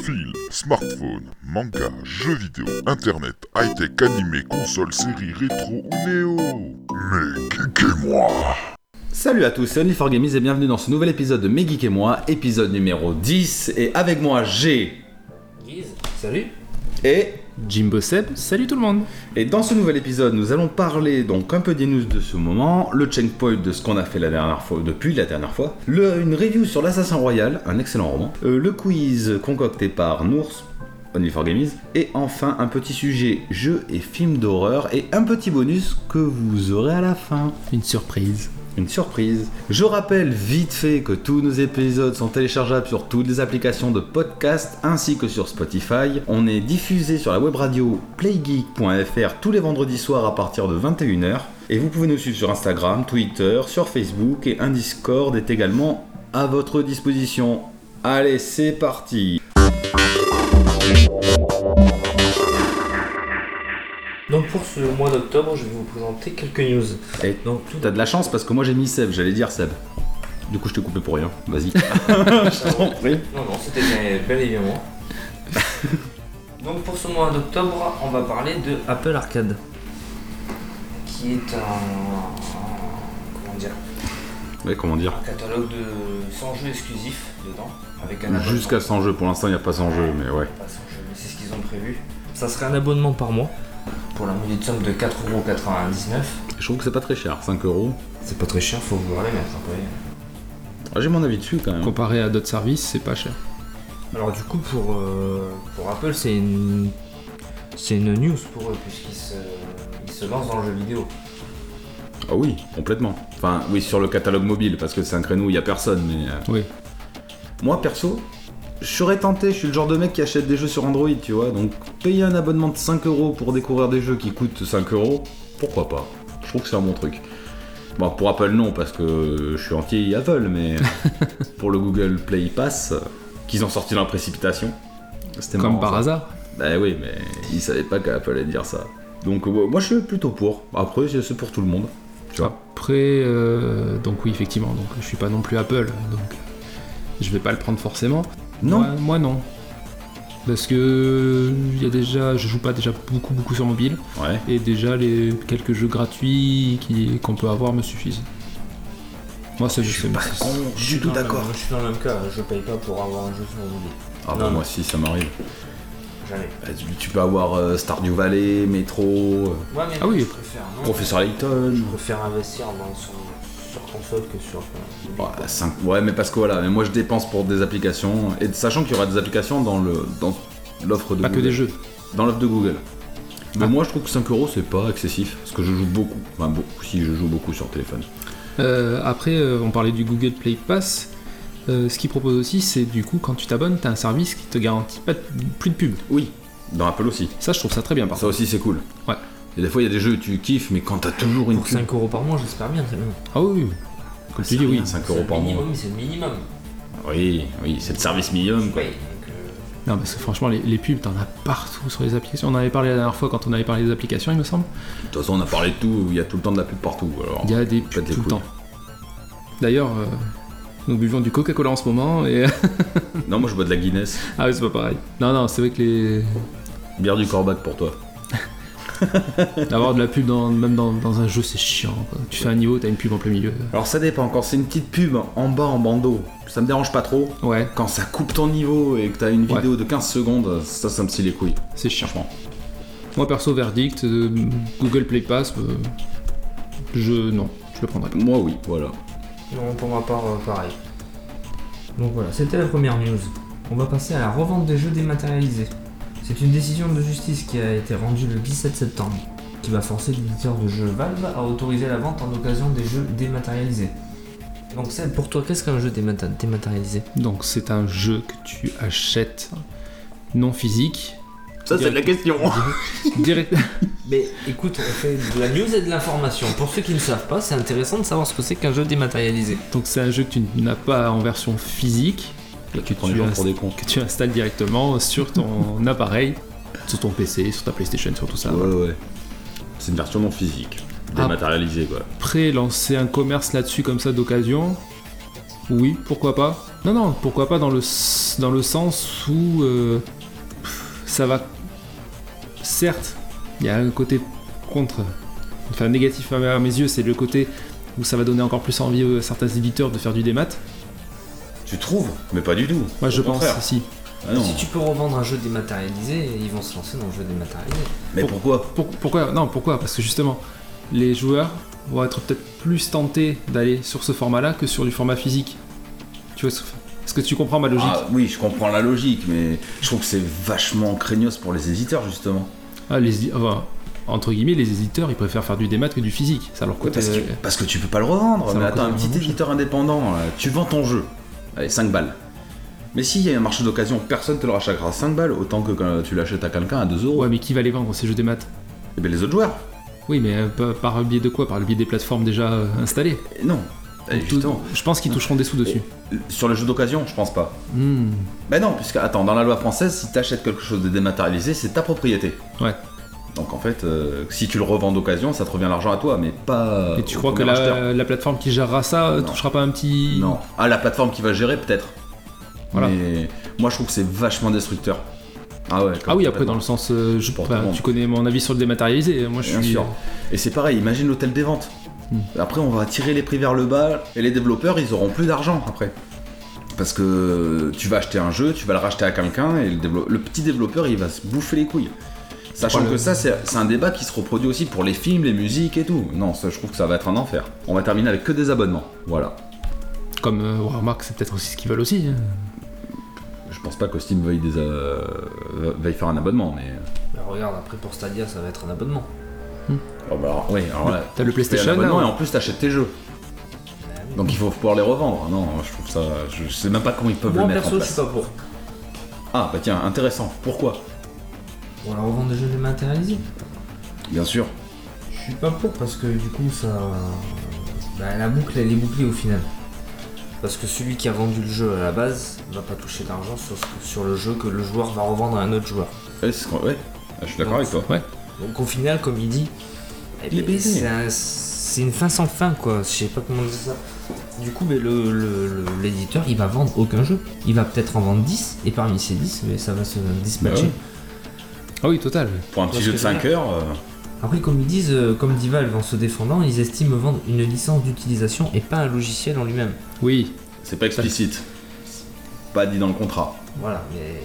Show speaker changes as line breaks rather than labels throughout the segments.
Fil, smartphone, manga, jeux vidéo, internet, high-tech, animé, console, série, rétro ou néo. Mais geekez-moi.
Salut à tous, c'est Only4Gamies et bienvenue dans ce nouvel épisode de Mes Geeks et moi, épisode numéro 10. Et avec moi j'ai...
Guise, salut.
Et...
Jimbo Seb, salut tout le monde.
Et dans ce nouvel épisode, nous allons parler donc un peu des news de ce moment, le checkpoint de ce qu'on a fait depuis la dernière fois, une review sur l'Assassin Royal, un excellent roman, le quiz concocté par Nours, Only4Gamies, et enfin un petit sujet jeux et films d'horreur et un petit bonus que vous aurez à la fin.
Une surprise.
Une surprise. Je rappelle vite fait que tous nos épisodes sont téléchargeables sur toutes les applications de podcast ainsi que sur Spotify. On est diffusé sur la web radio playgeek.fr tous les vendredis soirs à partir de 21h. Et vous pouvez nous suivre sur Instagram, Twitter, sur Facebook et un Discord est également à votre disposition. Allez, c'est parti.
Donc pour ce mois d'octobre, je vais vous présenter quelques news.
Et donc t'as de la chance parce que moi j'ai mis Seb, j'allais dire Seb. Du coup je t'ai coupé pour rien, vas-y. Je t'en prie.
Non, c'était bel et bien moi. Donc pour ce mois d'octobre, on va parler de Apple Arcade. Qui est
Comment dire
un catalogue de 100 jeux exclusifs dedans. Avec un abonnement.
Jusqu'à 100 jeux, pour l'instant il n'y a pas 100 jeux, mais ouais.
Pas 100 jeux, mais c'est ce qu'ils ont prévu. Ça serait un abonnement par mois. Pour la modique somme de 4,99€.
Je trouve que c'est pas très cher, 5 €.
C'est pas très cher, faut vouloir les mettre après.
J'ai mon avis dessus quand même.
Comparé à d'autres services, c'est pas cher.
Alors du coup pour Apple c'est une news pour eux puisqu'ils se lancent dans le jeu vidéo.
Ah oui, complètement. Enfin oui, sur le catalogue mobile, parce que c'est un créneau où il y a personne, mais...
Oui.
Moi perso, je serais tenté, je suis le genre de mec qui achète des jeux sur Android, tu vois, donc payer un abonnement de 5 € pour découvrir des jeux qui coûtent 5 €, pourquoi pas. Je trouve que c'est un bon truc. Bon, pour Apple non, parce que je suis anti-Apple, mais pour le Google Play Pass, qu'ils ont sorti dans la précipitation, c'était
Comme
marrant,
par
ça.
hasard.
Bah oui, mais ils savaient pas qu'Apple allait dire ça. Donc moi je suis plutôt pour. Après, c'est pour tout le monde, tu vois.
Après, donc oui, effectivement, donc je suis pas non plus Apple, donc je vais pas le prendre forcément.
Non.
Moi non. Parce que je joue pas déjà beaucoup sur mobile,
Ouais.
et déjà les quelques jeux gratuits qu'on peut avoir me suffisent. Moi c'est
Je suis tout d'accord.
Je suis dans le même cas, je paye pas pour avoir un jeu sur mobile.
Ah bah
Non.
moi si ça m'arrive.
Jamais.
Tu peux avoir Stardew Valley, Metro,
Ouais, mais
Ah oui.
je préfère, non.
Professeur Layton.
Je préfère investir sur console que sur mobile.
Ouais, mais parce que voilà, mais moi je dépense pour des applications, et sachant qu'il y aura des applications dans l'offre de
pas
Google.
que des jeux.
Dans l'offre de Google. Mais
Ah.
moi je trouve que 5 € c'est pas excessif, parce que je joue beaucoup. Enfin, si je joue beaucoup sur téléphone.
Après, on parlait du Google Play Pass. Ce qu'ils proposent aussi, c'est du coup, quand tu t'abonnes, t'as un service qui te garantit plus de pub.
Oui, dans Apple aussi.
Ça, je trouve ça très bien, par
Ça aussi c'est cool.
Ouais.
Et des fois il y a des jeux que tu kiffes, mais quand t'as toujours une
Pour
pub.
5 € par mois, j'espère bien, c'est bien.
Ah oui, comme tu dis, oui.
5
C'est
€
le
par mois.
minimum, c'est le minimum.
Oui, c'est le service minimum quoi.
Oui, donc,
Non, parce que franchement, les pubs, t'en as partout sur les applications. On en avait parlé la dernière fois quand on avait parlé des applications, il me semble.
De toute façon on a parlé de tout, il y a tout le temps de la pub partout. Alors,
Il y a des
faites
pubs
les
tout le
couilles.
temps. D'ailleurs, nous buvons du Coca-Cola en ce moment et.
Non, moi je bois de la Guinness.
Ah oui, c'est pas pareil. Non, c'est vrai que les.
Bière du Corbac pour toi.
D'avoir de la pub même dans un jeu, c'est chiant, quoi. Tu fais un niveau, t'as une pub en plein milieu.
Alors ça dépend, quand c'est une petite pub en bas en bandeau, ça me dérange pas trop.
Ouais,
Quand ça coupe ton niveau et que t'as une vidéo de 15 secondes, ça me scie les couilles.
c'est chiant.
Franchement.
Moi, perso, verdict, Google Play Pass, non, je le prendrai pas.
Moi oui, voilà.
non, pour ma part, pareil. Donc voilà, c'était la première news. On va passer à la revente des jeux dématérialisés. C'est une décision de justice qui a été rendue le 17 septembre, qui va forcer l'éditeur de jeux Valve à autoriser la vente en occasion des jeux dématérialisés. Donc c'est pour toi, qu'est-ce qu'un jeu dématérialisé?
Donc, c'est un jeu que tu achètes non physique.
Ça c'est de la question.
Direct.
Mais écoute, on fait de la news et de l'information. Pour ceux qui ne savent pas, c'est intéressant de savoir ce que c'est qu'un jeu dématérialisé.
Donc, c'est un jeu que tu n'as pas en version physique. Et que
prends les gens pour des cons.
que tu installes directement sur ton appareil, sur ton PC, sur ta PlayStation, sur tout ça.
Ouais. C'est une version non physique. Dématérialisée quoi.
Après, lancer un commerce là-dessus comme ça d'occasion, oui, pourquoi pas. Non, pourquoi pas dans le sens où ça va... Certes, il y a un côté négatif à mes yeux, c'est le côté où ça va donner encore plus envie à certains éditeurs de faire du démat.
Tu trouves? Mais pas du tout.
Moi je
Au
pense,
contraire.
si.
Ah non.
Si tu peux revendre un jeu dématérialisé, ils vont se lancer dans le jeu dématérialisé.
Mais pourquoi?
Pourquoi? Parce que justement, les joueurs vont être peut-être plus tentés d'aller sur ce format-là que sur du format physique. Tu vois, est-ce que tu comprends ma logique?
Ah, oui, je comprends la logique, mais je trouve que c'est vachement craignos pour les éditeurs, justement.
Entre guillemets, les éditeurs, ils préfèrent faire du démat que du physique. Ça leur coûte...
Parce que tu peux pas le revendre.
Ça
Mais
va
attends, un
coûter
petit
vraiment
éditeur indépendant, là, tu vends ton jeu. Allez, 5 balles. Mais s'il y a un marché d'occasion, personne te le rachètera à 5 balles, autant que quand tu l'achètes à quelqu'un à 2 euros.
Ouais, mais qui va les vendre, ces jeux démat?
Et bien les autres joueurs.
Oui, mais par le biais de quoi? Par le biais des plateformes déjà installées.
Et non. Et
Donc,
justement.
je pense qu'ils toucheront des sous dessus.
Sur le jeu d'occasion, je pense pas.
Hmm.
Ben non, puisque, attends, dans la loi française, si t'achètes quelque chose de dématérialisé, c'est ta propriété.
Ouais.
Donc en fait, si tu le revends d'occasion, ça te revient l'argent à toi, mais pas.
Et tu
au
crois que
premier acheteur.
la plateforme qui gérera ça
Non.
touchera pas un petit...
Non. Ah, la plateforme qui va gérer, peut-être.
Voilà.
Mais moi, je trouve que c'est vachement destructeur. Ah ouais.
Ah oui, après dans le sens...
Pour tout le monde.
tu connais mon avis sur le dématérialisé. Moi, je
Bien
suis...
sûr. Et c'est pareil, imagine l'hôtel des ventes. Après, on va tirer les prix vers le bas, et les développeurs, ils auront plus d'argent après. Parce que tu vas acheter un jeu, tu vas le racheter à quelqu'un, et le petit développeur, il va se bouffer les couilles. Sachant que ça, c'est un débat qui se reproduit aussi pour les films, les musiques et tout. Non, ça, je trouve que ça va être un enfer. On va terminer avec que des abonnements. Voilà.
Comme remarque, c'est peut-être aussi ce qu'ils veulent aussi. Hein.
Je pense pas que Steam veuille faire un abonnement, mais.
Bah, regarde, après pour Stadia, ça va être un abonnement.
Oh, bah, alors, oui, alors là.
T'as le
tu fais
PlayStation,
un abonnement
là,
et en plus t'achètes tes jeux.
Bah, oui.
Donc il faut pouvoir les revendre. Non, je trouve ça. Je sais même pas comment ils peuvent
Moi
le mettre
perso,
en
je suis
place.
pas pour.
Ah, bah tiens, intéressant. Pourquoi?
Pour la revente des jeux dématérialisés.
Bien sûr.
Je suis pas pour parce que du coup, ça. Bah, la boucle, elle est bouclée au final. Parce que celui qui a vendu le jeu à la base va pas toucher d'argent sur le jeu que le joueur va revendre à un autre joueur.
Ouais, ouais. Je suis d'accord avec toi.
Ouais.
Donc au final, comme il dit,
Il est baisé.
c'est une fin sans fin quoi, je sais pas comment dire ça. Du coup, mais l'éditeur il va vendre aucun jeu. Il va peut-être en vendre 10, et parmi ces 10, mais ça va se dispatcher.
Bah oui.
Ah oui, total.
Pour un petit
Parce
jeu de
que
5 heures.
Après, comme ils disent, comme dit Valve en se défendant, ils estiment vendre une licence d'utilisation et pas un logiciel en lui-même.
Oui.
C'est pas explicite. Pas dit dans le contrat.
Voilà, mais.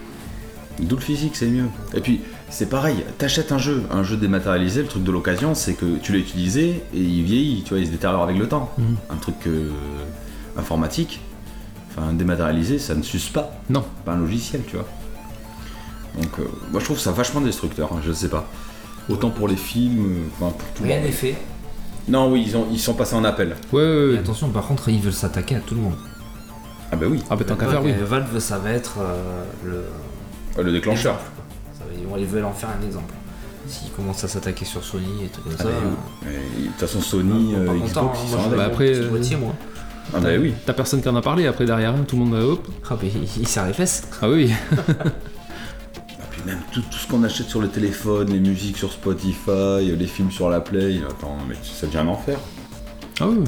D'où le physique, c'est mieux. Et puis, c'est pareil, t'achètes un jeu dématérialisé, le truc de l'occasion, c'est que tu l'as utilisé et il vieillit, tu vois, il se détériore avec le temps.
Mhm.
Un truc informatique, enfin dématérialisé, ça ne s'use pas.
Non.
Pas un logiciel, tu vois. Donc, moi je trouve ça vachement destructeur, hein, je sais pas. Autant pour les films, enfin pour tout.
Rien n'est fait.
Non, oui, ils sont passés en appel.
Ouais.
Et attention, par contre, ils veulent s'attaquer à tout le monde.
Ah bah oui,
Ah bah tant qu'à faire, oui.
Valve, ça va être
le déclencheur.
l'exemple, quoi. Ils veulent en faire un exemple. S'ils commencent à s'attaquer sur Sony et tout comme
Ah
ça.
bah oui. Et de toute façon, Sony,
pas
Xbox,
content,
ils
hein,
sont
moi,
avec.
Bah après,
petit boîtier, moi.
Ah bah oui.
T'as personne qui en a parlé après derrière, hein, tout le monde hop.
Ah, mais il serre les fesses.
Ah oui.
Et puis même tout ce qu'on achète sur le téléphone, les musiques sur Spotify, les films sur la Play, attends, mais ça devient un enfer.
Ah oui.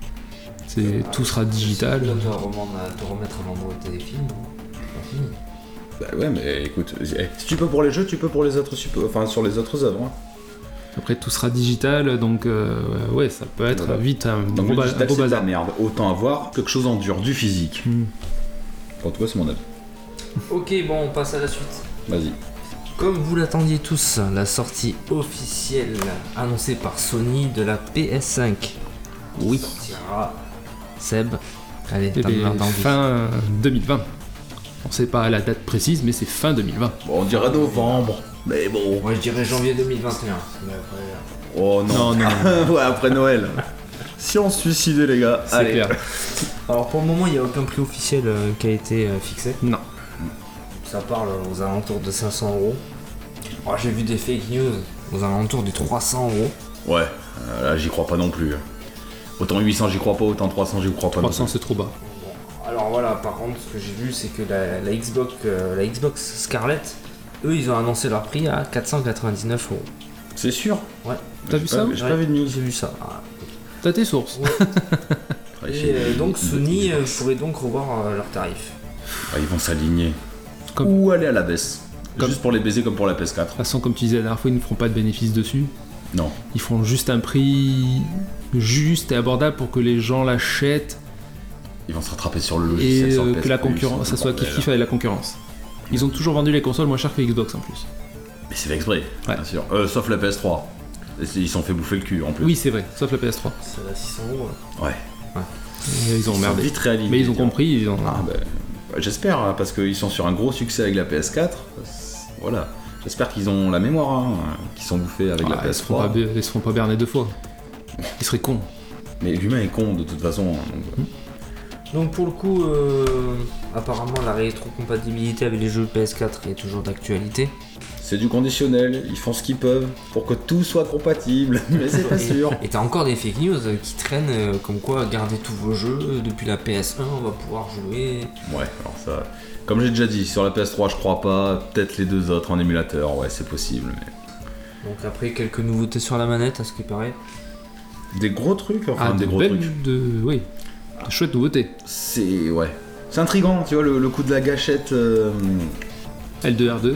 Tout sera digital.
Tu dois te remettre à vendre tes films. C'est fini.
Bah ouais, mais écoute, si tu peux pour les jeux, tu peux pour les autres enfin sur les autres œuvres. Hein.
Après tout sera digital, donc ouais, ça peut être
Voilà.
vite un
Donc
beau
le digital, c'est de la
bazar.
merde. Autant avoir quelque chose en dur, du physique. En tout cas, c'est mon avis.
Ok, bon, on passe à la suite.
Vas-y.
Comme vous l'attendiez tous, la sortie officielle annoncée par Sony de la PS5.
Oui.
Sortira. Seb, allez,
Eh
t'as
bien,
marre d'envie.
fin 2020. On sait pas la date précise, mais c'est fin 2020.
Bon, on dirait novembre. Mais bon.
Moi je dirais janvier 2021. Mais après,
Oh non.
Non.
Ouais, après Noël. Si on se suicidait, les gars.
C'est
Allez.
clair.
alors pour le moment, il n'y a aucun prix officiel qui a été fixé.
Non.
Ça parle aux alentours de 500 €. Oh, j'ai vu des fake news aux alentours des 300 €.
Ouais, là, j'y crois pas non plus. Autant 800, j'y crois pas, autant 300, j'y crois pas non
300
plus.
c'est trop bas.
Bon, alors voilà, par contre, ce que j'ai vu, c'est que la Xbox Scarlett, eux, ils ont annoncé leur prix à 499 €.
C'est sûr.
Ouais.
T'as vu ça,
J'ai pas vu de news.
J'ai vu ça. Ah,
T'as tes sources.
Et donc Sony pourrait donc revoir leurs tarifs.
Ils vont s'aligner.
Comme-
Ou aller à la baisse.
Comme-
Juste pour les baiser comme pour la PS4.
De toute façon, comme tu disais la dernière fois, ils ne feront pas de bénéfice dessus.
Non.
Ils font juste un prix juste et abordable pour que les gens l'achètent
Ils vont se rattraper sur le
et
logiciel. sur le
que la
PS Plus,
concurrence, ça
sur
soit
le bordel.
kiff-kiff avec la concurrence. Ils ont toujours vendu les consoles moins chères que Xbox en plus.
Mais c'est fait exprès,
Ouais.
bien sûr. Sauf la PS3. Ils se sont fait bouffer le cul en plus.
Oui, c'est vrai, sauf la PS3.
C'est à 600 euros. Là.
Ouais.
Et ils ont
sont
merdé.
vite réalignés.
Mais ils ont
tiens.
compris, ils ont...
Ah, j'espère, hein, parce qu'ils sont sur un gros succès avec la PS4. Voilà. J'espère qu'ils ont la mémoire, hein, qu'ils sont bouffés avec la
Ah, ils se feront
PS3.
pas, ils se feront pas berner deux fois. Ils seraient cons.
Mais l'humain est con de toute façon. Hein, donc,
Donc pour le coup, apparemment la rétrocompatibilité avec les jeux PS4 est toujours d'actualité.
c'est du conditionnel, ils font ce qu'ils peuvent pour que tout soit compatible, mais c'est pas sûr.
Et t'as encore des fake news qui traînent comme quoi gardez tous vos jeux depuis la PS1, on va pouvoir jouer.
Ouais, alors ça. Comme j'ai déjà dit, sur la PS3, je crois pas. Peut-être les deux autres en émulateur, ouais, c'est possible. Mais...
Donc après quelques nouveautés sur la manette à ce qui paraît.
Des gros trucs, enfin des
de
gros
belles-
trucs.
Oui, de chouettes nouveautés.
C'est. Ouais. C'est intriguant, tu vois, le coup de la gâchette.
L2R2,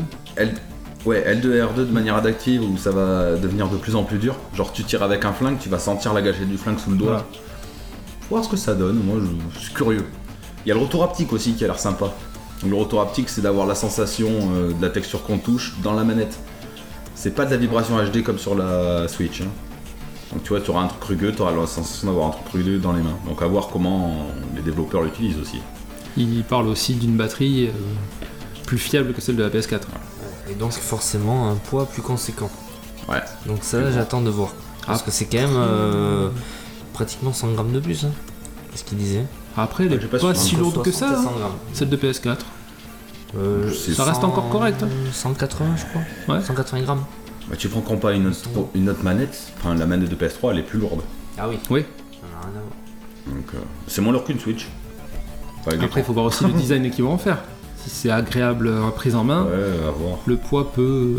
L2R2 de manière adaptive où ça va devenir de plus en plus dur. Genre, tu tires avec un flingue, tu vas sentir la gâchette du flingue sous le doigt.
Voilà.
Faut voir ce que ça donne, moi je suis curieux. Il y a le retour haptique aussi qui a l'air sympa. Donc, le retour haptique, c'est d'avoir la sensation de la texture qu'on touche dans la manette. C'est pas de la vibration HD comme sur la Switch. Hein. Donc tu vois, tu auras un truc rugueux, tu auras la sensation d'avoir un truc rugueux dans les mains. Donc à voir comment les développeurs l'utilisent aussi.
il parle aussi d'une batterie plus fiable que celle de la PS4.
Et donc forcément un poids plus conséquent.
Ouais.
Donc ça là j'attends de voir. Parce que c'est quand même pratiquement 100 grammes de plus. Hein. C'est ce qu'il disait.
Après, elle est
j'ai pas
pas
su-
si
Entre
lourde que
60
ça,
et 100
hein,
grammes.
celle de PS4.
C'est
Ça reste encore correct, hein.
180 je crois.
Ouais.
180 grammes.
Bah, tu prends pas une autre manette, enfin la manette de PS3 elle est plus lourde.
Ah oui.
Oui.
Ça n'a rien à voir.
Donc c'est moins lourd qu'une Switch. Enfin,
Après, il faut voir aussi le design qu'ils vont en faire. Si c'est agréable à prise en main,
Ouais, à voir.
le poids peut.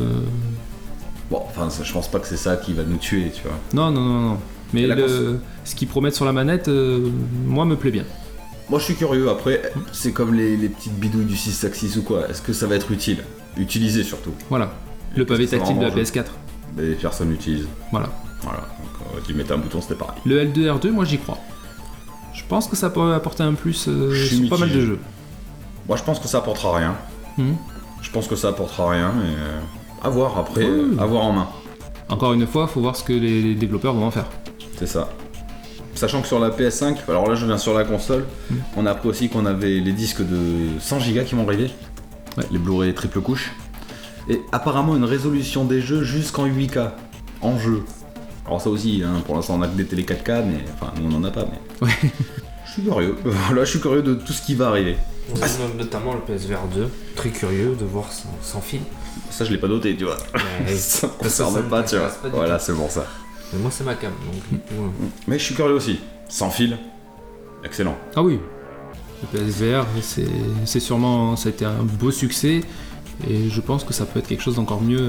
Bon, enfin, je pense pas que c'est ça qui va nous tuer, tu vois.
Non. Mais
Et la
ce qu'ils promettent sur la manette, moi, me plaît bien.
Moi, je suis curieux. Après, c'est comme les petites bidouilles du 6-axis ou quoi. Est-ce que ça va être utile? Utilisé surtout.
Voilà. Le pavé
Qu'est-ce que ça
tactile de la
arrange
PS4.
Mais personne l'utilise.
Voilà.
Voilà. Donc, tu mettais un bouton, c'était pareil.
Le L2R2, moi, j'y crois. Je pense que ça peut apporter un plus
Je suis
sur pas mal de
mitigé.
jeux.
Moi, je pense que ça apportera rien.
Mhm.
Je pense que ça apportera rien. Et à voir après.
Oui.
À voir en main.
Encore une fois, faut voir ce que les développeurs vont en faire.
C'est ça. Sachant que sur la PS5, alors là je viens sur la console, on a appris aussi qu'on avait les disques de 100 Go qui vont arriver,
Ouais.
les Blu-ray triple couche, et apparemment une résolution des jeux jusqu'en 8K, en jeu. Alors ça aussi, hein, pour l'instant on a que des télé 4K, mais enfin nous on en a pas, mais...
Ouais.
Je suis curieux, voilà, je suis curieux de tout ce qui va arriver.
Notamment le PSVR 2. Très curieux de voir sans fil.
Ça je l'ai pas noté, tu vois. Ça me concerne pas, tu vois.
m'intéresse pas du
Voilà, c'est pour ça.
Mais moi c'est ma cam. Donc du coup,
Mais je suis curieux aussi, sans fil, excellent.
Ah oui. Le PSVR, c'est sûrement, ça a été un beau succès. Et je pense que ça peut être quelque chose d'encore mieux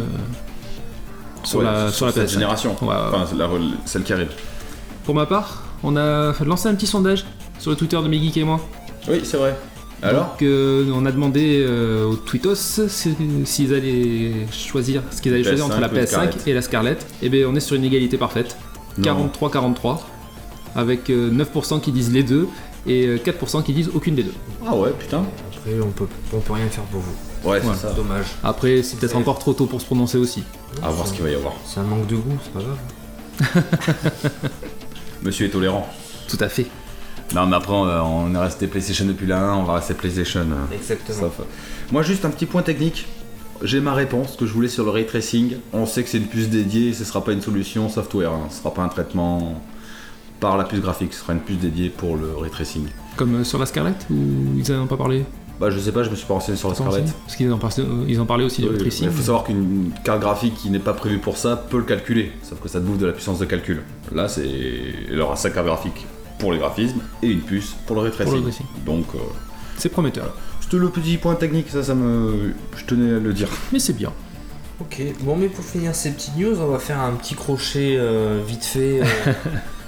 sur
Ouais,
la
cette
PS5.
génération,
Ouais, ouais.
enfin celle qui arrive.
Pour ma part, on a lancé un petit sondage sur le Twitter de Megeek et moi.
Oui, c'est vrai. Alors
Donc, on a demandé aux Tweetos s'ils allaient choisir ce qu'ils allaient choisir
PS5
entre la
ou une
PS5
Scarlett.
et la Scarlett. Et bien, on est sur une égalité parfaite.
Non.
43-43. Avec 9% qui disent les deux et 4% qui disent aucune des deux.
Ah ouais, putain.
après on peut rien faire pour vous.
Ouais,
Ouais.
c'est ça.
Dommage.
Après, c'est peut-être
C'est-
encore trop tôt pour se prononcer aussi.
À voir ce qu'il va y avoir.
C'est un manque de goût, c'est pas grave.
Monsieur est tolérant.
Tout à fait.
Non, mais après, on est resté PlayStation depuis la 1, on va rester PlayStation.
Exactement.
Sauf- Moi, juste un petit point technique. J'ai ma réponse que je voulais sur le ray tracing. On sait que c'est une puce dédiée, ce sera pas une solution software. Hein. Ce sera pas un traitement par la puce graphique, ce sera une puce dédiée pour le ray tracing.
Comme sur la Scarlett, ou ils en ont pas parlé?
Bah, je sais pas, je me suis pas renseigné sur la
Attends,
Scarlett.
si. Parce qu'ils en parlaient aussi du
Oui,
tracing.
mais il faut savoir qu'une carte graphique qui n'est pas prévue pour ça peut le calculer, sauf que ça te bouffe de la puissance de calcul. Là, elle aura sa carte graphique pour les graphismes et une puce pour le ray
Pour le
tracing.
tracing.
Donc,
C'est prometteur.
c'était le petit point technique, je tenais à le dire.
Mais c'est bien.
Ok, bon mais pour finir ces petites news, on va faire un petit crochet vite fait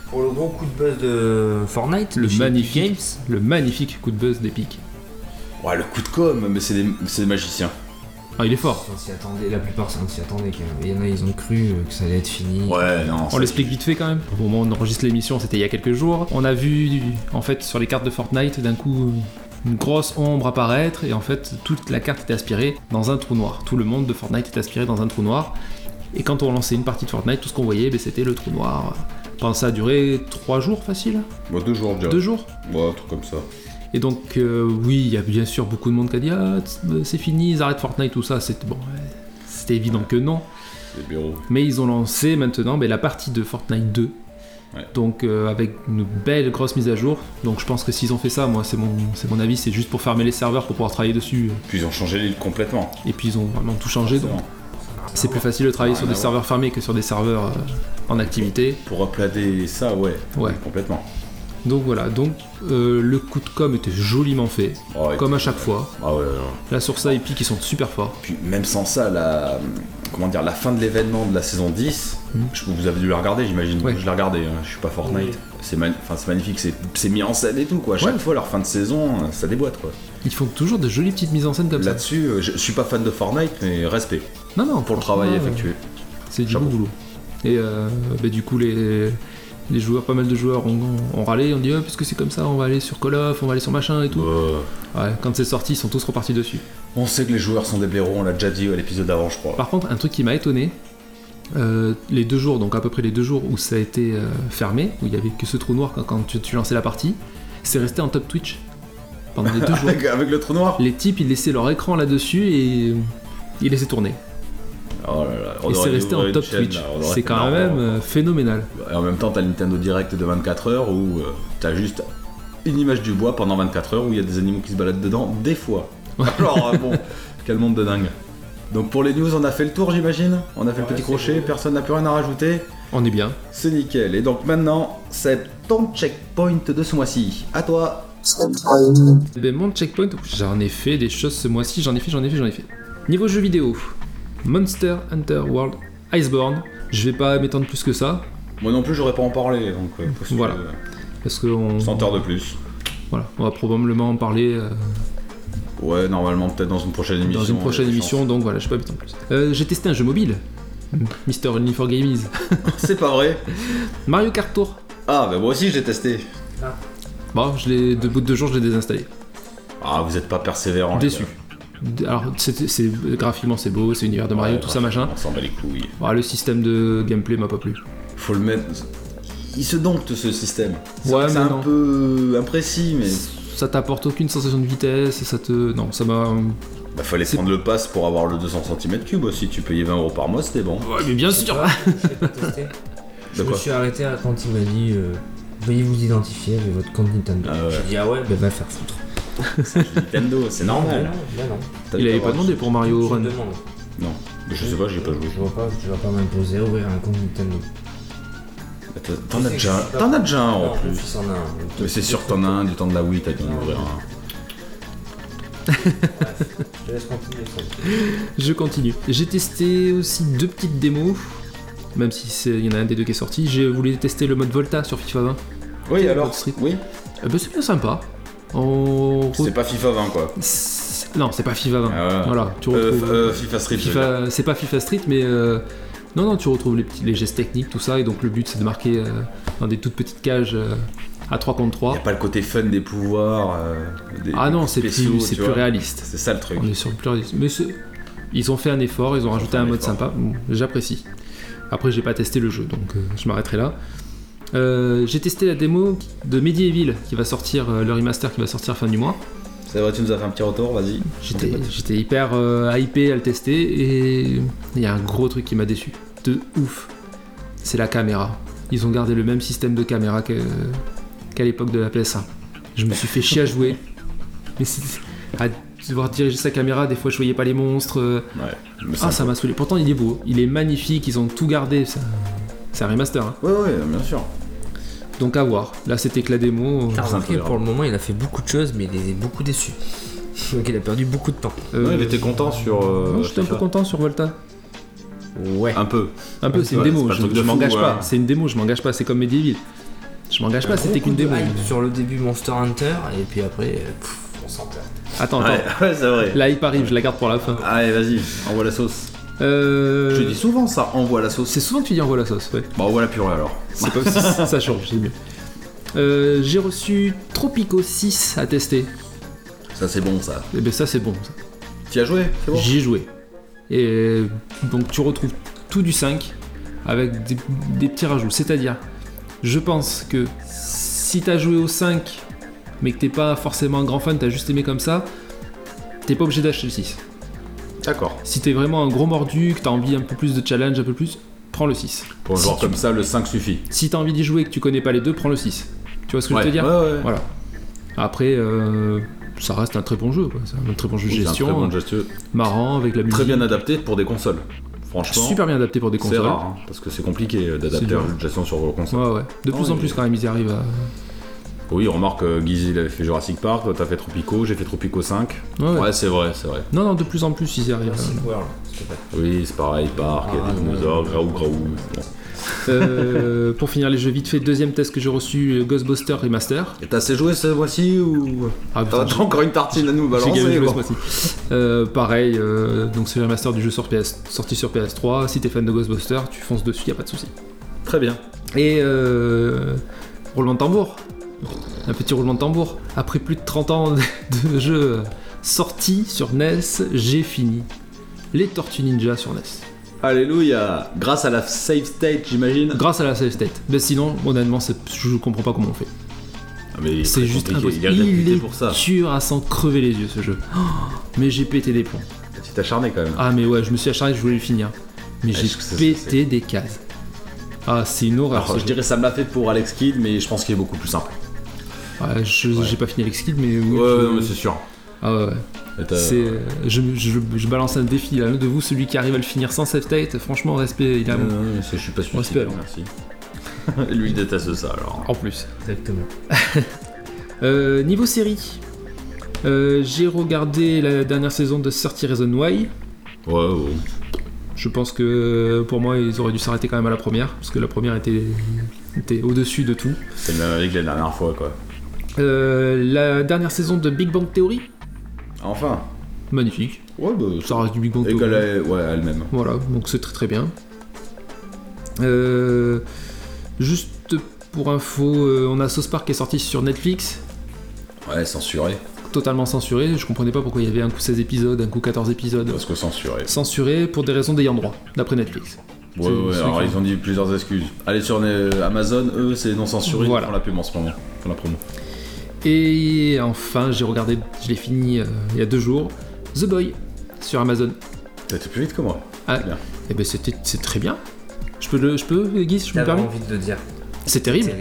Pour le gros coup de buzz de Fortnite,
Le
chez
magnifique.
Epic Games,
Le magnifique coup de buzz d'Epic.
Ouais, le coup de com', mais c'est des magiciens.
Ah, il est fort.
on s'y attendait, la plupart on s'y attendait quand même. Il y en a, ils ont cru que ça allait être fini.
Ouais, non.
On l'explique vite fait quand même. Au moment où on enregistre l'émission, c'était il y a quelques jours. On a vu, en fait, sur les cartes de Fortnite, d'un coup, une grosse ombre apparaître, et en fait, toute la carte était aspirée dans un trou noir. Tout le monde de Fortnite était aspiré dans un trou noir. Et quand on lançait une partie de Fortnite, tout ce qu'on voyait, c'était le trou noir. Pendant ça a duré 3 jours facile.
Bon, 2 jours, déjà.
2 jours.
Ouais, un truc comme ça.
Et donc, oui, il y a bien sûr beaucoup de monde qui a dit ah, c'est fini, ils arrêtent Fortnite, tout ça. C'était bon, c'était évident que non.
Les bureaux.
Mais ils ont lancé maintenant la partie de Fortnite 2.
Ouais.
Donc, avec une belle grosse mise à jour. Donc, je pense que s'ils ont fait ça, moi, c'est mon avis, c'est juste pour fermer les serveurs pour pouvoir travailler dessus.
Puis ils ont changé l'île complètement.
Et puis, ils ont vraiment tout changé. Donc,
Forcément.
c'est plus facile de travailler sur des serveurs fermés que sur des serveurs en activité.
Pour uploader ça, ouais.
Ouais.
Complètement.
Donc voilà, le coup de com était joliment fait,
Ouais,
comme à chaque fois.
Ah ouais, ouais.
Là sur ça, Epic ils sont super forts.
Puis même sans ça, la fin de l'événement de la saison 10, vous avez dû la regarder, j'imagine.
Ouais.
Je l'ai regardé, hein. Je suis pas Fortnite.
Oui.
C'est magnifique, c'est mis en scène et tout, quoi. À chaque
Ouais.
fois, leur fin de saison, ça déboîte, quoi.
Ils font toujours de jolies petites mises en scène comme ça.
Là-dessus, je suis pas fan de Fortnite, mais respect
Non,
pour le travail
ouais,
effectué.
C'est du
Chapeau.
beau boulot. Et du coup, les joueurs, pas mal de joueurs ont râlé, ont dit puisque c'est comme ça, on va aller sur Call of, on va aller sur machin et tout. Ouais, quand c'est sorti, ils sont tous repartis dessus.
On sait que les joueurs sont des blaireaux, on l'a déjà dit à l'épisode d'avant, je crois.
Par contre, un truc qui m'a étonné, les 2 jours, donc à peu près les 2 jours où ça a été fermé, où il y avait que ce trou noir quand tu lançais la partie, c'est resté en top Twitch pendant les 2 jours.
Avec le trou noir.
Les types, ils laissaient leur écran là-dessus et ils laissaient tourner.
Oh là là, on
Et c'est
aurait dû
resté
ouvrir
en
une
top
chaîne,
Twitch.
là, on aurait
C'est
fait
quand
marrant.
même phénoménal.
Et en même temps, t'as le Nintendo Direct de 24 heures où t'as juste une image du bois pendant 24 heures où il y a des animaux qui se baladent dedans, des fois. Alors bon, quel monde de dingue. Donc pour les news, on a fait le tour, j'imagine. On a fait le petit
c'est
crochet,
bon.
personne n'a plus rien à rajouter.
On est bien.
C'est nickel. Et donc maintenant, c'est ton checkpoint de ce mois-ci. À toi.
Ben, mon checkpoint, j'en ai fait des choses ce mois-ci, j'en ai fait. Niveau jeux vidéo, Monster Hunter World Iceborne, je vais pas m'étendre plus que ça,
Moi non plus, j'aurais pas en parlé. Donc parce que,
Voilà. parce qu'on
100 heures de plus.
voilà, on va probablement en parler
Ouais, normalement, peut-être dans une prochaine émission.
dans une prochaine
il y a des
émission, donc voilà, je vais pas m'étendre plus. J'ai testé un jeu mobile, Mr. Only for Gamies,
chances. C'est pas vrai.
Mario Kart Tour.
Ah, bah moi aussi, j'ai testé.
Bon, de bout de 2 jours, je l'ai désinstallé.
Ah, vous êtes pas persévérant. les
Déçu.
gars.
Alors, graphiquement, c'est beau, c'est l'univers de Mario,
Ouais,
tout ça, machin.
On s'en bat les couilles.
Bon, le système de gameplay m'a pas plu.
Faut le mettre. Il se dompte ce système. C'est
Ouais,
vrai que c'est
mais
un
non.
peu imprécis, mais.
Ça t'apporte aucune sensation de vitesse, Non, ça m'a...
Bah, fallait
C'est-
prendre le pass pour avoir le 200 cm3 aussi. Tu payais 20 € par mois, c'était bon.
Ouais, mais bien sûr.
Je l'ai pas testé. Je me
quoi
suis arrêté quand il m'a dit veuillez vous identifier avec votre compte Nintendo.
Ah ouais.
J'ai dit ah ouais, bah va faire foutre.
Nintendo, c'est normal.
Non, non.
T'as
Il
vu
avait
pas
pas demandé pour Mario
Je
Run.
demande.
Non, mais je sais pas, j'ai pas joué.
Je vais pas m'imposer ouvrir un compte Nintendo.
T'en as déjà un en
Non, mon
plus.
fils en a un.
Mais c'est sûr que t'en as un du temps de la Wii, t'as dû en ouvrir un.
Je te laisse continuer ça.
Je continue. J'ai testé aussi 2 petites démos, même si il y en a un des 2 qui est sorti. J'ai voulu tester le mode Volta sur FIFA 20.
Oui, alors
Mode Street.
Oui.
C'est bien sympa. On...
C'est pas FIFA 20 quoi.
Non, c'est pas FIFA 20.
Ah ouais.
Voilà, tu retrouves...
FIFA Street. je veux dire.
C'est pas FIFA Street, mais non, tu retrouves les gestes techniques, tout ça, et donc le but c'est de marquer dans des toutes petites cages à 3 contre 3.
Y a pas le côté fun des pouvoirs.
Ah non, c'est
spéciaux,
plus, c'est
tu
plus
vois.
réaliste.
C'est ça le truc.
On est sur le plus réaliste. Mais ils ont fait un effort, ils ont rajouté
fait
un
un
mode
effort.
sympa. Bon, j'apprécie. Après, j'ai pas testé le jeu, donc je m'arrêterai là. J'ai testé la démo de Medieval qui va sortir, le remaster qui va sortir fin du mois.
C'est vrai, tu nous as fait un petit retour, vas-y.
J'étais hyper hypé à le tester et il y a un gros truc qui m'a déçu. De ouf. C'est la caméra. Ils ont gardé le même système de caméra qu'à l'époque de la PS1. Je me suis fait chier à jouer. Mais à devoir diriger sa caméra, des fois je voyais pas les monstres.
Ouais. Mais
Ah, ça m'a saoulé. Pourtant, il est beau. Il est magnifique. Ils ont tout gardé. C'est un remaster. Hein.
Ouais, bien sûr.
Donc à voir. Là, c'était que la démo.
T'as
C'est
remarqué,
intolérable.
pour le moment, il a fait beaucoup de choses, mais il est beaucoup déçu. Donc il a perdu beaucoup de temps.
Ouais, il était content sur.
Non, j'étais un peu
FIFA.
content sur Volta.
Ouais.
Un peu.
Un peu, c'est une
Ouais,
démo.
c'est pas le
Je
truc de fou,
m'engage pas.
ouais.
C'est une démo, je m'engage pas. C'est comme Medieval. Je m'engage pas, c'était qu'une démo.
Hype sur le début Monster Hunter, et puis après, on s'en perd.
Attends.
Ouais, c'est vrai.
La hype arrive, je la garde pour la fin.
Allez, vas-y, envoie la sauce. Je dis souvent ça, envoie la sauce.
C'est souvent que tu dis envoie la sauce, ouais.
Bah, envoie la purée alors.
C'est pas ça change, c'est mieux. J'ai reçu Tropico 6 à tester.
Ça, c'est bon, ça.
Et ben ça c'est bon. Ça.
Tu as joué? C'est bon.
J'y ai joué. Et donc tu retrouves tout du 5 avec des petits rajouts. C'est-à-dire, je pense que si t'as joué au 5 mais que t'es pas forcément un grand fan, t'as juste aimé comme ça, t'es pas obligé d'acheter le 6.
D'accord.
Si t'es vraiment un gros mordu, que t'as envie un peu plus de challenge, un peu plus, prends le 6.
Pour un joueur comme ça, le 5 suffit.
Si t'as envie d'y jouer et que tu connais pas les deux, prends le 6. Tu vois ce que je veux te dire?
Ouais.
Voilà. Après, ça reste un très bon jeu, quoi. C'est un très bon jeu de gestion.
C'est un très bon gestion.
Marrant, avec la musique.
Très bien adapté pour des consoles. Franchement.
Super bien adapté pour des consoles.
C'est rare, hein, parce que c'est compliqué d'adapter un jeu de gestion sur vos consoles.
Ouais. De plus en plus, quand même, ils y arrivent à.
Oui, remarque, Guizy il avait fait Jurassic Park, toi t'as fait Tropico, j'ai fait Tropico 5. Ouais, c'est vrai.
Non, de plus en plus, ils y arrivent.
Jurassic World, s'il te plaît.
Oui, c'est pareil, Park, il y a des dinosaures, Graou. Bon.
Pour finir les jeux vite fait, deuxième test que j'ai reçu, Ghostbusters Remaster.
Et t'as assez joué ce mois-ci ou.
Ah,
T'as encore une tartine à nous balancer?
J'ai gagné
bon.
ce mois-ci. Pareil, donc c'est le remaster du jeu sorti sur PS3. Si t'es fan de Ghostbusters, tu fonces dessus, y a pas de souci.
Très bien.
Et roulement de tambour. Un petit roulement de tambour. Après plus de 30 ans de jeu sorti sur NES, j'ai fini les Tortues Ninja sur NES.
Alléluia. Grâce à la save state, j'imagine.
Grâce à la save state. Mais sinon, honnêtement, je comprends pas comment on fait.
Ah, mais
c'est juste
compliqué.
impossible.
Il est pour ça.
Dur à s'en crever les yeux ce jeu. Oh, mais j'ai pété des plombs.
Tu t'es acharné quand même.
Ah mais ouais, je me suis acharné, je voulais le finir. Mais j'ai pété des cases. Ah, c'est une horreur.
Alors, je dirais ça me l'a fait pour Alex Kidd, mais je pense qu'il est beaucoup plus simple.
Ouais, j'ai pas fini Alex Kidd, mais oui.
Ouais, mais c'est sûr.
Ah ouais. Je balance un défi là, de vous, celui qui arrive à le finir sans save state, franchement, respect. Il a
je suis pas sûr.
Respect,
merci. Lui il déteste ça alors.
En plus.
Exactement.
Niveau série, j'ai regardé la dernière saison de 30 Reasons Why.
Ouais.
Je pense que pour moi, ils auraient dû s'arrêter quand même à la première, parce que la première était au-dessus de tout.
C'est le même avec la dernière fois quoi.
La dernière saison de Big Bang Theory.
Enfin.
Magnifique.
Ouais, bah.
Ça reste du Big Bang Theory.
Elle-même.
Voilà, donc c'est très très bien. Juste pour info, on a South Park qui est sorti sur Netflix.
Ouais, censuré.
Totalement censuré. Je comprenais pas pourquoi il y avait un coup 16 épisodes, un coup 14 épisodes.
Parce que censuré.
Censuré pour des raisons d'ayant droit, d'après Netflix.
Ouais, alors ils ont dit plusieurs excuses. Allez sur Amazon, eux c'est non censuré,
voilà.
Ils font la pub en ce moment, ils font la promo.
Et enfin, je l'ai fini il y a 2 jours, The Boy, sur Amazon.
T'as été plus vite que moi.
Ah,
bien.
Et ben c'est très bien. Je peux Guy, je me
T'avais
permets.
envie de le dire.
C'est terrible.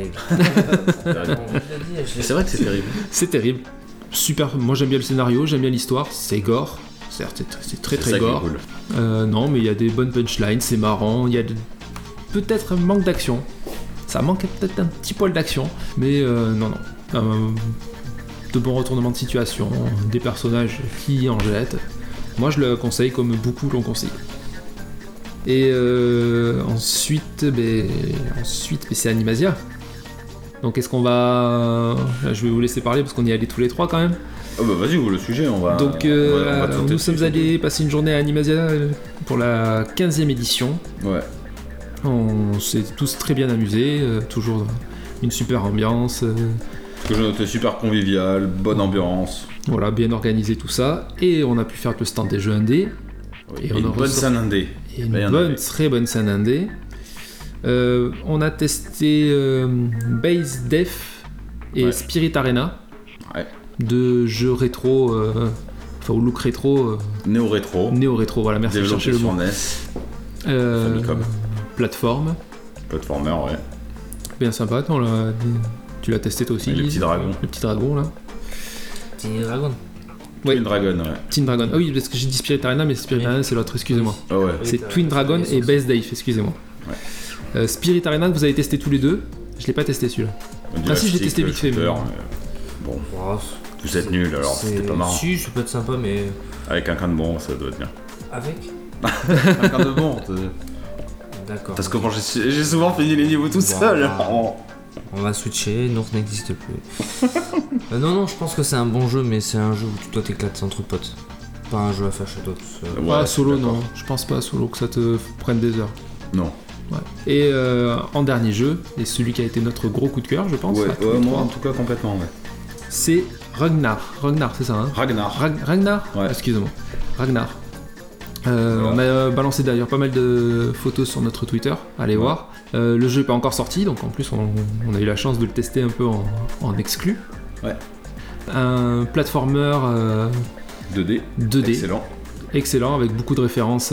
C'est vrai que c'est terrible.
C'est terrible. Super, moi j'aime bien le scénario, j'aime bien l'histoire, c'est gore. Certes, c'est très très gore. Cool. Non, mais il y a des bonnes punchlines, c'est marrant. Il y a peut-être un manque d'action. Ça manque peut-être un petit poil d'action, mais non. De bons retournements de situation, des personnages qui en jettent. Moi je le conseille comme beaucoup l'ont conseillé. Et ensuite, c'est Animasia. Donc est-ce qu'on va... Là, je vais vous laisser parler parce qu'on y est allés tous les trois quand même.
Ah bah vas-y, le sujet, on va...
Donc nous sommes allés passer une journée à Animasia pour la 15e édition.
Ouais.
On s'est tous très bien amusés, toujours une super ambiance.
Ce que j'ai noté, super convivial, bonne ambiance.
Voilà, bien organisé tout ça. Et on a pu faire le stand des jeux indés.
Oui, et une bonne scène indé.
Et une très bonne scène indé. On a testé Base Def et Spirit Arena.
Ouais.
De jeux rétro, au look rétro.
Néo-rétro.
Néo-rétro, voilà, merci de chercher le mot.
NES. Famicom.
Plateforme.
Platformer, ouais.
Bien sympa, tu l'as testé toi aussi.
Le petit dragon.
Le petit dragon, là.
Petit dragon.
Ouais.
Twin Dragon, ouais.
Twin Dragon. Ah oui, parce que j'ai dit Spirit Arena, mais Spirit Arena, c'est l'autre, excusez-moi.
Ah ouais.
C'est Twin Dragon et Base Dave, excusez-moi.
Ouais.
Spirit Arena que vous avez testé tous les deux. Je l'ai pas testé celui-là. Ah si, j'ai testé vite fait. Mais...
Bon.
Wow.
Vous êtes nuls alors, c'était pas marrant.
Si, ça peut être sympa, mais.
Avec quelqu'un de bon, ça doit être bien.
Avec
Quelqu'un de bon.
D'accord.
Parce que moi j'ai souvent fini les niveaux tout seul.
On va switcher, Nours n'existe plus. Non, je pense que c'est un bon jeu, mais c'est un jeu où tu dois t'éclater entre potes. Pas un jeu à faire chez toi tout seul.
Ouais,
solo,
d'accord.
non. Je pense pas à solo que ça te prenne des heures.
Non.
Ouais. Et en dernier jeu, et celui qui a été notre gros coup de cœur, je pense,
Ouais,
à tous les
moi
trois,
en tout cas complètement, ouais.
c'est Ragnar. Ragnar, c'est ça, hein?
Ragnar.
Ragnar.
Ouais.
Excusez-moi. Ragnar.
Voilà.
On a balancé d'ailleurs pas mal de photos sur notre Twitter, allez voir. Le jeu n'est pas encore sorti, donc en plus on a eu la chance de le tester un peu en exclu.
Ouais.
Un platformer
2D.
2D. Excellent, avec beaucoup de références.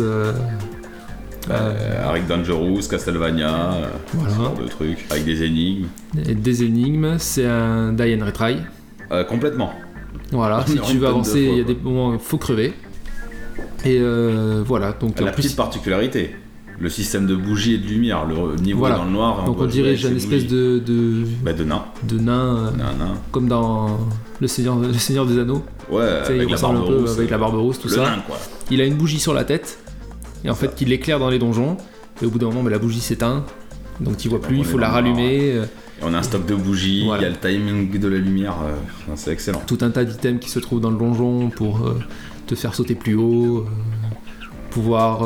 Avec Dangerous, Castlevania,
Voilà.
ce genre de trucs, avec des énigmes.
Et des énigmes, c'est un die and retry.
Complètement.
Voilà,
On
si
est
tu
une
veux
tonne
avancer,
de fois,
il y a
quoi.
des moments où il faut crever. Et voilà, donc
La
en plus,
petite particularité, le système de bougies et de lumière, le niveau
Voilà.
est dans le noir.
donc on
doit jouer
dirige
avec
une
ces
espèce
bougies.
de
De nain.
nain, comme dans le Seigneur des Anneaux.
Ouais,
Tu sais, il
avec la
ressemble
barbe
un peu
rousse.
avec la barbe rousse, tout
le
ça.
nain, quoi.
Il a une bougie sur la tête, et en fait, il l'éclaire dans les donjons. Et au bout d'un moment, la bougie s'éteint, donc tu vois plus,
on
il faut
est
la
dans le noir.
rallumer.
Et on a un stock de bougies, il
Voilà.
y a le timing de la lumière, c'est excellent.
Tout un tas d'items qui se trouvent dans le donjon pour te faire sauter plus haut. Pouvoir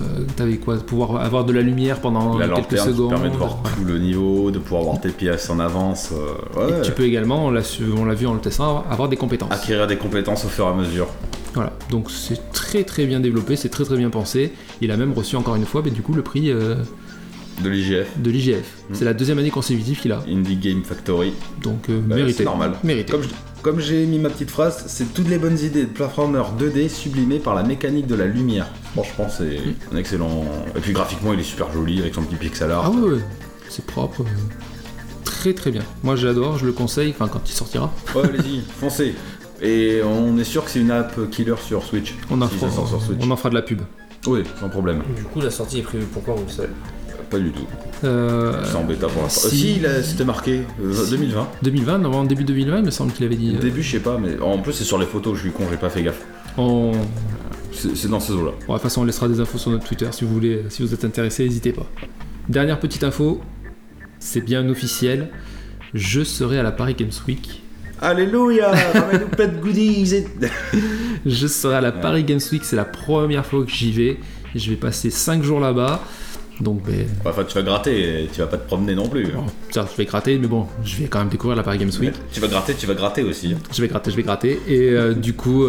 avoir de la lumière pendant
La
quelques
lanterne qui
secondes.
permet de voir
Voilà.
tout le niveau, de pouvoir voir tes pièces en avance. Ouais.
Et tu peux également, on l'a vu en le testant, avoir des compétences.
Acquérir des compétences au fur et à mesure.
Voilà, donc c'est très très bien développé, c'est très très bien pensé. Il a même reçu encore une fois, mais du coup, le prix
De l'IGF,
de l'IGF. C'est la deuxième année consécutive qu'il a,
Indie Game Factory.
donc
Bah,
mérité.
c'est normal.
Mérité.
Comme j'ai mis ma petite phrase, c'est toutes les bonnes idées de platformer 2D sublimées par la mécanique de la lumière. Franchement, c'est un excellent. Et puis graphiquement, il est super joli avec son petit pixel art.
Ah ouais, ouais, c'est propre. Très très bien. Moi j'adore, je le conseille, enfin quand il sortira.
Ouais, allez-y, foncez. Et on est sûr que c'est une app killer sur Switch.
On en,
Si ça sort sur Switch.
on en fera de la pub.
Oui, sans problème.
Du coup, la sortie est prévue pour quand, vous le savez?
Pas du tout.
Euh,
C'est en bêta pour l'instant.
si-
C'était marqué 2020.
2020, normalement début 2020, il me semble qu'il avait dit.
Au début, je sais pas, mais en plus, c'est sur les photos, je suis con, j'ai pas fait gaffe.
On...
C'est dans ces eaux-là.
Bon, de toute façon, on laissera des infos sur notre Twitter si vous voulez, si vous êtes intéressé, n'hésitez pas. Dernière petite info, c'est bien officiel, je serai à la Paris Games Week.
Alléluia, ramène-nous plein de goodies.
Je serai à la Paris Games Week, c'est la première fois que j'y vais. Je vais passer 5 jours là-bas. Donc,
Enfin, tu vas gratter, tu vas pas te promener non plus.
bon, certes, je vais gratter, mais bon, je vais quand même découvrir la Paris Games Week.
Tu vas gratter aussi.
Je vais gratter. Et du coup,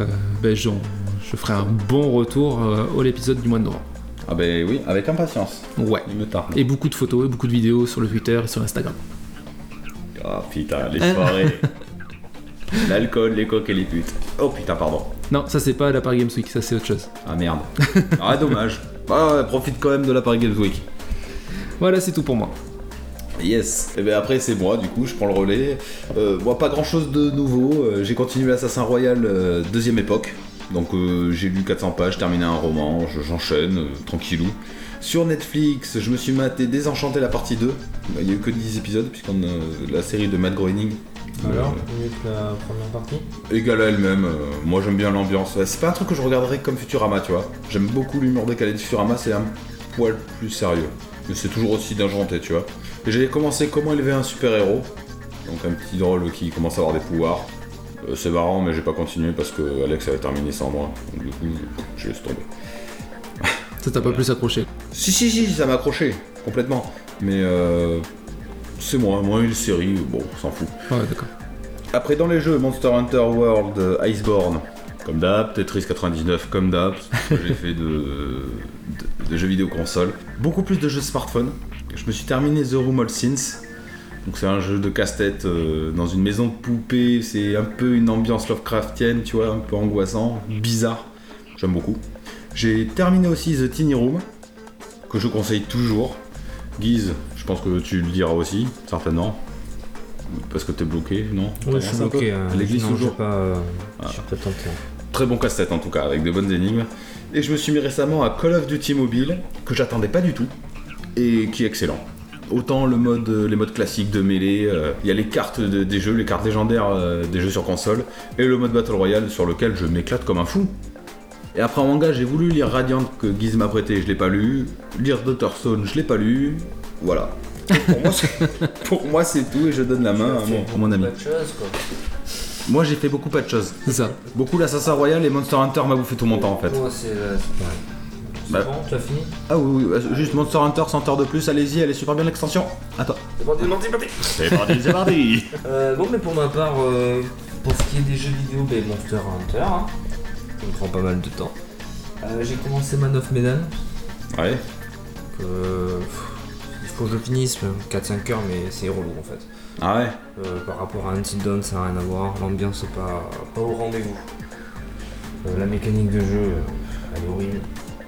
je ferai un bon retour au l'épisode du mois de novembre.
Ah ben oui, avec impatience.
Ouais.
Il me tarde.
Et beaucoup de photos et beaucoup de vidéos sur le Twitter et sur Instagram.
Ah putain, les soirées. L'alcool, les coques et les putes. Oh putain, pardon.
Non, ça c'est pas la Paris Games Week, ça c'est autre chose.
Ah merde. Ah dommage. Ah, profite quand même de la Paris Games Week.
Voilà, c'est tout pour moi.
Yes. Et ben après c'est moi, du coup, je prends le relais. Moi, pas grand chose de nouveau. J'ai continué l'Assassin Royal deuxième époque. Donc j'ai lu 400 pages, terminé un roman, j'enchaîne, tranquillou. Sur Netflix, je me suis maté Désenchanté la partie 2. Il n'y a eu que 10 épisodes, puisqu'on a la série de Matt Groening.
Alors, mieux que la première partie?
Égale à elle-même, moi j'aime bien l'ambiance. C'est pas un truc que je regarderais comme Futurama, tu vois. J'aime beaucoup l'humour décalé de Futurama, c'est un poil plus sérieux. Mais c'est toujours aussi déjanté, tu vois. Et j'ai commencé Comment élever un super-héros. Donc un petit drôle qui commence à avoir des pouvoirs. C'est marrant, mais j'ai pas continué parce que Alex avait terminé sans moi. Donc du coup, je laisse tomber.
Ça t'a pas plus accroché.
Si, ça m'a accroché, complètement. Mais c'est moi et les séries, bon, on s'en fout.
Ouais, d'accord.
Après, dans les jeux, Monster Hunter World, Iceborne, comme d'hab, Tetris 99, comme d'hab, ce que j'ai fait de jeux vidéo console. Beaucoup plus de jeux smartphone. Je me suis terminé The Room All Sins. Donc c'est un jeu de casse-tête dans une maison de poupées, c'est un peu une ambiance Lovecraftienne, tu vois, un peu angoissant, bizarre. J'aime beaucoup. J'ai terminé aussi The Tiny Room, que je conseille toujours. Guise, je pense que tu le diras aussi, certainement. Parce que t'es bloqué, non?
Ouais, je suis bloqué.
À l'église
non,
toujours.
Je suis pas tenté.
Très bon casse-tête en tout cas, avec de bonnes énigmes. Et je me suis mis récemment à Call of Duty Mobile, que j'attendais pas du tout, et qui est excellent. Autant les modes classiques de mêlée, il y a les cartes des jeux, les cartes légendaires des jeux sur console, et le mode Battle Royale sur lequel je m'éclate comme un fou. Et après en manga, j'ai voulu lire Radiant que Guise m'a prêté, je l'ai pas lu. Lire Dr. Stone, je l'ai pas lu. Voilà. Pour moi, c'est tout et je donne la main à mon ami.
Pas de choses, quoi.
Moi, j'ai fait beaucoup pas de choses.
C'est ça.
Beaucoup l'Assassin Royal et Monster Hunter m'a bouffé tout mon temps en fait.
Moi, c'est pareil. C'est
Bah.
bon, tu as fini?
Ah oui, juste Monster Hunter 100 heures de plus, allez-y, elle est super bien l'extension. Attends.
C'est parti.
C'est parti, c'est parti.
Bon, mais pour ma part, pour ce qui est des jeux vidéo, Monster Hunter, hein, ça me prend pas mal de temps. J'ai commencé Man of Medan.
Ouais.
Il faut que je finisse 4-5 heures, mais c'est relou en fait.
Ah ouais.
Par rapport à Until Dawn, ça n'a rien à voir. L'ambiance est pas au rendez-vous. La mécanique de jeu, elle est horrible.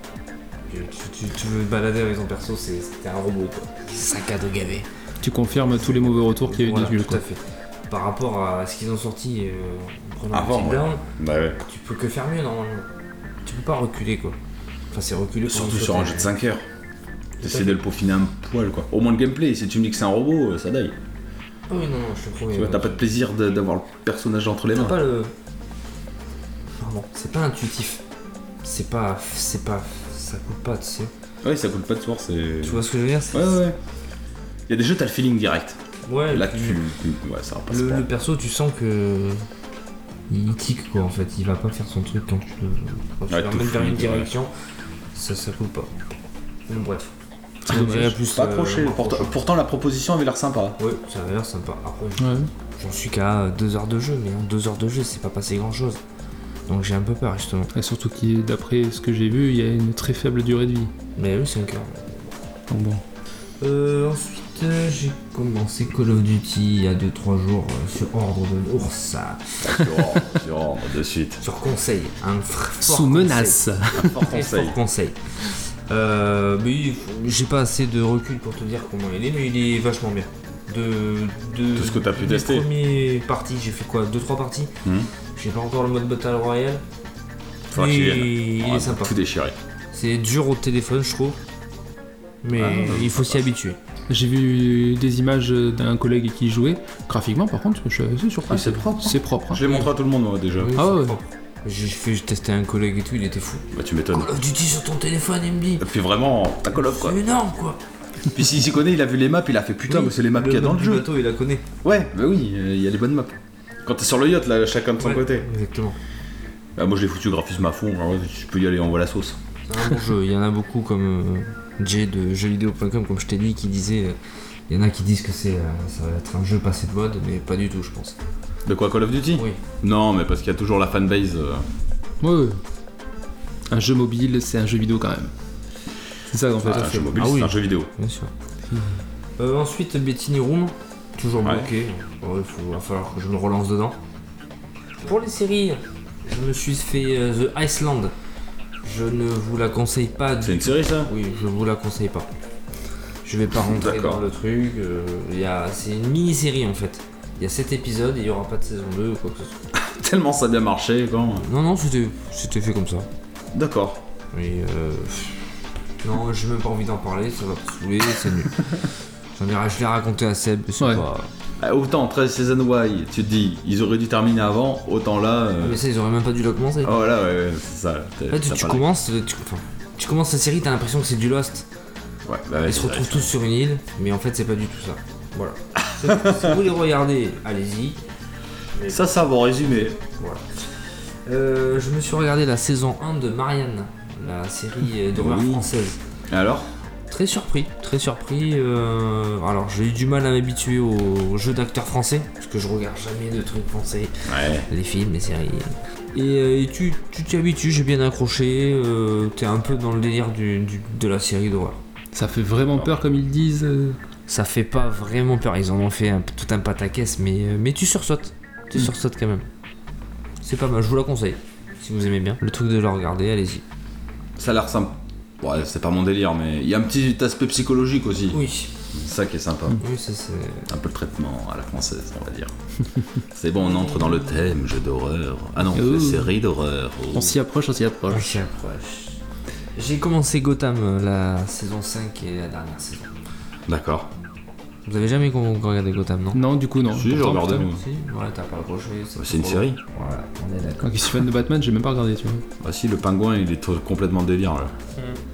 Tu veux te balader avec ton perso, c'était un robot quoi. Sac à dos gavé.
Tu confirmes tous les mauvais retours qu'il y a eu
Voilà,
dessus.
tout à fait. Par rapport à ce qu'ils ont sorti en prenant
Avant,
Until
ouais.
Dawn,
Bah ouais.
tu peux que faire mieux normalement. Tu peux pas reculer quoi. Enfin, c'est reculer pour
Surtout
une
sur un
sauter.
jeu de 5 heures.
à
T'essaies
fait.
de le peaufiner un poil quoi. Au moins le gameplay, si tu me dis que c'est un robot, ça daille.
Ah oui, non, je te promets.
Tu vois, t'as pas de plaisir d'avoir le personnage entre les
T'as
mains.
pas le. Pardon, c'est pas intuitif. C'est pas. Ça coûte pas, tu sais.
Ouais, ça coûte pas de source.
Tu vois ce que je veux dire?
Ouais. Il y a des jeux, t'as le feeling direct.
Ouais,
Là,
puis
ouais, ça va pas se
le
prendre.
perso, tu sens que. Il tique quoi en fait, il va pas faire son truc quand tu
Ouais,
l'emmènes
tout
vers une
fluide, ouais.
direction, ça coule pas. Bon, bref.
C'est
Je
dommage.
dirais plus,
Pas accroché. Pourtant, la proposition avait l'air sympa.
Ouais, ça avait l'air sympa. Après,
Ouais.
j'en suis qu'à 2 heures de jeu, mais en 2 heures de jeu, c'est pas passé grand chose. Donc j'ai un peu peur justement.
Et surtout d'après ce que j'ai vu, il y a une très faible durée de vie.
Mais oui, 5 heures.
Donc bon.
Ensuite, j'ai commencé Call of Duty il y a 2-3 jours sur ordre de l'ours,
Sur ordre, de suite.
sur conseil, un fort
Sous
conseil.
menace.
Un fort
Très
conseil.
fort conseil. Mais j'ai pas assez de recul pour te dire comment il est, mais il est vachement bien.
Tout ce que t'as pu
les
tester.
Premières parties, j'ai fait quoi 2-3 parties. J'ai pas encore le mode Battle Royale.
Faudra
Mais
qu'il vienne.
il
On va
est sympa.
Tout déchiré.
C'est dur au téléphone, je trouve. Mais il faut s'y habituer.
J'ai vu des images d'un collègue qui y jouait. Graphiquement, par contre, je suis assez surpris.
Ah, c'est propre, hein.
C'est propre. hein.
Je l'ai montré à tout le monde, moi, déjà.
Oui,
Ah
c'est
ouais.
propre. J'ai testé un collègue et tout, il était fou.
Bah, tu m'étonnes.
Call of Duty sur ton téléphone, il me dit.
Et puis vraiment, ta Call of quoi.
C'est énorme quoi.
Puis s'il s'y connaît, il a vu les maps, il a fait putain,
Oui,
mais c'est les maps qu'il y a dans le
du
jeu.
bateau, il la connaît.
Ouais, bah oui, il y a les bonnes maps. Quand t'es sur le yacht, là, chacun de son
Ouais,
côté.
Exactement.
Bah, moi, je l'ai foutu graphisme à fond, alors tu peux y aller, on voit la sauce.
C'est un bon jeu. Il y en a beaucoup comme Jay de jeuxvideo.com, comme je t'ai dit, qui disait. Il y en a qui disent que ça va être un jeu passé de mode, mais pas du tout, je pense.
De quoi, Call of Duty?
Oui.
Non, mais parce qu'il y a toujours la fanbase.
Ouais. Un jeu mobile, c'est un jeu vidéo quand même. C'est ça en fait.
Un jeu mobile,
Ah
c'est
oui.
un jeu vidéo.
Bien sûr. Ensuite, Bettini Room, toujours
Ouais.
bloqué. Ouais, va falloir que je me relance dedans. Pour les séries, je me suis fait The Iceland. Je ne vous la conseille pas du
C'est une série, ça?
Oui, je vous la conseille pas. Je vais pas rentrer
D'accord.
dans le truc. C'est une mini-série en fait. Il y a 7 épisodes et il y aura pas de saison 2 ou quoi que ce soit.
Tellement ça a bien marché, quand.
Non, c'était fait comme ça.
D'accord.
Mais non, j'ai même pas envie d'en parler, ça va me saouler, c'est nul. Je l'ai raconté à Seb, c'est
Ouais.
pas.
Autant 13 Season Y, tu te dis, ils auraient dû terminer avant, autant là.
Mais ça, ils auraient même pas dû la commencer.
Oh là, ouais, c'est ça.
En fait, tu commences la série, t'as l'impression que c'est du Lost.
Ouais, bah ouais,
Ils se
c'est
retrouvent
vrai.
tous sur une île, mais en fait, c'est pas du tout ça. Voilà. Si vous les regardez, allez-y.
Ça va en résumé.
Voilà. Je me suis regardé la saison 1 de Marianne, la série d'horreur
Oui.
française.
Et alors?
Très surpris, très surpris. Alors j'ai eu du mal à m'habituer aux jeux d'acteurs français, parce que je regarde jamais de trucs français,
Ouais.
les films, les séries. Et tu t'y habitues, j'ai bien accroché, t'es un peu dans le délire de la série d'horreur.
Ça fait vraiment peur comme ils disent.
Ça fait pas vraiment peur, ils en ont fait tout un pataquès, mais tu sursautes. Tu sursautes quand même. C'est pas mal, je vous la conseille, si vous aimez bien. Le truc de la regarder, allez-y.
Ça a l'air sympa. Ouais, c'est pas mon délire, mais il y a un petit aspect psychologique aussi.
Oui,
C'est ça qui est sympa.
oui, ça c'est...
Un peu le traitement à la française, on va dire. C'est bon, on entre dans le thème, jeu d'horreur. Ah non,
Oh.
série d'horreur. Oh.
On s'y approche, on s'y
On
approche.
s'y approche. J'ai commencé Gotham, la saison 5 et la dernière saison.
D'accord.
Vous avez jamais regardé Gotham, non?
Non, du coup, non.
Si, j'ai
Pourtant,
regardé.
putain.
moi.
Si, voilà, t'as pas accroché.
C'est une
trop
série.
long. Voilà, on est d'accord.
Quand je suis fan de Batman, j'ai même pas regardé, tu vois.
Bah si, le pingouin, il est complètement délire là.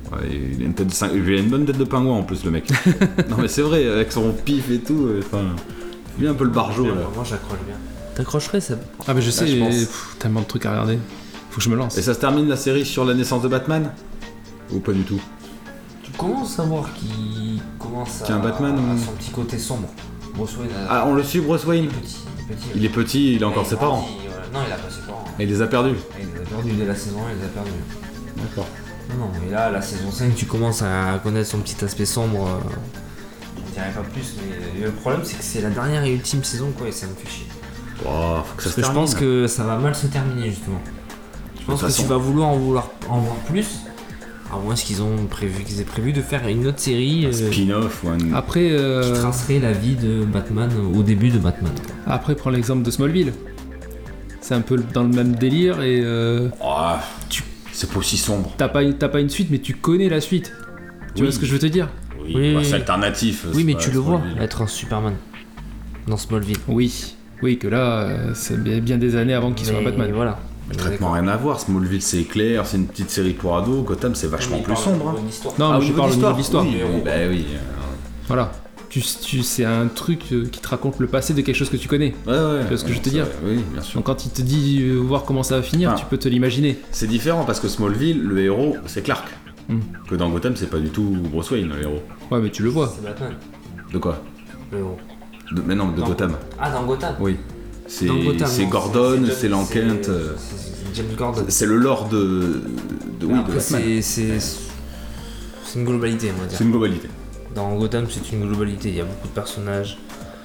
Ouais, il a une bonne tête de pingouin en plus, le mec. Non, mais c'est vrai, avec son pif et tout. Enfin, lui un peu le barjo là.
Moi, j'accroche bien. T'accrocherais ça?
Ah, mais je sais,
je pense.
tellement de trucs à regarder. Faut que je me lance.
Et ça se termine la série sur la naissance de Batman? Ou pas du tout?
Tu commences à voir qu'il commence
Qu'il y a un Batman
à
ou-
son petit côté sombre. Bruce Wayne,
Ah, on le suit, Bruce
il
Wayne?
est petit.
Il est petit, il a encore
il
ses parents.
grandit, voilà. Non, il a pas ses parents.
Et il les a perdus.
Il les a perdus dès la saison 1, il les a perdus.
D'accord.
Non, et là, la saison 5, tu commences à connaître son petit aspect sombre. Je dirais pas plus, mais le problème, c'est que c'est la dernière et ultime saison, quoi, et ça me fait chier.
Oh, faut que ça
Parce
se
que je
termine.
pense que ça va mal se terminer, justement. Je pense
toute
que tu
façon.
vas vouloir en voir plus, à moins qu'ils aient prévu de faire une autre série
Un spin-off ou un.
Après,
qui tracerait la vie de Batman au début de Batman.
après, prends l'exemple de Smallville. C'est un peu dans le même délire et
Oh, c'est pas aussi sombre.
t'as pas une suite, mais tu connais la suite. Tu vois ce que je veux te dire?
Oui,
bah,
oui.
c'est alternatif.
Oui, mais
c'est
tu
pas
le vois
Smallville.
être un Superman dans Smallville.
Oui, que là, c'est bien des années avant qu'il soit un
Mais
Batman.
Voilà.
Le traitement rien à voir. Smallville c'est clair, c'est une petite série pour ados. Gotham c'est vachement plus sombre. Hein.
Non, mais
au
je
niveau
parle au niveau de l'histoire.
Oui, oui, bah oui.
Voilà. C'est un truc qui te raconte le passé de quelque chose que tu connais.
Ouais, ouais.
Tu vois ce que je veux te
c'est
dire
vrai. Oui, bien sûr.
Donc quand il te dit voir comment ça va finir,
Ah.
tu peux te l'imaginer.
C'est différent parce que Smallville, le héros, c'est Clark.
Hmm.
Que dans Gotham, c'est pas du tout Bruce Wayne, le héros.
Ouais, mais tu le vois.
C'est Batman,
De quoi
le héros.
Mais non, de
Non.
Gotham.
Ah, dans Gotham.
Oui. C'est
Dans Gotham,
c'est
non,
Gordon,
James-
c'est l'enquête.
c'est James Gordon.
C'est le lore de oui, de
Après,
Batman.
c'est une globalité, on va dire.
C'est une globalité.
Dans Gotham, c'est une globalité. Il y a beaucoup de personnages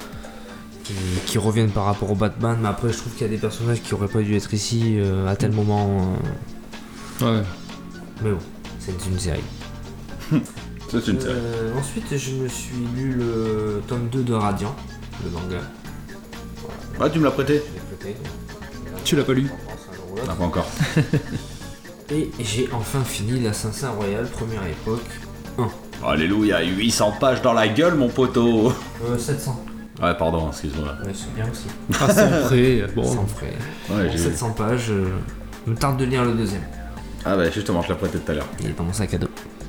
qui reviennent par rapport au Batman, mais après, je trouve qu'il y a des personnages qui auraient pas dû être ici à tel moment.
Ouais.
Mais bon, c'est une série.
C'est une série.
Ensuite, je me suis lu le tome 2 de Radiant, le manga.
Ah, tu me l'as prêté
Je l'ai prêté, donc,
Tu l'as pas lu?
on pense un jour ou l'autre.
Ah, pas encore.
Et j'ai enfin fini l'Assassin Royal, première époque.
Alléluia, 800 pages dans la gueule, mon poteau.
700.
Ouais, pardon, excuse-moi.
Ouais, c'est bien aussi.
Ah, sans prêt. Bon.
Sans frais.
Ouais, j'ai vu.
700 pages. Me tarde de lire le deuxième.
Ah, bah justement, je l'ai prêté tout à l'heure.
Il est dans mon sac à dos.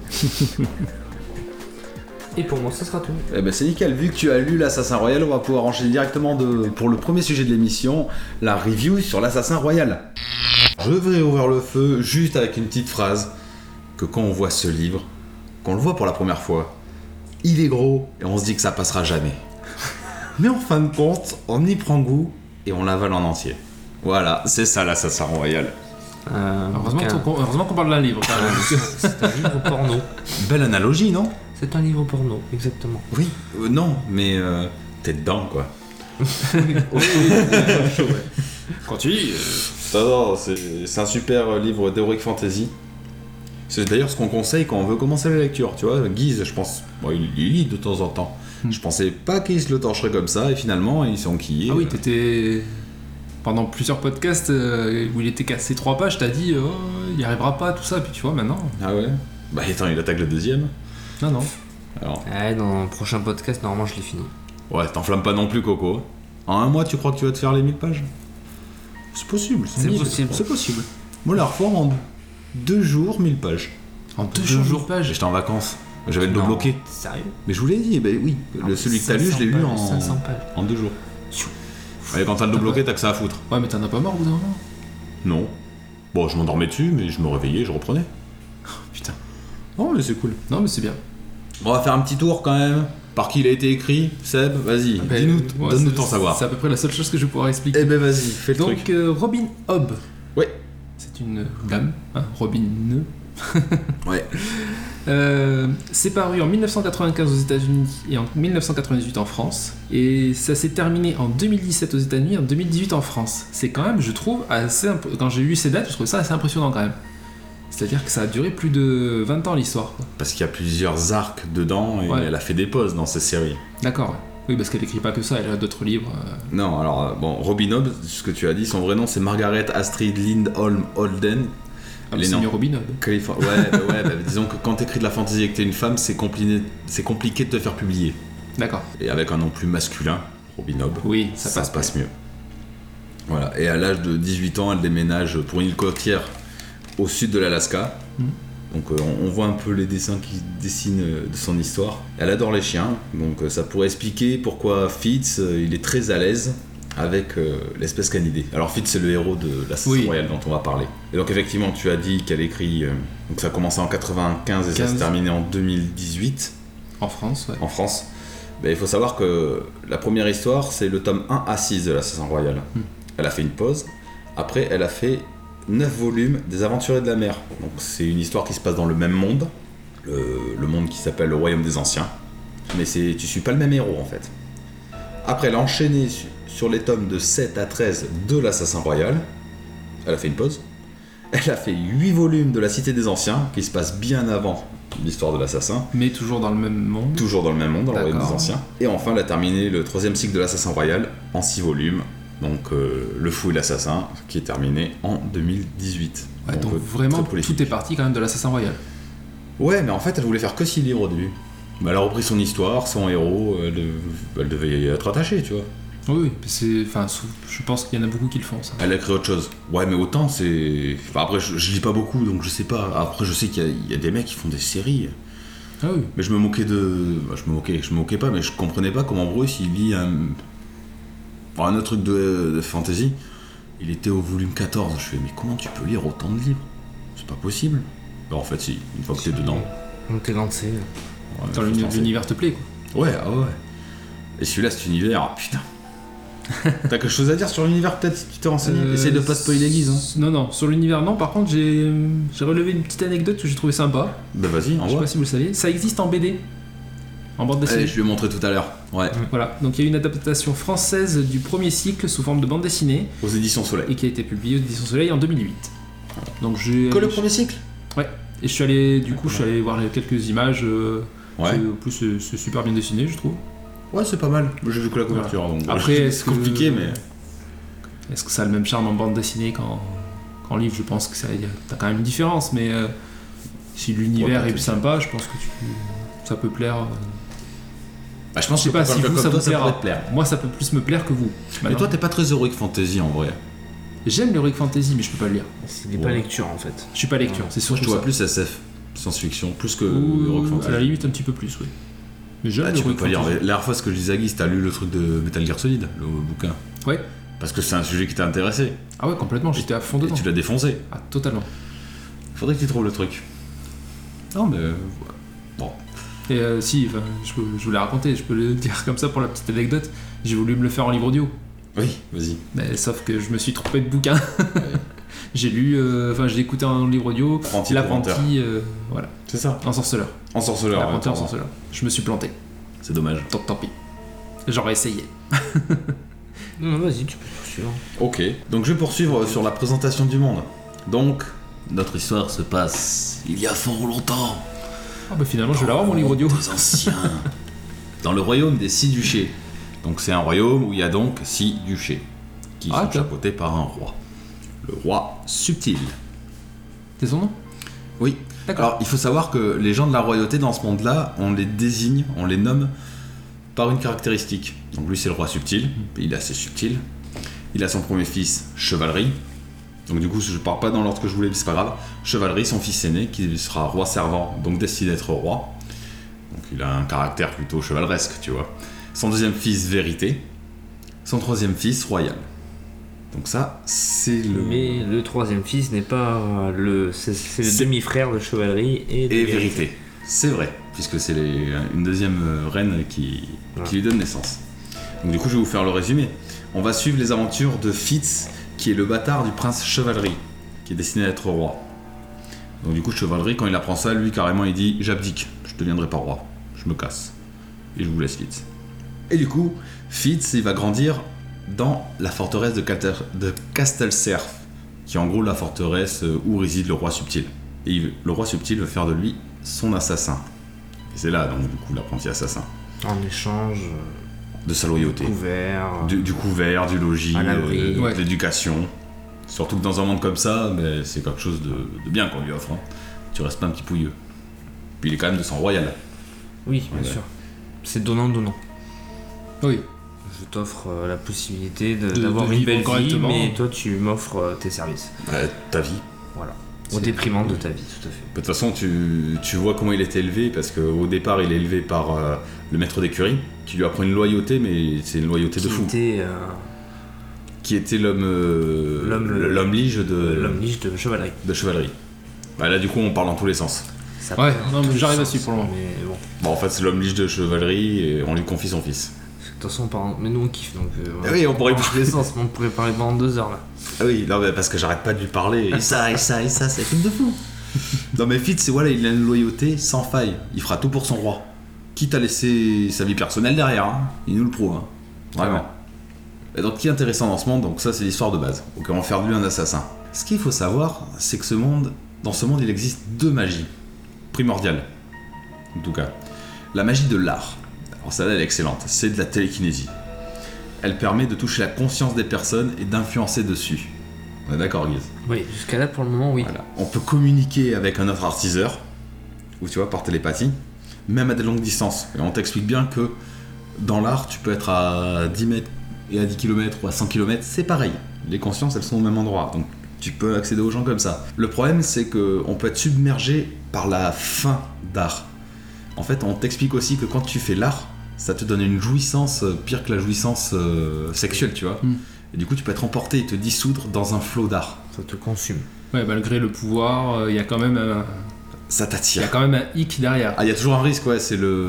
Et pour moi, ça sera tout.
Eh ben c'est nickel, vu que tu as lu l'Assassin Royal, on va pouvoir enchaîner directement pour le premier sujet de l'émission, la review sur l'Assassin Royal. Je vais ouvrir le feu juste avec une petite phrase, que quand on voit ce livre, qu'on le voit pour la première fois, il est gros et on se dit que ça passera jamais. Mais en fin de compte, on y prend goût et on l'avale en entier. Voilà, c'est ça l'Assassin Royal.
Heureusement qu'on parle d'un livre. quand même, parce que-
C'est un livre porno.
Belle analogie, non?
C'est un livre porno, exactement.
Oui, non, mais t'es dedans quoi.
Continue.
Non, c'est un super livre d'Heroic Fantasy. C'est d'ailleurs ce qu'on conseille quand on veut commencer la lecture, tu vois. Guise, je pense, bon, il lit de temps en temps. Je pensais pas qu'il se le torcherait comme ça, et finalement, il s'est enquillé.
Ah oui, t'étais. Pendant plusieurs podcasts où il était cassé 3 pages, t'as dit oh, il y arrivera pas, tout ça, puis tu vois maintenant.
Ah ouais. Bah attends, il attaque le deuxième.
Non.
Alors,
Ouais, dans le prochain podcast, normalement, je l'ai fini.
ouais, t'enflammes pas non plus, Coco. En un mois, tu crois que tu vas te faire les 1000 pages? C'est possible,
C'est possible.
C'est possible. Moi, la refaire en 2 jours, 1000 pages.
En 2 jours pages.
J'étais en vacances. J'avais le dos
Non,
bloqué.
Sérieux?
Mais je vous l'ai dit, bah oui. Celui que t'as lu, je l'ai lu
500 pages.
en 2 jours. Ouais, quand t'as le dos bloqué, t'as que ça à foutre.
Ouais, mais t'en as pas marre au bout d'un moment.
Non. Bon, je m'endormais dessus, mais je me réveillais, je reprenais.
Putain.
Non, mais c'est cool.
Non, mais c'est bien.
On va faire un petit tour quand même. Par qui il a été écrit? Seb, vas-y,
Ben,
dis-nous,
ouais,
donne-nous
c'est-
ton savoir.
C'est à peu près la seule chose que je vais pouvoir expliquer.
Eh ben vas-y, fais le
Donc,
truc.
Robin Hobb.
Ouais.
C'est une dame, hein, Robin.
Ouais.
C'est paru en 1995 aux États-Unis et en 1998 en France. Et ça s'est terminé en 2017 aux États-Unis et en 2018 en France. C'est quand même, je trouve, assez. Quand j'ai lu ces dates, je trouve ça assez impressionnant quand même. C'est-à-dire que ça a duré plus de 20 ans l'histoire, quoi.
Parce qu'il y a plusieurs arcs dedans et
Ouais.
elle a fait des pauses dans ces séries.
D'accord, ouais. Oui, parce qu'elle écrit pas que ça, elle a d'autres livres.
Non, alors, bon, Robin Hobb, ce que tu as dit, son vrai nom c'est Margaret Astrid Lindholm Holden.
Ah,
Les
c'est
noms.
mieux Robin Hood.
Ouais, disons que quand t'écris de la fantasy et que t'es une femme, c'est compliqué de te faire publier.
D'accord.
Et avec un nom plus masculin, Robin Hobb,
Oui,
ça se passe mieux. Voilà, et à l'âge de 18 ans, elle déménage pour une île côtière au sud de l'Alaska. Donc on voit un peu les dessins qui dessinent de son histoire. Elle adore les chiens, donc ça pourrait expliquer pourquoi Fitz il est très à l'aise avec l'espèce canidée. Alors Fitz c'est le héros de l'Assassin Royal dont on va parler. Et donc effectivement tu as dit qu'elle écrit, donc ça a commencé en 95 et ça se terminait en 2018.
En France, ouais.
En France. Ben, il faut savoir que la première histoire c'est le tome 1 à 6 de l'Assassin Royal. Elle a fait une pause, après elle a fait 9 volumes des Aventuriers de la Mer. Donc c'est une histoire qui se passe dans le même monde, le monde qui s'appelle le Royaume des Anciens. Mais tu suis pas le même héros en fait. Après elle a enchaîné sur les tomes de 7 à 13 de l'Assassin Royal. Elle a fait une pause. Elle a fait 8 volumes de la Cité des Anciens, qui se passe bien avant l'histoire de l'assassin.
Mais toujours dans le même monde.
Toujours dans le même monde, dans le
D'accord.
Royaume des Anciens. Et enfin elle a terminé le 3e cycle de l'Assassin Royal en 6 volumes. Donc Le Fou et l'Assassin, qui est terminé en 2018.
Ouais, donc vraiment,
très prolifique.
tout est parti quand même de l'Assassin Royal.
Ouais, mais en fait, elle voulait faire que 6 livres au début. Mais elle a repris son histoire, son héros, elle devait y être attachée, tu vois.
Oui, je pense qu'il y en a beaucoup qui le font, ça.
Elle a créé autre chose. Ouais, mais autant, c'est... Enfin, après, je lis pas beaucoup, donc je sais pas. Après, je sais qu'il y a des mecs qui font des séries.
Ah oui.
Mais je me moquais de... Bah, je me moquais pas, mais je comprenais pas comment Bruce, il lit un autre truc de fantasy. Il était au volume 14. Je fais, mais comment tu peux lire autant de livres? C'est pas possible. Alors, en fait, si, une fois que t'es dedans.
On t'est lancé.
Ouais,
Dans
faut se lancer.
l'univers te plaît, quoi.
Ouais, ah ouais. Et celui-là, cet univers, putain. T'as quelque chose à dire sur l'univers, peut-être, si tu t'es renseigné? Essaye de pas spoiler Guise. Hein.
Non, sur l'univers, non. Par contre, j'ai relevé une petite anecdote que j'ai trouvé sympa.
Bah vas-y,
Je sais
envoie.
pas si vous le saviez. Ça existe en BD. En bande dessinée.
Allez, je lui ai montré tout à l'heure. Ouais.
Voilà. Donc il y a une adaptation française du premier cycle sous forme de bande dessinée
Aux éditions Soleil.
et qui a été publiée aux éditions Soleil en 2008. Donc j'ai.
Que le premier cycle?
Ouais. Et je suis allé voir quelques images.
Ouais.
En plus, c'est super bien dessiné, je trouve.
Ouais, c'est pas mal. J'ai vu que la couverture, donc.
Après,
c'est compliqué, mais.
Est-ce que ça a le même charme en bande dessinée qu'en livre? Je pense que t'as quand même une différence, mais si l'univers
Ouais,
est plus sympa, je pense que ça peut plaire.
Bah, je pense
Je sais
que
pas
pour
si
quelqu'un
vous ça
comme
vous
toi, ça pourrait
plaira.
te plaire.
Moi, ça peut plus me plaire que vous.
Mais
Maintenant.
toi, t'es pas très heroic fantasy en vrai.
J'aime l'heroic fantasy, mais je peux pas le lire.
C'est pas
Ouais.
lecture en fait.
Je suis pas lecture, c'est
Moi,
surtout
je te vois
ça.
plus SF, science-fiction, plus que
Ou
heroic
à
fantasy.
la limite un petit peu plus, oui. Mais j'aime
Ah, tu peux
l'heroic
pas lire.
fantasy.
La dernière fois, ce que je disais à Guy, t'as lu le truc de Metal Gear Solid, le bouquin.
Ouais.
Parce que c'est un sujet qui t'a intéressé.
Ah ouais, complètement, j'étais à fond
Et
dedans.
tu l'as défoncé.
Ah, totalement.
Faudrait que tu trouves le truc. Non, mais. Bon.
Et je voulais raconter, je peux le dire comme ça pour la petite anecdote. J'ai voulu me le faire en livre audio.
Oui, vas-y.
Mais sauf que je me suis trompé de bouquin. J'ai lu, j'ai écouté un livre audio,
Apprenti
L'apprenti, voilà,
C'est ça.
ensorceleur.
Ensorceleur.
L'apprenti
pardon.
ensorceleur. Je me suis planté,
C'est dommage.
tant pis. J'aurais essayé.
Non, vas-y, tu peux poursuivre.
Ok, donc je vais poursuivre sur la présentation du monde. Donc, notre histoire se passe il y a fort longtemps.
Ah bah finalement, je vais l'avoir mon livre audio.
Des anciens. Dans le royaume des 6 duchés. Donc c'est un royaume où il y a donc 6 duchés qui
Ah,
sont
top.
chapeautés par un roi. Le roi subtil.
C'est son nom?
Oui.
D'accord.
Alors il faut savoir que les gens de la royauté dans ce monde-là, on les désigne, on les nomme par une caractéristique. Donc lui c'est le roi subtil, il est assez subtil. Il a son premier fils, Chevalerie. Donc du coup je pars pas dans l'ordre que je voulais, mais c'est pas grave. Chevalerie, son fils aîné, qui sera roi servant, donc destiné à être roi. Donc il a un caractère plutôt chevaleresque, tu vois. Son deuxième fils, Vérité. Son troisième fils, Royal. Donc ça, c'est le...
Mais le troisième fils n'est pas le. C'est le
C'est-
demi-frère de Chevalerie et de
Et Vérité. C'est vrai, puisque c'est une deuxième reine qui lui donne naissance. Donc du coup, je vais vous faire le résumé. On va suivre les aventures de Fitz, qui est le bâtard du prince Chevalerie, qui est destiné à être roi. Donc du coup, Chevalerie, quand il apprend ça, lui, carrément, il dit « J'abdique, je ne deviendrai pas roi, je me casse, et je vous laisse Fitz. » Et du coup, Fitz, il va grandir dans la forteresse de Castelcerf, qui est en gros la forteresse où réside le roi subtil. Et le roi subtil veut faire de lui son assassin. Et c'est là, donc, du coup, l'apprenti assassin.
En échange,
De sa loyauté.
couvert.
Du couvert, du logis,
À l'abri.
Ouais.
de l'éducation. Surtout que dans un monde comme ça, ben, c'est quelque chose de bien qu'on lui offre. Hein. Tu restes pas un petit pouilleux. Puis il est quand même de sang royal.
Oui, bien
Ouais.
sûr. C'est donnant-donnant.
Oui.
Je t'offre la possibilité
De
d'avoir une
vivre
belle vie,
correctement.
mais toi tu m'offres tes services.
Ta vie.
Voilà. Au déprimant de ta vie, tout à fait.
De toute façon, tu vois comment il était élevé, parce qu'au départ, il est élevé par le maître d'écurie, qui lui apprend une loyauté, mais c'est une loyauté de fou. Qui était l'homme lige
de chevalerie.
De chevalerie. Bah, là, du coup, on parle dans tous les sens.
Ça
Ouais,
peut-
non, mais j'arrive à
sens,
suivre pour le moment.
Mais bon,
Bon, en fait, c'est l'homme lige de chevalerie, et on lui confie son fils.
de toute façon, mais nous on kiffe donc.
Oui, on pourrait
dans tous les sens, mais on pourrait parler pendant 2 heures là.
Ah oui, non, mais parce que j'arrête pas de lui parler. Et ça, c'est un film de fou. Non, mais Fitz, voilà, il a une loyauté sans faille. Il fera tout pour son roi. Quitte à laisser sa vie personnelle derrière. Hein. Il nous le prouve. Hein. Vraiment. Et donc, ce qui est intéressant dans ce monde, donc ça, c'est l'histoire de base. Donc, on va faire de lui un assassin. Ce qu'il faut savoir, c'est que dans ce monde, il existe 2 magies. Primordiales. En tout cas. La magie de l'art. Alors, celle-là, elle est excellente. C'est de la télékinésie. Elle permet de toucher la conscience des personnes et d'influencer dessus. On est d'accord, Guise?
Oui, jusqu'à là pour le moment, oui.
Voilà. On peut communiquer avec un autre artiseur, ou tu vois, par télépathie, même à des longues distances. Et on t'explique bien que dans l'art, tu peux être à 10 mètres et à 10 km ou à 100 km, c'est pareil. Les consciences, elles sont au même endroit. Donc tu peux accéder aux gens comme ça. Le problème, c'est qu'on peut être submergé par la faim d'art. En fait, on t'explique aussi que quand tu fais l'art, ça te donne une jouissance pire que la jouissance sexuelle, tu vois. Et du coup, tu peux être emporté et te dissoudre dans un flot d'art.
Ça te consume.
Ouais, malgré le pouvoir, il y a quand même
Ça t'attire.
un hic derrière.
Ah, il y a toujours un risque, ouais,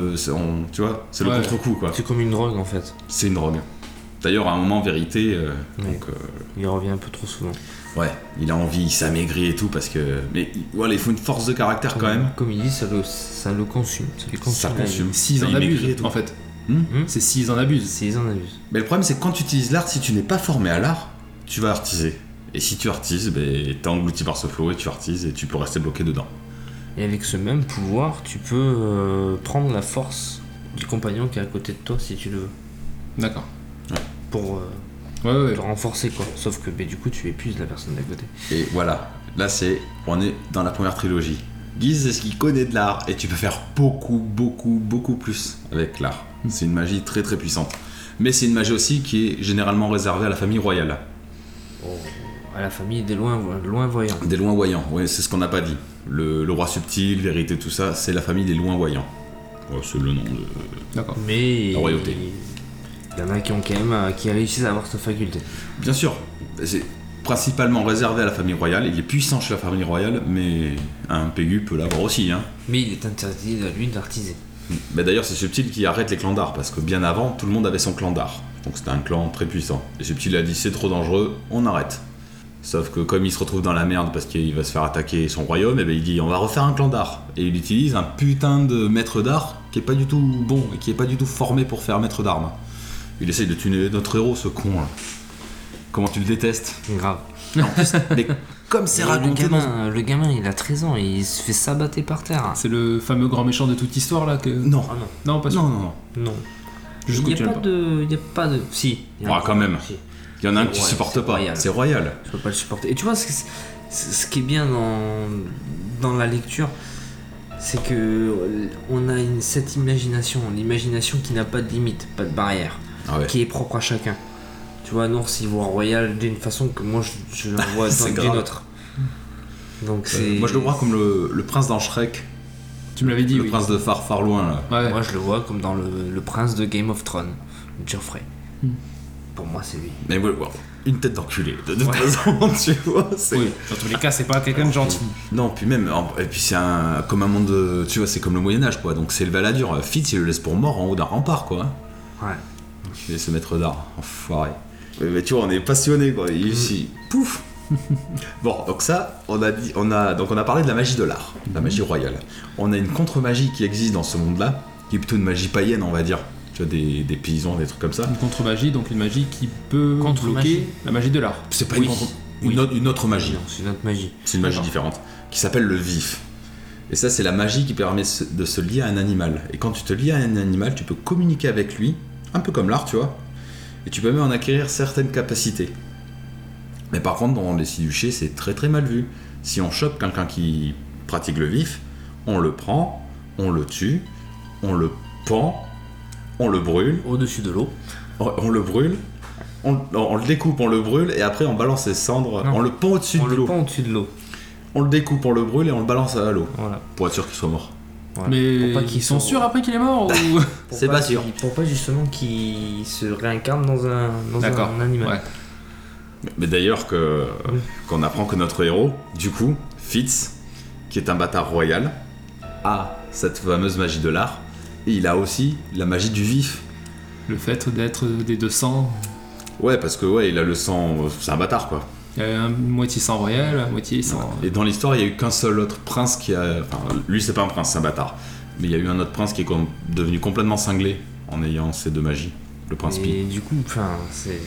tu vois, c'est le
Ouais.
contre-coup, quoi.
C'est comme une drogue en fait.
C'est une drogue. D'ailleurs, à un moment, vérité,
Ouais. Il revient un peu trop souvent.
ouais, il a envie, il s'amaigrit et tout, parce que... Mais voilà, il faut une force de caractère quand même.
Comme il dit, ça le consume. Ça lui consume.
Ça consume.
S'ils
Ça
en
maigrit
abusent,
et tout.
en fait.
Hmm.
C'est s'ils en abusent.
S'ils en abusent.
Mais le problème, c'est que quand tu utilises l'art, si tu n'es pas formé à l'art, tu vas artiser. Et si tu artises, t'es englouti par ce flot et tu artises et tu peux rester bloqué dedans.
Et avec ce même pouvoir, tu peux prendre la force du compagnon qui est à côté de toi si tu le veux.
D'accord.
Pour
Ouais.
te renforcer quoi. Sauf que du coup, tu épuises la personne d'à côté.
Et voilà, là on est dans la première trilogie. Guise, c'est ce qu'il connaît de l'art, et tu peux faire beaucoup plus avec l'art. C'est une magie très très puissante. Mais c'est une magie aussi qui est généralement réservée à la famille royale.
À la famille des loin voyants.
Des loin voyants, oui, c'est ce qu'on n'a pas dit. Le roi subtil, vérité, tout ça, c'est la famille des loin voyants. Ouais, c'est le nom de...
D'accord.
Mais
La royauté.
il y en a qui ont quand même qui réussissent à avoir cette faculté.
Bien sûr, c'est principalement réservé à la famille royale. Il est puissant chez la famille royale, mais un Pégu peut l'avoir aussi. Hein.
Mais il est interdit à lui d'artiser.
Mais d'ailleurs, c'est Subtil qui arrête les clans d'art, parce que bien avant, tout le monde avait son clan d'art. Donc c'était un clan très puissant. Et Subtil a dit c'est trop dangereux, on arrête. Sauf que comme il se retrouve dans la merde parce qu'il va se faire attaquer son royaume, et ben il dit on va refaire un clan d'art. Et il utilise un putain de maître d'art qui est pas du tout bon et qui est pas du tout formé pour faire maître d'armes. Il essaye de tuer notre héros, ce con là. Comment tu le détestes?
Grave.
En plus, mais comme c'est
Et
raconté
le gamin, il a 13 ans et il se fait sabater par terre.
C'est le fameux grand méchant de toute histoire là que.
Non,
Ah non.
Non, pas sûr.
non.
Non.
Juste
Il
que tu
n'y a,
l'aimes
pas de... il y a pas de. Si. il y a
Ah,
un-
quand même.
Si.
Il y en a un
C'est
qui
royal,
supporte
c'est
pas.
royal.
C'est royal.
Je peux pas le supporter. Et tu vois, ce qui est bien dans la lecture, c'est que on a cette imagination, l'imagination qui n'a pas de limite, pas de barrière,
Ah ouais.
qui est propre à chacun. Tu vois, Nours, il voit Royal d'une façon que moi je le vois
C'est
d'une
grave.
autre. Donc c'est.
Moi je le vois comme le prince dans Shrek,
Tu me l'avais dit,
le
oui.
prince de Far loin là.
Ouais.
Moi je le vois comme dans le prince de Game of Thrones, Geoffrey. Pour moi c'est lui.
Mais ouais, une tête d'enculé, de toute façon, tu vois. C'est...
Oui, dans tous les cas, c'est pas quelqu'un de gentil.
Non, puis même, et puis c'est comme un monde de, tu vois, c'est comme le Moyen-Âge quoi, donc c'est élevé à la dure. Fitz il le laisse pour mort en haut d'un rempart quoi.
Ouais.
Il est ce maître d'art, enfoiré. Mais tu vois, on est passionné quoi, ici. Pouf. Bon, donc ça, on a parlé de la magie de l'art, la magie royale. On a une contre-magie qui existe dans ce monde-là, qui est plutôt une magie païenne, on va dire. Tu vois, des paysans, des trucs comme ça.
Une contre-magie, donc une magie qui peut
Contre-magie.
bloquer la magie de l'art.
C'est pas
Oui.
une, contre-
Oui.
une autre magie.
Non, c'est notre magie.
C'est une magie différente, qui s'appelle le vif. Et ça, c'est la magie qui permet de se lier à un animal. Et quand tu te lies à un animal, tu peux communiquer avec lui, un peu comme l'art, tu vois. Et tu peux même en acquérir certaines capacités. Mais par contre, dans les Siduchés, c'est très très mal vu. Si on chope quelqu'un qui pratique le vif, on le prend, on le tue, on le pend, on le brûle,
Au-dessus de l'eau.
on le brûle, on le découpe, on le brûle, et après on balance ses cendres,
Non.
on le pend au-dessus
On
de
le
l'eau.
pend au-dessus de l'eau.
on le découpe, on le brûle et on le balance à l'eau.
Voilà.
Pour être sûr qu'il soit mort.
Voilà.
Mais
Pour pas
ils sont sûrs après qu'il est mort ou...
Pour
C'est pas sûr.
Pour pas justement qu'il se réincarne dans
D'accord.
un animal.
Ouais.
Mais d'ailleurs qu'on apprend que notre héros, du coup, Fitz, qui est un bâtard royal, a cette fameuse magie de l'art, et il a aussi la magie du vif.
Le fait d'être des 200,
Ouais, parce que il a le sang, c'est un bâtard quoi.
il y a un moitié sang royal, un moitié sang...
Et dans l'histoire, il y a eu qu'un seul autre prince qui a... Enfin, lui c'est pas un prince, c'est un bâtard. Mais il y a eu un autre prince qui est devenu complètement cinglé en ayant ces deux magies. Le prince Pi.
Et du coup, c'est...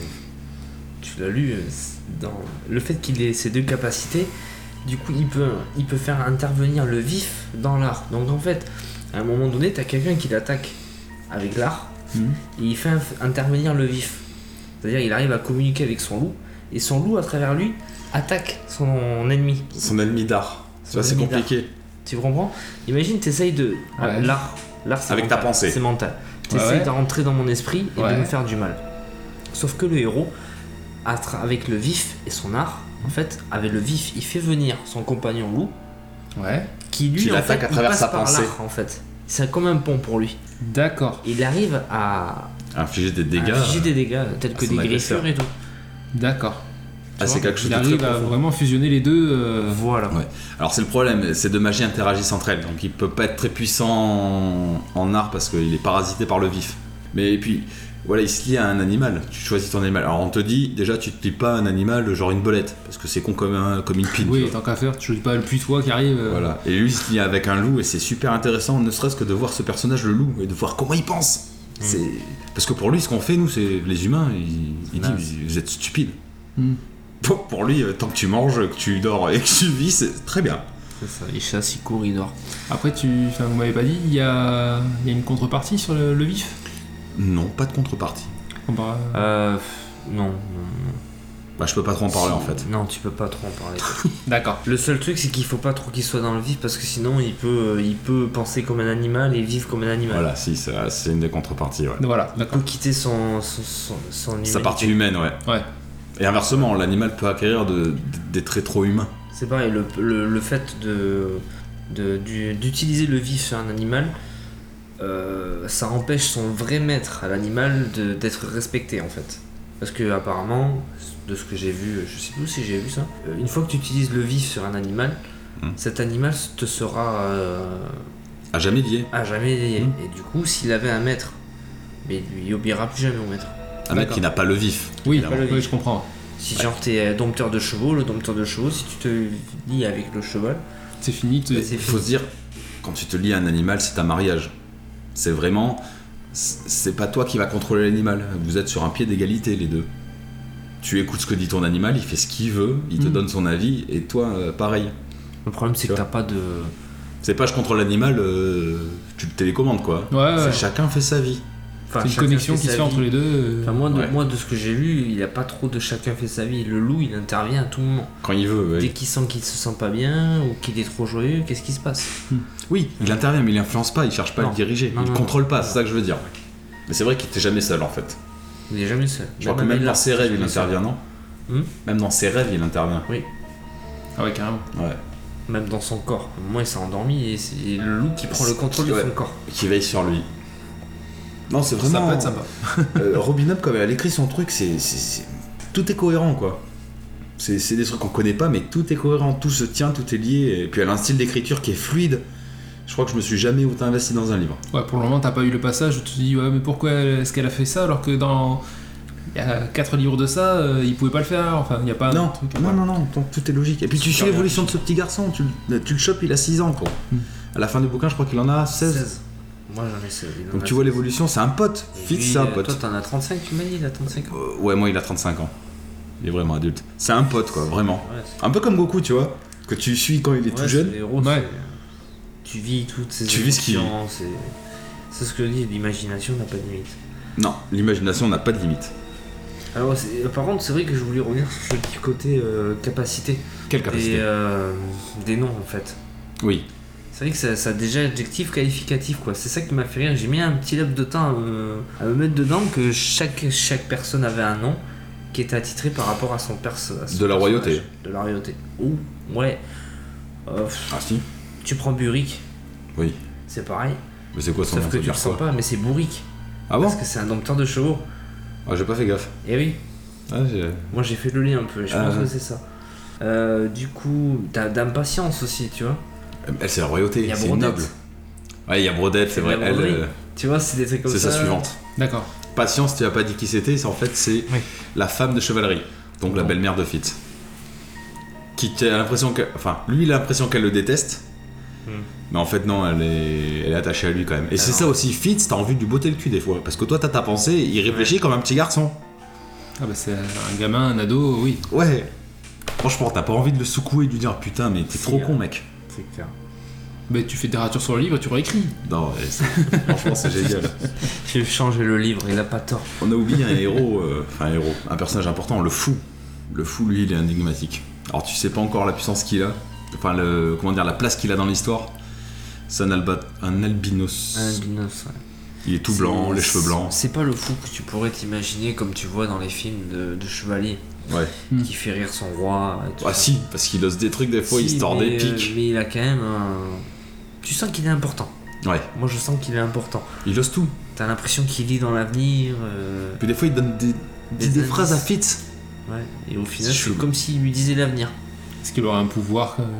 Tu l'as lu, dans le fait qu'il ait ces deux capacités, du coup, il peut faire intervenir le vif dans l'art. Donc en fait, à un moment donné, t'as quelqu'un qui l'attaque avec l'art, et il fait intervenir le vif. C'est-à-dire, il arrive à communiquer avec son loup, et son loup, à travers lui, attaque son ennemi.
Son ennemi d'art. Ça c'est
ennemi
compliqué.
Tu comprends? Imagine, t'essayes de...
Ouais.
L'art, c'est
Avec ta
mental,
pensée.
C'est mental. T'essayes
Ouais.
de rentrer dans mon esprit et
Ouais.
de me faire du mal. Sauf que le héros, avec le vif et son art, en fait, avec le vif, il fait venir son compagnon loup,
Ouais.
qui lui,
Qui
en
l'attaque
fait,
à travers
il passe
sa
par
pensée.
l'art, en fait. C'est comme un pont pour lui.
D'accord.
Il arrive à
Infliger des dégâts.
infliger des dégâts, tels que
son
des
agresseur.
griffures et tout.
D'accord.
Ah, c'est quelque chose
Il
de très
arrive à
profond.
vraiment fusionner les deux.
Voilà.
Ouais. Alors c'est le problème, ces deux magies interagissent entre elles, donc il peut pas être très puissant en art parce qu'il est parasité par le vif. Mais et puis, voilà, il se lie à un animal, tu choisis ton animal. Alors on te dit, déjà tu te lis pas un animal genre une belette, parce que c'est con comme une pine.
Oui,
tu vois.
tant qu'à faire, tu joues pas le puitois qui arrive.
Voilà. Et lui il se lie avec un loup et c'est super intéressant, ne serait-ce que de voir ce personnage, le loup, et de voir comment il pense. C'est... Parce que pour lui, ce qu'on fait, nous, c'est les humains, il dit,
Naze.
vous êtes stupides.
Hmm.
Pour lui, tant que tu manges, que tu dors et que tu vis, c'est très bien.
C'est ça. Il chasse, il court, il dort.
Après, vous m'avez pas dit, il y a une contrepartie sur le vif.
Non, pas de contrepartie.
Non.
Bah, je peux pas trop en parler en fait.
Non, tu peux pas trop en parler.
D'accord.
Le seul truc, c'est qu'il faut pas trop qu'il soit dans le vif parce que sinon il peut penser comme un animal et vivre comme un animal.
Voilà, si, c'est une des contreparties, ouais.
Voilà,
Il
d'accord.
peut quitter son
Sa
humanité.
partie humaine, ouais.
Ouais.
Et inversement, l'animal peut acquérir des traits trop humains.
C'est pareil, le fait d'utiliser le vif sur un animal, ça empêche son vrai maître à l'animal d'être respecté en fait. Parce que apparemment, de ce que j'ai vu, je sais plus si j'ai vu ça, une fois que tu utilises le vif sur un animal, cet animal te sera
À jamais lié.
à jamais lié. Et du coup, s'il avait un maître, mais il obéira plus jamais au maître.
Un mec
D'accord.
qui n'a pas le vif.
Oui,
Évidemment.
oui, je comprends.
Si genre t'es dompteur de chevaux, le dompteur de chevaux, si tu te lies avec le cheval,
C'est fini.
bah, c'est
Il faut
fini.
se dire, quand tu te lies à un animal, c'est un mariage. C'est vraiment... C'est pas toi qui va contrôler l'animal. Vous êtes sur un pied d'égalité, les deux. Tu écoutes ce que dit ton animal, il fait ce qu'il veut, il te donne son avis, et toi, pareil.
Le problème, c'est
Tu
que
vois.
t'as pas de.
C'est pas je contrôle l'animal, tu le télécommandes, quoi.
Ouais,
C'est
ouais.
chacun fait sa vie.
Enfin,
C'est une
chacun
connexion
fait
qui se
sa
fait
vie.
entre les deux.
Enfin,
Ouais.
moi, de ce que j'ai lu, il a pas trop de chacun fait sa vie. Le loup, il intervient à tout moment.
Quand il veut, ouais.
Dès qu'il sent qu'il se sent pas bien ou qu'il est trop joyeux, qu'est-ce qui se passe?
Oui, il intervient, mais il influence pas, il cherche pas à
Non.
le diriger.
Non,
il
non,
contrôle
non.
pas, c'est ça que je veux dire. Mais c'est vrai qu'il était jamais seul, en fait.
Il est jamais seul.
Je crois que même dans ses rêves, il intervient, non
Hmm.
Même dans ses rêves, il intervient.
Ah ouais, carrément.
Ouais.
Même dans son corps. Moi, il s'est endormi et c'est le loup qui prend le contrôle de
Ouais.
son corps.
Qui veille sur lui. Non, c'est
Ça
vraiment...
peut être sympa.
Robin Hood, comme elle écrit son truc, tout est cohérent, quoi. C'est des trucs qu'on connaît pas, mais tout est cohérent, tout se tient, tout est lié. Et puis elle a un style d'écriture qui est fluide. Je crois que je me suis jamais autant investi dans un livre.
Ouais, pour le moment, t'as pas eu le passage où tu te dis, ouais, mais pourquoi est-ce qu'elle a fait ça alors que dans. Il y a 4 livres de ça, il pouvait pas le faire. Enfin, il y a pas un
Non,
truc.
non, tout est logique. Et puis tu
Super
suis l'évolution de ce petit garçon, tu le chopes, il a 6 ans, quoi. À la fin du bouquin, je crois qu'il en a 16.
Moi, j'en ai 16. il en
Donc
a
tu vois
16.
l'évolution, c'est un pote.
Et
Fitz,
lui,
c'est un
Toi,
pote.
t'en as 35, tu m'as dit, il a 35 ans.
Ouais, moi, il a 35 ans. Il est vraiment adulte. C'est un pote, quoi, vraiment.
Ouais, c'est-
Un peu comme Goku, tu vois, que tu suis quand il est tout
Ouais,
jeune.
c'est les héros,
Ouais.
Tu vis toutes ces
Tu vis ce qu'il vit.
émotions, c'est ce que je dis, l'imagination n'a pas de limite.
Non, l'imagination n'a pas de limite.
Alors, par contre, c'est vrai que je voulais revenir sur ce petit côté capacité
Quelle capacité
des noms en fait.
Oui.
C'est vrai que ça a déjà adjectif qualificatif quoi. C'est ça qui m'a fait rire. J'ai mis un petit laps de temps à me mettre dedans que chaque personne avait un nom qui était attitré par rapport à son personnage.
De la royauté.
De la royauté. Ouh, ouais.
Ah si.
Tu prends Burick,
Oui.
c'est pareil.
Mais c'est quoi son nom?
Sauf que
Ça veut
tu
dire
le sens
quoi?
pas, mais c'est Bourrique.
Ah bon?
Parce que c'est un dompteur de chevaux.
Ah, j'ai pas fait gaffe.
Et oui,
Ah,
moi j'ai fait le lien un peu, je pense
ouais.
que c'est ça. Du coup, t'as Dame Patience aussi, tu vois.
Elle, c'est la royauté,
Il y a
c'est une
Brodette.
noble. Ouais, il y a Brodette, c'est
de
vrai.
la
Elle,
broderie. Tu vois, c'est des trucs comme
c'est
ça.
sa suivante.
D'accord.
Patience, tu as pas dit qui c'était, c'est en fait c'est
Oui.
la femme de chevalerie, donc la
Bon.
belle-mère de Fitz. Qui a l'impression que, enfin, lui il a l'impression qu'elle le déteste, mais en fait non, elle est attachée à lui quand même. Et c'est
Alors.
ça aussi, Fitz, t'as envie de lui botter le cul des fois, parce que toi t'as ta pensée, il réfléchit comme un petit garçon.
Ah bah c'est un gamin, un ado, oui.
Ouais. Franchement, t'as pas envie de le secouer et de lui dire putain, mais t'es
Si,
trop con mec.
C'est clair.
Mais tu fais des ratures sur le livre, tu réécris.
Non, ouais, franchement c'est génial.
J'ai changé le livre, il a pas tort.
On a oublié un héros, un personnage important, le fou. Le fou, lui, il est énigmatique. Alors tu sais pas encore la puissance qu'il a, enfin la place qu'il a dans l'histoire. C'est un albinos.
Un albinos, ouais.
Il est tout blanc, les cheveux blancs.
C'est pas le fou que tu pourrais t'imaginer comme tu vois dans les films de chevaliers
Ouais.
qui fait rire son roi. Et tout
Ah
ça.
si, parce qu'il ose des trucs des fois, il
Si,
se tord des
mais,
pics.
mais il a quand même un... Tu sens qu'il est important.
Ouais,
Moi je sens qu'il est important.
il ose tout.
T'as l'impression qu'il lit dans l'avenir.
Puis des fois, il donne des
Des
phrases à
indices.
Fitz.
Ouais. Et au final,
C'est
c'est
chelou.
comme s'il lui disait l'avenir.
Est-ce qu'il aurait un pouvoir que...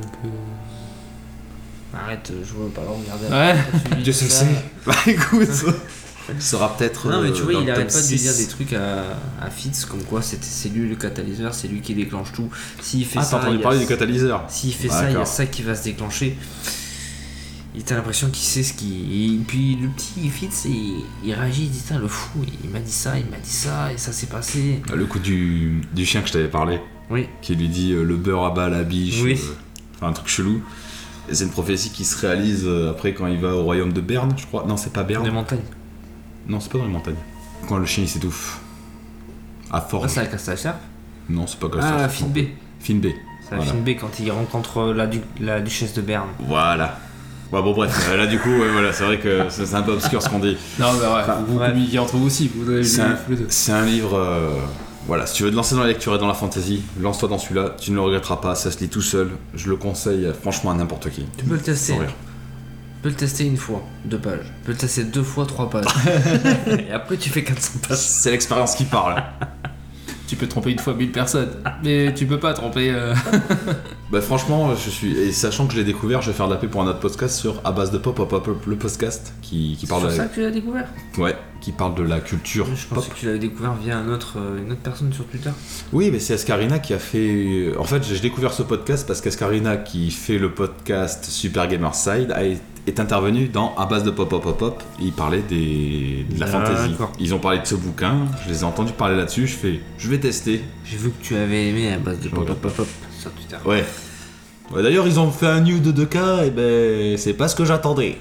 Arrête, je veux pas le regarder.
Ouais.
Quand tu lui
Dieu
dis
seul
ça.
sait. Bah écoute, ça sera peut-être.
Non mais tu vois,
dans
il
le
arrête
top
pas de lui
6.
dire des trucs à Fitz comme quoi c'est lui le catalyseur, c'est lui qui déclenche tout. S'il fait
Ah,
ça,
t'as entendu
il y a-
parler du catalyseur.
S'il fait ça, il y a
D'accord.
ça qui va se déclencher. Et t'as l'impression qu'il sait ce qui. Et puis le petit Fitz, il réagit, il dit putain, le fou, il m'a dit ça, et ça s'est passé.
Le coup du chien que je t'avais parlé,
Oui,
qui lui dit le beurre abat la biche.
Oui.
Enfin, un truc chelou. Et c'est une prophétie qui se réalise après quand il va au royaume de Berne, je crois. Non, c'est pas Berne.
des montagnes.
Non, c'est pas dans les montagnes. Quand le chien il s'étouffe. À Forge.
Ah, c'est la Castacher.
Non, c'est pas
Ah,
Castacher.
Finn B.
Finn B.
C'est la
Voilà.
Finn B quand il rencontre la duchesse de Berne.
Voilà. Ouais, bon, bref. Là, du coup, ouais, voilà, c'est vrai que c'est un peu obscur ce qu'on dit.
Non, mais ouais,
Enfin,
vous
ouais.
communiquez entre vous aussi, vous avez
C'est
lu les deux.
c'est un livre. Voilà, si tu veux te lancer dans la lecture et dans la fantasy, lance-toi dans celui-là. Tu ne le regretteras pas. Ça se lit tout seul. Je le conseille franchement à n'importe qui.
Tu peux le tester.
Sans rire.
Tu peux le tester une fois, 2 pages. Tu peux le tester 2 fois, 3 pages. Et après, tu fais 400 pages.
C'est l'expérience qui parle.
Tu peux tromper une fois 1000 personnes, mais tu peux pas tromper...
Bah franchement, je suis et sachant que je l'ai découvert, je vais faire de la paix pour un autre podcast sur à base de pop le podcast qui parle
C'est
de
sur ça que tu l'as découvert?
qui parle de la culture
Je
pop.
pensais que tu l'avais découvert via une autre personne sur Twitter.
Oui, mais c'est Ascarina qui a fait. En fait, j'ai découvert ce podcast parce qu'Ascarina, qui fait le podcast Super Gamer Side, est intervenu dans à base de pop. Et il parlait de la fantasy.
D'accord.
Ils ont parlé de ce bouquin. Je les ai entendus parler là-dessus. Je vais tester.
J'ai vu que tu avais aimé à base de
Je regarde
pop sur Twitter.
Ouais. Ouais, d'ailleurs, ils ont fait un new de 2K, et ben, c'est pas ce que j'attendais.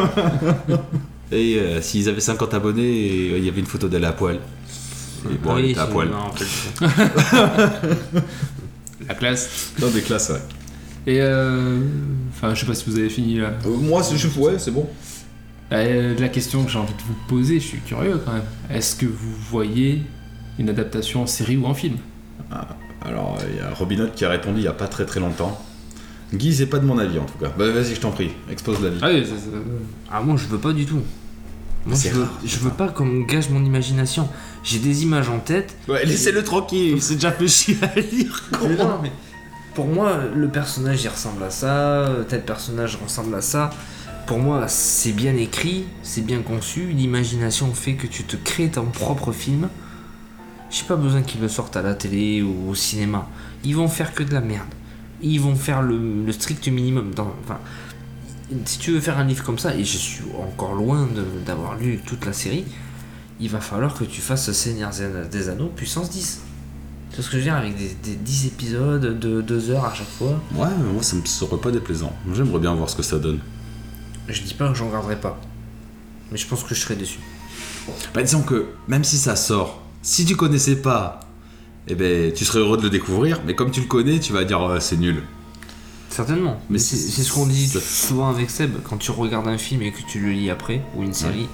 Et s'ils avaient 50 abonnés, il y avait une photo d'elle à poil. Et bon, elle était à poil.
non, en fait,
La classe.
Dans des classes, ouais.
Et enfin, je sais pas si vous avez fini là.
Moi, ouais, c'est bon.
La question que j'ai envie de vous poser, je suis curieux quand même. Est-ce que vous voyez une adaptation en série ou en film?
Alors, il y a Robinot qui a répondu il y a pas très longtemps. Guy, c'est pas de mon avis en tout cas. Bah, vas-y, je t'en prie, expose l'avis.
Ah oui,
Ah, moi je veux pas du tout. Moi
C'est rare,
je veux pas qu'on me gâche mon imagination. J'ai des images en tête.
Ouais, laissez-le tranquille, il s'est déjà fait chier à lire.
Mais non, mais pour moi, le personnage il ressemble à ça, tel personnage ressemble à ça. Pour moi, c'est bien écrit, c'est bien conçu. L'imagination fait que tu te crées ton propre film. J'ai pas besoin qu'ils le sortent à la télé ou au cinéma. Ils vont faire que de la merde. Ils vont faire le strict minimum. Enfin, si tu veux faire un livre comme ça, et je suis encore loin d'avoir lu toute la série, il va falloir que tu fasses Seigneur des Anneaux puissance 10. C'est ce que je veux dire, avec des 10 épisodes de 2 heures à chaque fois.
Ouais, mais moi ça me serait pas déplaisant. J'aimerais bien voir ce que ça donne.
Je dis pas que j'en garderai pas, mais je pense que je serai déçu.
Bah, disons que même si ça sort, si tu connaissais pas, eh ben tu serais heureux de le découvrir, mais comme tu le connais, tu vas dire c'est nul.
Certainement.
Mais
Mais c'est ce qu'on dit
ça-
souvent avec Seb, quand tu regardes un film et que tu le lis après, ou une série,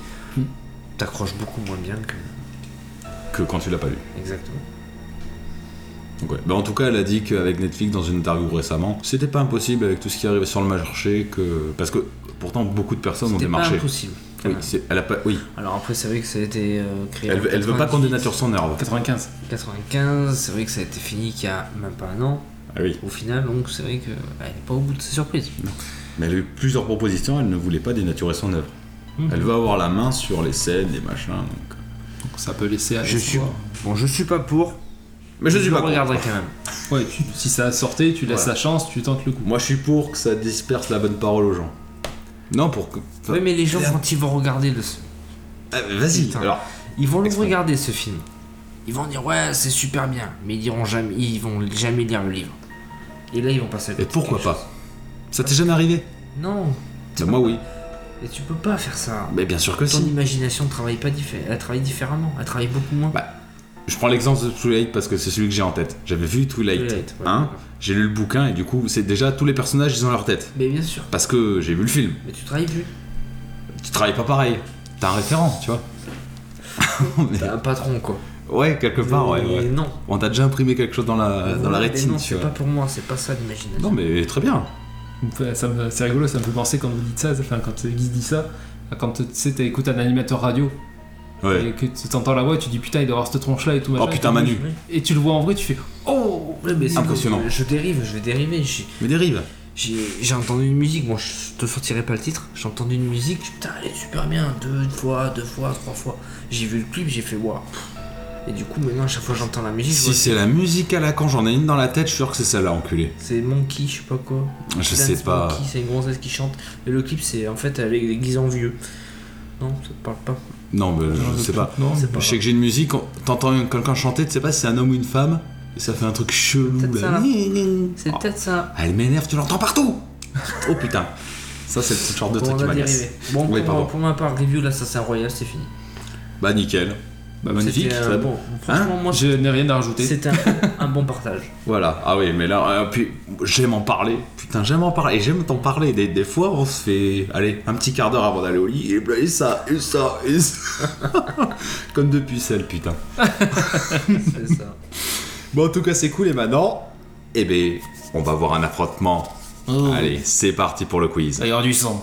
t'accroches beaucoup moins bien que...
Que quand tu l'as pas lu.
Exactement.
Donc, ouais. Bah, en tout cas, elle a dit qu'avec Netflix, dans une interview récemment, c'était pas impossible avec tout ce qui arrive sur le marché, parce que pourtant beaucoup de personnes ont démarché.
C'était pas impossible.
Oui, elle a pas. Oui.
Alors après, c'est vrai que ça a été créé.
Elle veut pas qu'on dénature son œuvre.
95.
95, c'est vrai que ça a été fini qu'il y a même pas un an.
Ah oui.
Au final, donc c'est vrai qu'elle n'est pas au bout de ses surprises.
Non. Mais elle a eu plusieurs propositions, elle ne voulait pas dénaturer son œuvre.
Mhm.
Elle veut avoir la main sur les scènes, les machins. Donc
Ça peut laisser à
Je suis pas pour.
Mais je suis pas
le
contre.
regarderai quand même.
Ouais, si ça sortait, tu laisses
Voilà.
la chance, tu tentes le coup.
Moi, je suis pour que ça disperse la bonne parole aux gens. Non, pour que.
Oui, mais les gens,
Merde.
quand ils vont regarder
Vas-y.
Putain.
Alors,
ils vont le
Exprès.
regarder ce film. Ils vont dire ouais, c'est super bien, mais ils vont jamais lire le livre. Et là, ils vont passer à côté
et pourquoi
de
pas
quelque
Ça t'est jamais arrivé
chose. Non.
Bah, moi, oui.
Et tu peux pas faire ça.
Mais bien sûr que
Ton
si.
imagination travaille pas elle travaille différemment. Elle travaille beaucoup moins.
Bah, je prends l'exemple de Twilight parce que c'est celui que j'ai en tête. J'avais vu Twilight,
Twilight, ouais,
1,
d'accord.
j'ai lu le bouquin et du coup, c'est déjà tous les personnages, ils ont leur tête.
Mais bien sûr.
Parce que j'ai vu le film.
Mais tu travailles plus.
Tu travailles pas pareil. T'as un référent, tu vois. Mais-
T'as un patron quoi.
ouais, quelque part, ouais.
Mais non.
On t'a déjà imprimé quelque chose dans la
Mais
rétine,
non,
tu
c'est
vois.
pas pour moi. C'est pas ça l'imagination.
Non, mais très bien.
C'est rigolo, ça me fait penser quand vous dites ça, enfin quand Guy dit ça, quand tu sais, t'écoutes un animateur radio
Ouais.
et que tu t'entends la voix et tu dis putain, il doit avoir cette tronche là et tout machin.
Oh putain, Manu.
Et tu le vois en vrai, tu fais oh.
Ouais, mais c'est
Impressionnant.
que je vais dériver.
Mais dérive.
J'ai entendu une musique, bon je te sortirai pas le titre, j'ai entendu une musique, putain elle est super bien, deux fois, 3 fois. J'ai vu le clip, j'ai fait waouh. Et du coup maintenant à chaque fois que j'entends la musique, je
Si
vois
c'est la musique à la con, j'en ai une dans la tête, je suis sûr que c'est celle-là, enculé.
c'est Monkey, je sais pas quoi.
Je
Dance
sais pas.
Monkey, c'est une grossesse qui chante. Et le clip c'est en fait elle est déguisée en vieux. Non, ça te parle pas.
Non, mais je sais pas.
Non,
C'est pas
Je sais que j'ai une musique, t'entends quelqu'un chanter, tu sais pas si c'est un homme ou une femme, et ça fait un truc chelou.
Peut-être ça,
là.
là. C'est
Oh,
peut-être ça.
elle m'énerve, tu l'entends partout. Oh putain. Ça, c'est le petit genre de
Bon,
truc
on
qui
a
m'agace.
dérivé. Bon,
Oui, pardon.
pour ma part, review l'Assassin Royal, c'est fini.
Bah, nickel.
Bah magnifique.
C'était,
très
bon. Franchement, moi,
Je n'ai rien à rajouter.
c'était un bon partage.
Voilà. Ah oui, mais là, puis j'aime en parler. Putain, j'aime en parler. Et j'aime t'en parler. Des fois, on se fait, allez, un petit quart d'heure avant d'aller au lit. Et ça. Comme de pucelle, putain.
C'est ça.
Bon, en tout cas, c'est cool. Et maintenant, eh ben, on va voir un affrontement.
Oh.
Allez, c'est parti pour le quiz.
Il va y avoir du sang.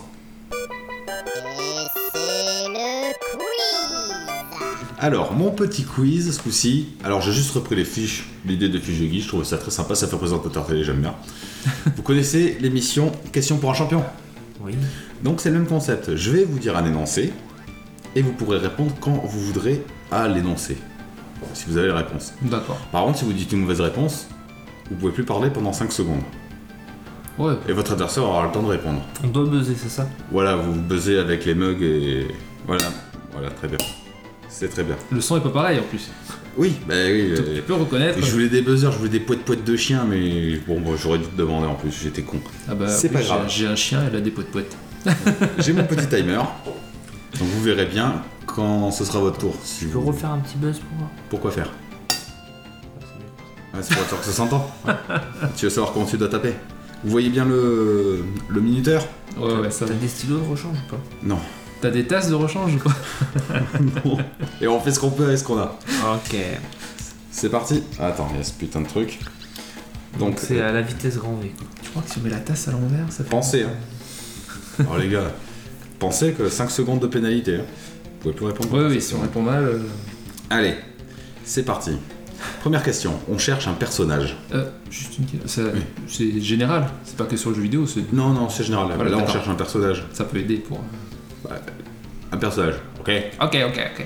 C'est le quiz.
Alors, mon petit quiz, ce coup-ci. Alors, j'ai juste repris les fiches, l'idée de fiches de Guy. Je trouvais ça très sympa. Ça fait présentateur télé, j'aime bien. Vous connaissez l'émission Question pour un champion?
Oui.
Donc, c'est le même concept. Je vais vous dire un énoncé. Et vous pourrez répondre quand vous voudrez à l'énoncé. Si vous avez la réponse.
D'accord.
Par contre, si vous dites une mauvaise réponse, vous pouvez plus parler pendant 5 secondes.
Ouais.
Et votre adversaire aura le temps de répondre.
On doit buzzer, c'est ça?
Voilà, vous buzzez avec les mugs et... Voilà, très bien. C'est très bien.
Le son est pas pareil en plus.
Oui, bah oui.
Tu peux reconnaître.
Je voulais des buzzers, je voulais des poètes de chiens, mais bon, j'aurais dû te demander en plus, j'étais con.
Ah bah,
C'est
en
pas
plus,
grave.
J'ai un chien, elle a des poètes.
J'ai mon petit timer, donc vous verrez bien quand ce sera votre tour. Si
Tu peux
vous...
refaire un petit buzz pour moi?
Pourquoi faire? C'est pour être sûr que ça s'entend. Tu veux savoir comment tu dois taper? Vous voyez bien le minuteur?
Ouais, ça.
T'as des stylos de rechange ou pas?
Non.
T'as des tasses de rechange ou quoi?
Non. Et on fait ce qu'on peut avec ce qu'on a.
Ok.
C'est parti. Attends, il y a ce putain de truc. Donc,
C'est à la vitesse grand V. quoi.
Tu crois que si on met la tasse à l'envers, ça fait.
pensez. Hein. Alors les gars, pensez que 5 secondes de pénalité. Hein. Vous pouvez plus répondre.
Ouais,
pendant
oui,
5
si on
secondes.
répond mal.
Allez, c'est parti. Première question. On cherche un personnage.
Juste une question. C'est général, c'est pas que sur le jeu vidéo,
Non, c'est général.
Voilà,
Là, on
d'accord.
cherche un personnage.
ça peut aider pour.
Un personnage, ok?
Ok.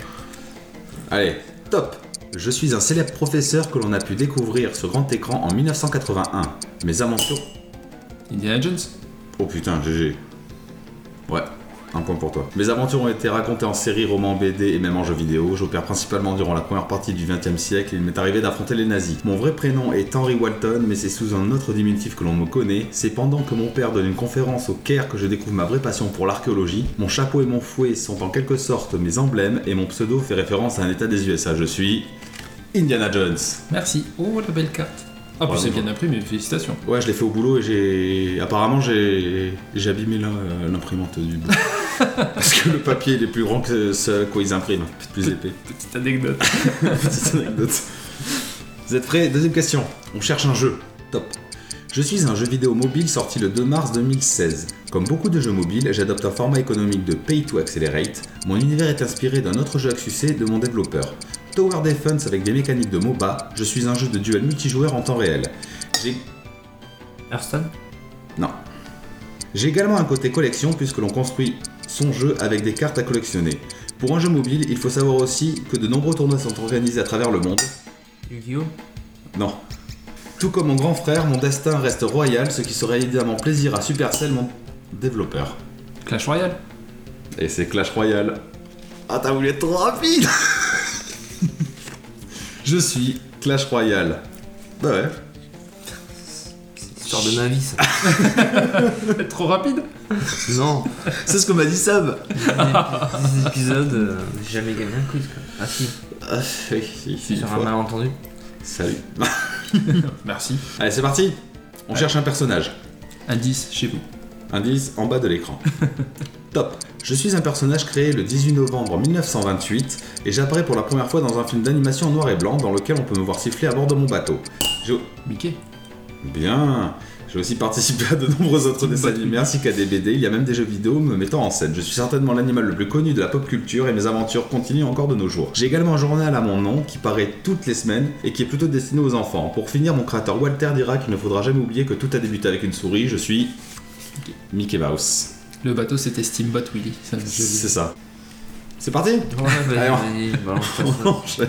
Allez, top. Je suis un célèbre professeur que l'on a pu découvrir sur grand écran en 1981. Mes aventures...
Indiana Jones?
Oh putain, GG. Ouais, un point pour toi. Mes aventures ont été racontées en série, romans, BD et même en jeux vidéo. J'opère principalement durant la première partie du XXe siècle et il m'est arrivé d'affronter les nazis. Mon vrai prénom est Henry Walton, mais c'est sous un autre diminutif que l'on me connaît. C'est pendant que mon père donne une conférence au Caire que je découvre ma vraie passion pour l'archéologie. Mon chapeau et mon fouet sont en quelque sorte mes emblèmes et mon pseudo fait référence à un état des USA. Je suis... Indiana Jones.
Merci. Oh, la belle carte. Ah, puis
Bravo.
c'est bien imprimé, félicitations.
Ouais, je l'ai fait au boulot et apparemment j'ai abîmé l'imprimante du bout. Parce que le papier il est plus grand que ce à quoi ils impriment, plus épais.
Petite anecdote.
Petite anecdote. Vous êtes prêts? Deuxième question. On cherche un jeu. Top. Je suis un jeu vidéo mobile sorti le 2 mars 2016. Comme beaucoup de jeux mobiles, j'adopte un format économique de Pay to Accelerate. Mon univers est inspiré d'un autre jeu à succès de mon développeur. Tower Defense avec des mécaniques de MOBA, je suis un jeu de duel multijoueur en temps réel.
Hearthstone?
Non. J'ai également un côté collection puisque l'on construit son jeu avec des cartes à collectionner. Pour un jeu mobile, il faut savoir aussi que de nombreux tournois sont organisés à travers le monde.
Yu-Gi-Oh!
Non. Tout comme mon grand frère, mon destin reste royal, ce qui serait évidemment plaisir à Supercell, mon développeur.
Clash Royale.
Et c'est Clash Royale. Ah, t'as voulu être trop rapide. Je suis Clash Royale. Bah ouais.
C'est l'histoire de ma vie, ça.
Trop rapide.
Non.
C'est ce que m'a dit Sab.
10 épisodes, j'ai jamais gagné un quiz, quoi. Ah si,
Ah, oui, si, une
sur un
fois.
malentendu.
Salut.
Merci.
Allez, c'est parti. On cherche un personnage.
Indice chez vous.
Indice en bas de l'écran. Top. Je suis un personnage créé le 18 novembre 1928 et j'apparais pour la première fois dans un film d'animation en noir et blanc dans lequel on peut me voir siffler à bord de mon bateau.
Mickey.
Bien. J'ai aussi participé à de nombreux autres dessins animés ainsi qu'à des BD, il y a même des jeux vidéo me mettant en scène. Je suis certainement l'animal le plus connu de la pop culture et mes aventures continuent encore de nos jours. J'ai également un journal à mon nom qui paraît toutes les semaines et qui est plutôt destiné aux enfants. Pour finir, mon créateur Walter dira qu'il ne faudra jamais oublier que tout a débuté avec une souris, je suis Mickey Mouse.
Le bateau c'était Steamboat Willie.
C'est ça. C'est parti.
Ouais,
Allez,
vas-y, balance
On enchaîne.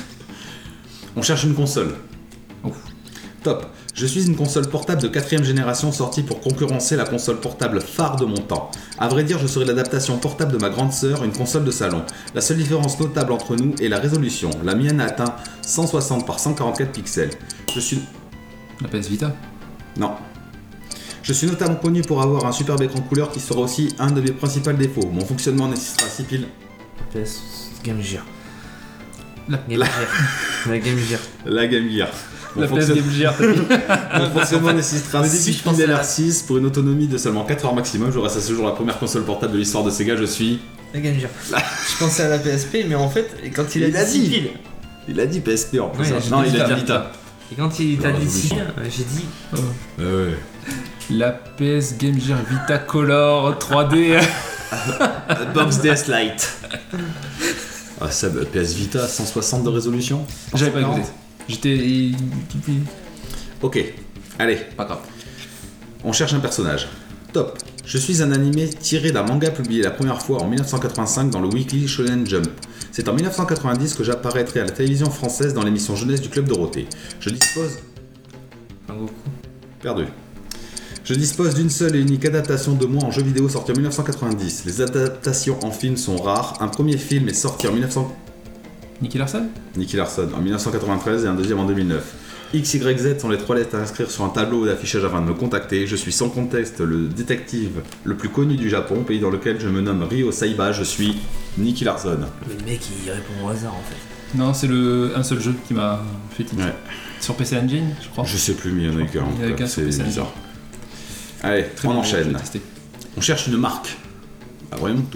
On cherche une console.
Ouf.
Top. Je suis une console portable de 4ème génération sortie pour concurrencer la console portable phare de mon temps. À vrai dire, je serai l'adaptation portable de ma grande sœur, une console de salon. La seule différence notable entre nous est la résolution. La mienne a atteint 160 par 144 pixels. Je suis...
La PS Vita.
Non. Je suis notamment connu pour avoir un superbe écran couleur qui sera aussi un de mes principaux défauts. Mon fonctionnement nécessitera 6 piles.
PS Game Gear.
La-
Game Gear. La Game Gear.
La Game Gear.
La PS Game Gear, t'as dit.
Mon fonctionnement nécessitera
Au début,
6
je pensais
piles
à la-
LR6 pour une autonomie de seulement 4 heures maximum. Je reste à ce jour la première console portable de l'histoire de Sega. Je suis...
La Game Gear. Je pensais à la PSP, mais en fait, quand il a dit 6 piles,
Il a dit PSP en plus.
Ouais,
hein.
j'ai
Non,
dit
il a dit
Vita.
Vita.
et quand il t'a
La
dit 6
résolution.
piles, j'ai dit
Ouais.
La PS Game Gear Vita Color 3D.
Box DS Lite. Ah, ça, PS Vita, 160 de résolution.
J'avais pas
140.
écouté. J'étais.
Ok, allez,
Pas grave.
on cherche un personnage. Top. Je suis un animé tiré d'un manga publié la première fois en 1985 dans le Weekly Shonen Jump. C'est en 1990 que j'apparaîtrai à la télévision française dans l'émission jeunesse du Club Dorothée. Je dispose...
un Goku.
Perdu. Je dispose d'une seule et unique adaptation de moi en jeu vidéo sorti en 1990. Les adaptations en film sont rares. Un premier film est sorti en 1900...
Nicky Larson.
Nicky Larson en 1993 et un deuxième en 2009. X, Y, Z sont les 3 lettres à inscrire sur un tableau d'affichage afin de me contacter. Je suis sans conteste le détective le plus connu du Japon, pays dans lequel je me nomme Ryo Saiba. Je suis Nicky Larson.
Le mec il répond au hasard en fait.
Non, c'est un seul jeu qui m'a fait titre.
Ouais.
Sur PC Engine, je crois.
Je sais plus, mais il y en a eu qu'un.
Il y en avait qu'un sur
C'est
PC.
bizarre. Allez,
Très
on
bon,
enchaîne.
j'ai testé.
On cherche une marque. Ah, vraiment tout.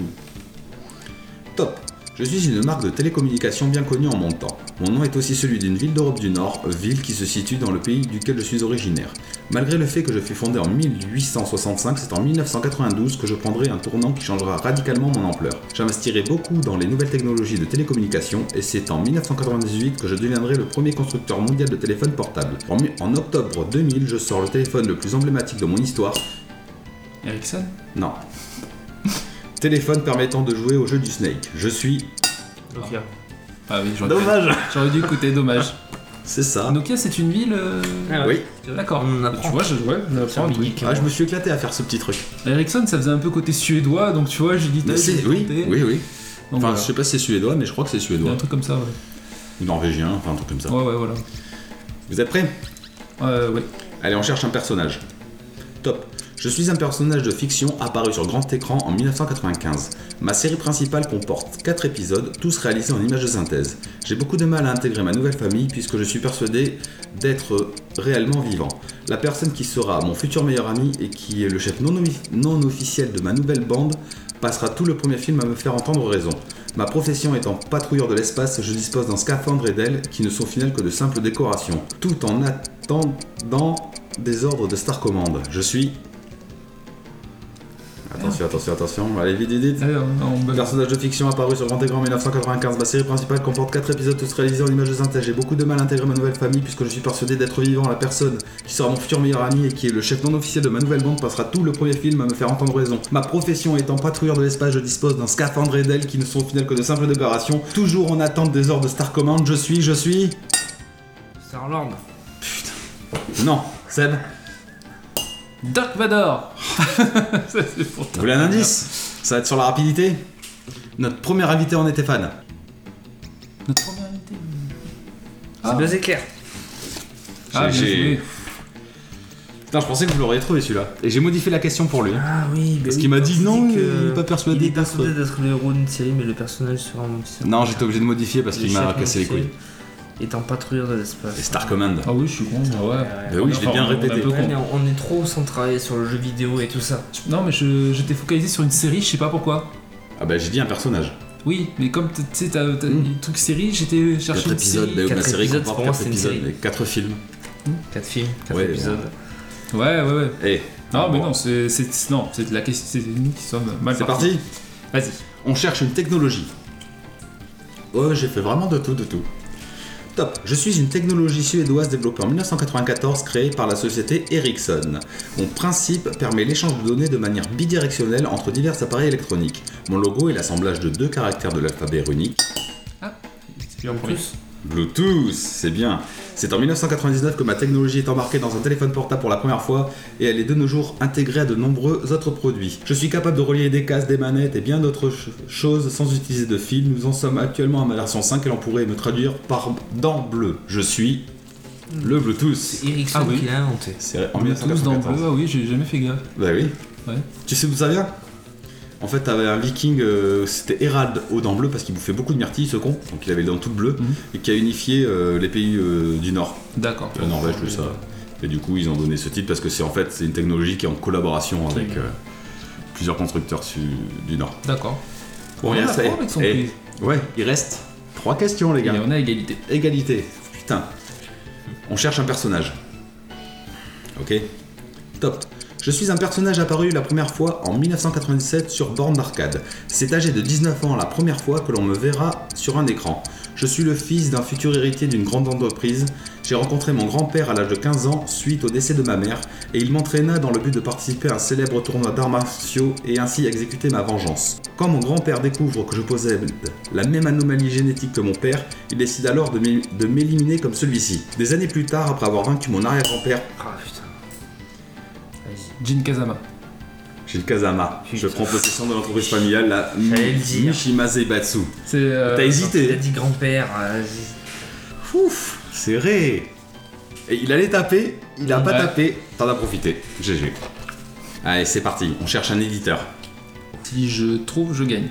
Top. Je suis une marque de télécommunications bien connue en mon temps. Mon nom est aussi celui d'une ville d'Europe du Nord, ville qui se situe dans le pays duquel je suis originaire. Malgré le fait que je fus fondé en 1865, c'est en 1992 que je prendrai un tournant qui changera radicalement mon ampleur. J'investirai beaucoup dans les nouvelles technologies de télécommunications et c'est en 1998 que je deviendrai le premier constructeur mondial de téléphones portables. En octobre 2000, je sors le téléphone le plus emblématique de mon histoire.
Ericsson.
Non. Téléphone permettant de jouer au jeu du Snake. Je suis...
Nokia.
Ah oui,
Dommage.
J'aurais dû écouter, dommage.
C'est ça.
Nokia, c'est une ville.
Ah
Oui.
D'accord.
On en apprend.
Tu vois, on apprend un truc.
Ah, je me suis éclaté à faire ce petit truc.
Ericsson, ça faisait un peu côté suédois, donc tu vois, j'ai dit.
Mais c'est... Oui, oui.
Donc,
Enfin,
voilà.
je sais pas si c'est suédois, mais je crois que c'est
Il y a
suédois.
un truc comme ça, ouais.
Ou norvégien, enfin un truc comme ça.
Ouais, voilà.
Vous êtes prêts?
Ouais.
Allez, on cherche un personnage. Top. Je suis un personnage de fiction apparu sur grand écran en 1995. Ma série principale comporte 4 épisodes, tous réalisés en images de synthèse. J'ai beaucoup de mal à intégrer ma nouvelle famille puisque je suis persuadé d'être réellement vivant. La personne qui sera mon futur meilleur ami et qui est le chef non officiel de ma nouvelle bande passera tout le premier film à me faire entendre raison. Ma profession étant patrouilleur de l'espace, je dispose d'un scaphandre et d'ailes qui ne sont au final que de simples décorations, tout en attendant des ordres de Star Command. Je suis... Attention, allez vite.
Allez, on bug.
Personnage de fiction apparu sur grand écran en 1995. Ma série principale comporte 4 épisodes tous réalisés en images de synthèse. J'ai beaucoup de mal à intégrer ma nouvelle famille puisque je suis persuadé d'être vivant. La personne qui sera mon futur meilleur ami et qui est le chef non officiel de ma nouvelle bande passera tout le premier film à me faire entendre raison. Ma profession étant patrouilleur de l'espace, je dispose d'un scaphandre et d'ailes qui ne sont au final que de simples décorations. Toujours en attente des ordres de Star Command, je suis...
Star-Lord.
Non, Seb.
Dark Vador. Ça, c'est pour
Vous voulez un indice? Ça va être sur la rapidité. Notre premier invité en était fan.
Notre premier invité.
C'est Buzz Éclair.
Ah, bien joué.
Putain, je pensais que vous l'auriez trouvé celui-là. Et j'ai modifié la question pour lui.
Ah oui,
Parce qu'il m'a dit non, il est pas persuadé
Il est
d'être-
persuadé d'être le héros d'une série, mais le personnage sera...
Non, j'étais obligé de modifier parce qu'il m'a cassé les couilles.
Étant patrouilleur de l'espace.
Et Star Command.
Ah oui, je suis con, ouais.
Bah oui, je l'ai bien
On est un
répété.
peu
Ouais,
con.
mais on est trop centré sur le jeu vidéo et tout ça.
Non, mais j'étais focalisé sur une série, je sais pas pourquoi.
Ah bah j'ai dit un personnage.
Oui, mais comme tu sais, t'as des trucs séries, j'étais chercher
4
une
épisodes,
série.
bah oui, la
4
série
épisodes,
comporte
pour moi,
4
c'est une
épisodes,
série.
et 4 films.
4 films, 4
Ouais,
épisodes.
Ouais.
Eh,
Non, mais
bon.
non, c'est de la question, c'est nous qui sommes mal
C'est parti.
Vas-y.
On cherche une technologie. Ouais, j'ai fait vraiment de tout. Top. Je suis une technologie suédoise développée en 1994 créée par la société Ericsson. Mon principe permet l'échange de données de manière bidirectionnelle entre divers appareils électroniques. Mon logo est l'assemblage de 2 caractères de l'alphabet runique.
C'est plus en premier.
Bluetooth, c'est bien. C'est en 1999 que ma technologie est embarquée dans un téléphone portable pour la première fois et elle est de nos jours intégrée à de nombreux autres produits. Je suis capable de relier des casques, des manettes et bien d'autres choses sans utiliser de fil. Nous en sommes actuellement à ma version 5 et l'on pourrait me traduire par dents bleues. Je suis le Bluetooth.
C'est Ericsson
Ah oui.
qui l'a inventé.
C'est en
Bluetooth dans
1994.
bleu, ah oui, j'ai jamais fait gaffe.
Bah oui.
Ouais.
Tu sais d'où ça vient? En fait, t'avais un viking, c'était Hérald aux dents bleues parce qu'il bouffait beaucoup de myrtilles, ce con, donc il avait les dents toutes bleues, et qui a unifié les pays du Nord,
D'accord.
la Norvège, tout ça. Et du coup, ils ont donné ce titre parce que c'est une technologie qui est en collaboration avec plusieurs constructeurs du Nord.
D'accord.
Bon,
On
rien,
a
ça y est.
trois avec son
Eh,
quiz.
ouais, il reste 3 questions, les
Et
gars.
on est à égalité.
Égalité. Putain. On cherche un personnage. Ok. Top. Je suis un personnage apparu la première fois en 1997 sur borne d'arcade. C'est âgé de 19 ans la première fois que l'on me verra sur un écran. Je suis le fils d'un futur héritier d'une grande entreprise. J'ai rencontré mon grand-père à l'âge de 15 ans suite au décès de ma mère et il m'entraîna dans le but de participer à un célèbre tournoi d'arts martiaux et ainsi exécuter ma vengeance. Quand mon grand-père découvre que je possède la même anomalie génétique que mon père, il décide alors de m'éliminer comme celui-ci. Des années plus tard, après avoir vaincu mon arrière-grand-père,
Ah putain. Vas-y.
Jin Kazama.
J'ai le Kazama.
Putain.
Je prends possession de l'entreprise familiale, la
J'allais le dire.
Mishima Zaibatsu.
C'est.
T'as
Il a
hésité.
dit grand-père.
Ouf, serré. Et il allait taper, il a pas
Ouais.
tapé, t'en as profité. GG. Allez, c'est parti, on cherche un éditeur.
Si je trouve, je gagne.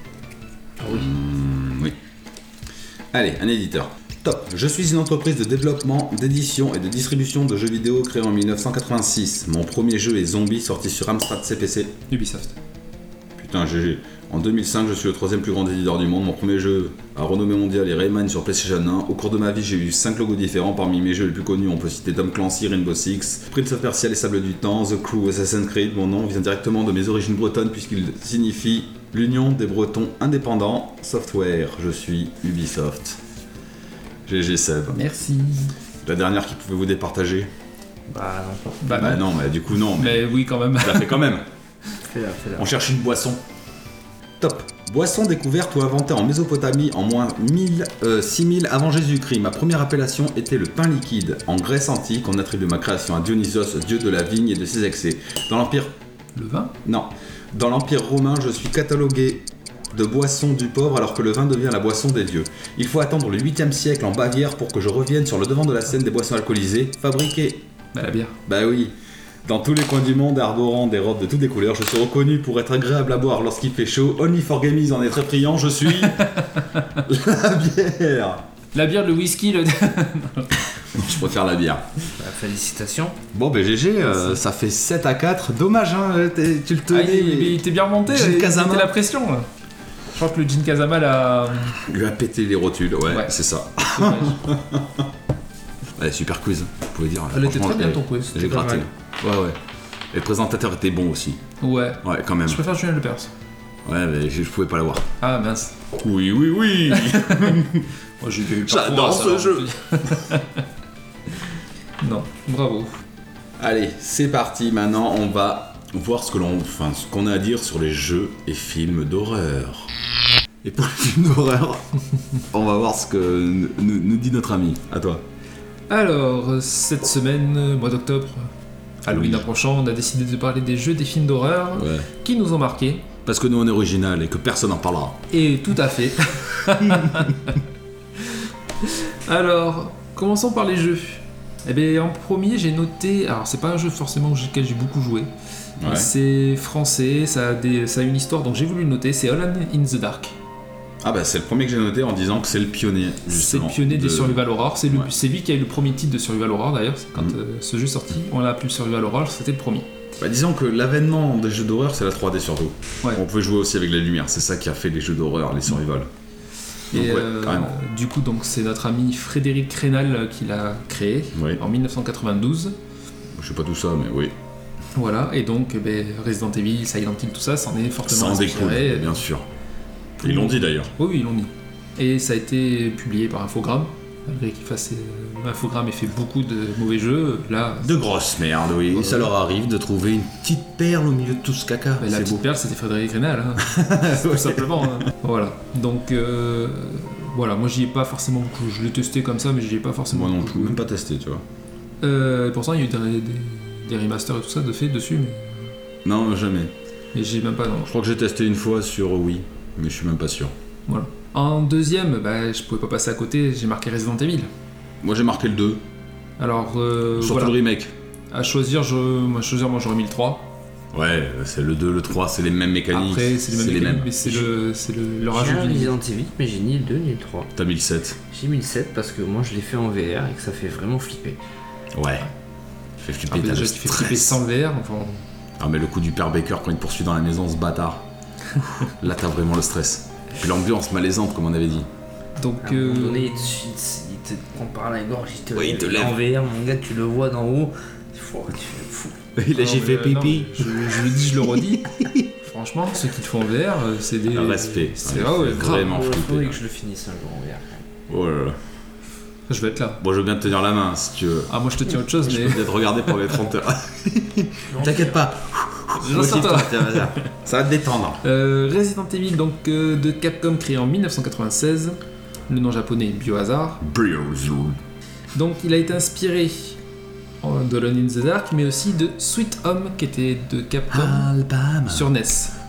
Oui. Allez, un éditeur. Top. Je suis une entreprise de développement, d'édition et de distribution de jeux vidéo créée en 1986. Mon premier jeu est Zombie, sorti sur Amstrad CPC.
Ubisoft.
Putain, GG. En 2005, je suis le 3ème plus grand éditeur du monde. Mon premier jeu à renommée mondiale est Rayman sur PlayStation 1. Au cours de ma vie, j'ai eu 5 logos différents. Parmi mes jeux les plus connus, on peut citer Tom Clancy, Rainbow Six, Prince of Persia, Les Sables du Temps, The Crew, Assassin's Creed. Mon nom vient directement de mes origines bretonnes puisqu'il signifie l'Union des Bretons indépendants software. Je suis Ubisoft. GG Seb.
Merci.
La dernière qui pouvait vous départager?
Bah non.
Bah non, mais du coup non, mais
Mais oui, quand même.
on l'a fait quand même.
Fais-la.
On cherche une boisson. Top. Boisson découverte ou inventée en Mésopotamie en moins 6000 avant Jésus-Christ. Ma première appellation était le pain liquide. En Grèce antique, on attribue ma création à Dionysos, dieu de la vigne et de ses excès. Dans l'Empire...
Le vin.
Non. Dans l'Empire romain, je suis catalogué de boisson du pauvre alors que le vin devient la boisson des dieux. Il faut attendre le 8e siècle en Bavière pour que je revienne sur le devant de la scène des boissons alcoolisées, fabriquées...
Bah, la bière.
Bah oui. Dans tous les coins du monde, arborant des robes de toutes les couleurs, je suis reconnu pour être agréable à boire lorsqu'il fait chaud. Only for Gamies en est très friand, je suis... la bière.
La bière, le whisky, le.
Je préfère la bière.
Bah, félicitations.
Bon, ben GG, ça fait 7-4. Dommage, hein, tu le
Ah,
tenais. mais-
il était bien remonté,
Jin
il
Kazama.
mettait la pression là. Je crois que le Jin Kazama l'a.
Lui a pété les rotules, ouais. C'est ça.
Dommage.
Ouais, super quiz, vous pouvez dire.
Elle était
Franchement,
très bien
je l'ai-
ton quiz.
J'ai
C'était pas
gratté.
mal.
Ouais. Et le présentateur était bon aussi.
Ouais.
Ouais, quand même.
Je préfère Julien Lepers.
Ouais, mais je pouvais pas l'avoir.
Ah mince.
Oui.
Moi j'ai eu
J'adore ce jeu.
Non, bravo.
Allez, c'est parti. Maintenant, on va voir ce qu'on a à dire sur les jeux et films d'horreur. Et pour les films d'horreur, on va voir ce que nous dit notre ami. À toi.
Alors, cette semaine, mois d'octobre, Halloween
Oui.
approchant, on a décidé de parler des jeux, des films d'horreur
Ouais.
qui nous ont marqués.
Parce que nous, on est original et que personne n'en parlera.
Et tout à fait. Alors, commençons par les jeux. Eh bien, en premier, j'ai noté. Alors, c'est pas un jeu forcément auquel j'ai beaucoup joué.
Ouais.
C'est français, ça a une histoire, donc j'ai voulu le noter. C'est Alone in the Dark.
Ah bah c'est le premier que j'ai noté en disant que c'est le pionnier.
C'est le
Justement,
pionnier des
de-
Survival Horror. C'est
Ouais.
c'est lui qui a eu le premier titre de Survival Horror d'ailleurs. Quand ce jeu est sorti, on l'a appelé Survival Horror, c'était le premier.
Bah, disons que l'avènement des jeux d'horreur, c'est la 3D surtout.
Ouais.
On pouvait jouer aussi avec la lumière, c'est ça qui a fait les jeux d'horreur, les survival. Donc
Et
ouais, carrément.
du coup, donc c'est notre ami Frédéric Rénal qui l'a créé
Oui.
en 1992.
Je sais pas tout ça, mais oui.
Voilà, et donc Resident Evil, Silent Hill, tout ça, s'en est fortement
Ça en découle,
inspiré.
bien sûr. Ils l'ont dit d'ailleurs.
Oui, ils l'ont dit. Et ça a été publié par Infogrames. Malgré qu'il fasse Infogrames ait fait beaucoup de mauvais jeux, là.
De grosses merdes, oui.
Ouais.
Ça leur arrive de trouver une petite perle au milieu de tout ce caca.
Mais la
C'est
petite
beau.
perle, c'était Frédéric Rénal, hein. Tout simplement. Hein. Voilà. Donc, voilà, moi j'y ai pas forcément beaucoup. Je l'ai testé comme ça, mais j'y ai pas forcément
Moi non
beaucoup
plus,
joué.
même pas testé, tu vois.
Pourtant, il y a eu des remasters et tout ça de fait dessus,
Non, jamais.
mais j'ai même pas. Non.
Je crois que j'ai testé une fois sur Wii, mais je suis même pas sûr.
Voilà. En deuxième, je pouvais pas passer à côté, j'ai marqué Resident Evil.
Moi j'ai marqué le 2,
Alors,
surtout
voilà.
le remake.
À choisir, moi j'aurais mis le 3.
Ouais, c'est le 2, le 3, c'est les mêmes mécaniques.
Après, c'est les mêmes mécaniques, mais c'est le
J'ai
rajout
un
d'une.
Resident Evil, mais j'ai ni le 2 ni le 3.
T'as mis le 7.
J'ai mis le 7 parce que moi je l'ai fait en VR et que ça fait vraiment flipper.
Ouais. Fait flipper, t'as
Déjà,
le
tu fais flipper
stress.
sans le VR, enfin.
Ah mais le coup du père Baker quand il te poursuit dans la maison, ce bâtard. Là t'as vraiment le stress. Et puis l'ambiance malaisante comme on avait dit.
Donc,
À un moment donné, il te prend par la gorge,
Oui, il te lève.
en VR, mon gars, tu le vois d'en haut. Tu fais fou.
Il a
non, mais, je le dis, je le redis. Franchement, ceux qui le font en VR, c'est des.
Un respect.
C'est
Ouais,
ouais,
c'est
grave.
vraiment
Il
flipper.
faudrait que je le finisse un jour en VR.
Oh là là.
Je vais être là.
Bon, je veux bien te tenir la main si tu veux.
Ah, moi je te tiens autre chose,
Je
mais.
peux peut-être regarder pour les 30 heures. T'inquiète pas.
Je reste sur toi.
Ça va te détendre.
Resident Evil, donc de Capcom, créé en 1996. Le nom japonais est Biohazard. Donc il a été inspiré de Alone in the Dark, mais aussi de Sweet Home, qui était de Capcom
Alabama.
sur NES.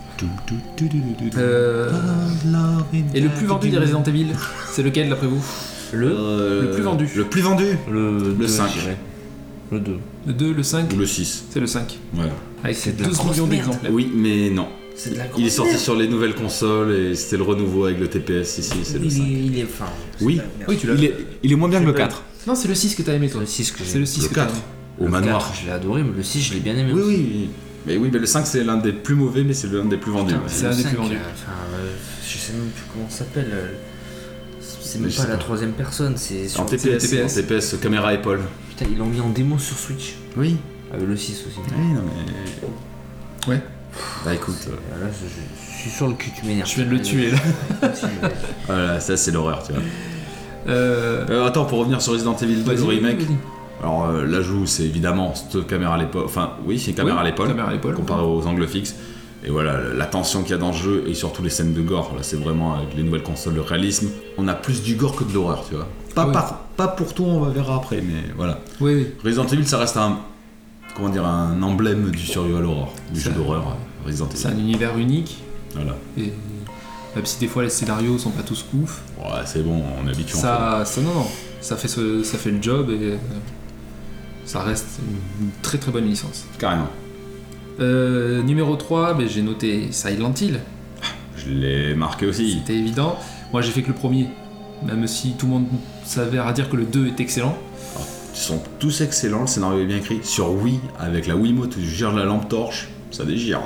Et le plus vendu des Resident Evil, c'est lequel d'après vous? Le plus vendu.
Le plus vendu.
Le 2,
5.
je dirais. Le 2.
Le 2, le 5?
Ou le 6.
C'est le 5.
Ouais.
Avec
C'est de la
12
grosse
millions
merde.
d'exemplaires.
Oui, mais non.
C'est de la grosse
Il est sorti
merde.
sur les nouvelles consoles et c'était le renouveau avec le TPS ici, c'est le 5.
Il est fin.
Oui.
Oui, tu l'as.
Il est moins bien que le
C'est pas-
4.
Non, c'est le 6 que t'as aimé toi.
Le 6 que j'ai.
C'est le 6
Le
que t'as
4.
aimé.
Au
Le
manoir.
4, je l'ai adoré, mais le 6, je l'ai bien aimé.
Oui,
aussi.
oui. Mais oui, mais le 5 c'est l'un des plus mauvais, mais c'est l'un des plus vendus.
Putain,
ouais.
c'est
le
un des plus
5,
vendus.
Je sais même plus comment ça s'appelle. C'est
Mais
même
je
pas
sais
la
pas.
troisième personne, c'est sur.
En TPS,
TPS.
en TPS, caméra épaule.
Putain, ils l'ont mis en démo sur Switch.
Oui.
Le 6 aussi.
Oui, non mais.
Ouais.
Bah écoute,
Là, je suis sur le cul, tu m'énerves.
Je viens de le tuer là.
Continue, ouais.
voilà, ça c'est l'horreur, tu vois.
Euh...
Attends, pour revenir sur Resident Evil 2, le
vas-y,
remake.
vas-y.
Alors l'ajout, c'est évidemment cette caméra à l'épaule. Enfin, oui, c'est une caméra
Oui,
à l'épaule.
caméra à l'épaule.
Comparé aux angles fixes. Et voilà, la tension qu'il y a dans le jeu et surtout les scènes de gore. Là, c'est vraiment avec les nouvelles consoles, le réalisme. On a plus du gore que de l'horreur, tu vois. Pas,
Oui.
pas pour tout, on va verra après, mais voilà.
Oui, oui.
Resident Evil, ça reste un. Comment dire, un emblème du survival horror, du
Ça-
jeu d'horreur. Resident
C'est un
Evil.
univers unique.
Voilà.
Et même si des fois les scénarios sont pas tous ouf,
Ouais, c'est bon, on est habitué.
ça non, ça fait le job et ça reste une très très bonne licence.
Carrément.
Numéro 3, j'ai noté Silent Hill,
Je l'ai marqué aussi.
c'était évident. Moi j'ai fait que le premier, même si tout le monde s'avère à dire que le 2 est excellent.
Ils sont tous excellents, le scénario est bien écrit. Sur Wii, avec la Wiimote où tu gères la lampe torche, ça dégire.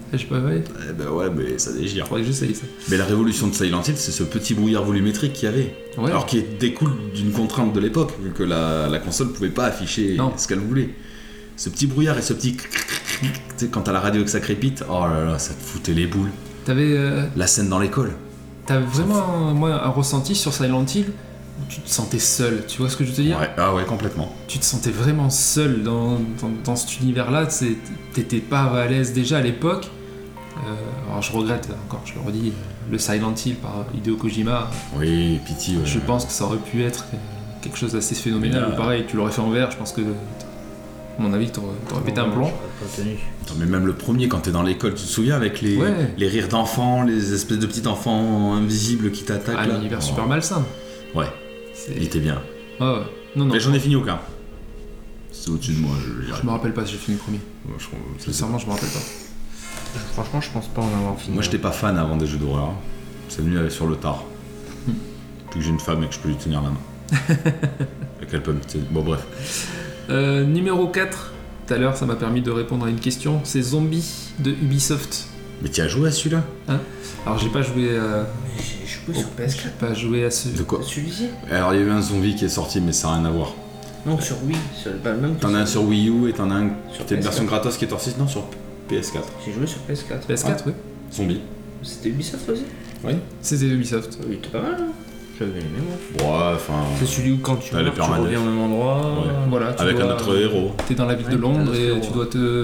Je sais pas, ouais.
Eh ben ouais, mais ça déchire.
Faudrait que j'essaye ça.
Mais la révolution de Silent Hill, c'est ce petit brouillard volumétrique qu'il y avait.
Ouais.
Alors qui découle d'une contrainte de l'époque, vu que la console pouvait pas afficher
Non.
ce qu'elle voulait. Ce petit brouillard et ce petit... Tu sais, quand t'as la radio que ça crépite, oh là là, ça te foutait les boules.
T'avais
La scène dans l'école.
vraiment moi, un ressenti sur Silent Hill où tu te sentais seul, tu vois ce que je veux te dire?
Ouais, ah ouais, complètement.
Tu te sentais vraiment seul dans cet univers-là, t'étais pas à l'aise déjà à l'époque. Alors je regrette, encore je le redis, le Silent Hill par Hideo Kojima,
Oui, pitié.
je pense que ça aurait pu être quelque chose d'assez phénoménal.
Mais là-
Pareil, tu l'aurais fait en vert, je pense que, à mon avis, t'aurais pété un plomb.
Pas tenu.
Non, mais même le premier, quand t'es dans l'école, tu te souviens avec les,
Ouais.
les rires d'enfants, les espèces de petits enfants invisibles qui t'attaquent
Ah,
là.
l'univers
Oh.
super malsain.
Ouais,
C'est-
il était bien.
Ouais, ouais. Non,
Mais j'en ai fini aucun. C'est au-dessus de moi,
je me rappelle pas si j'ai fini le premier.
Ouais, je crois-
Sincèrement, je me rappelle pas.
Franchement, je pense pas en avoir fini.
Moi, j'étais pas fan avant des jeux d'horreur. C'est venu sur le tard. Puis que j'ai une femme et que je peux lui tenir la main. Et qu'elle peut me... Bon, bref.
Numéro 4, tout à l'heure, ça m'a permis de répondre à une question. C'est Zombie de Ubisoft.
Mais tu as joué à celui-là?
Alors, j'ai pas joué
Mais j'ai joué sur PS4.
j'ai pas joué à ce.
De quoi?
Celui-ci?
Alors, il y a eu un zombie qui est sorti, mais ça n'a rien à voir.
Non, sur Wii. Sur le même.
T'en as un sur Wii U et t'en as un...
Sur
T'as une
PS4.
version gratos qui est sortie, non, sur PS4.
J'ai joué sur PS4.
PS4, oui.
Zombie.
C'était Ubisoft aussi?
Oui.
C'était Ubisoft.
Oui, c'était pas mal. Hein. J'avais aimé moi.
Ouais, enfin...
C'est celui où quand tu
Ouais, le
meurs, tu
permadeath.
reviens au même endroit.
Ouais.
Voilà, tu
Avec
dois-
un autre héros.
T'es dans la ville de
Ouais,
Londres
t'as
et
notre
tu
héros.
dois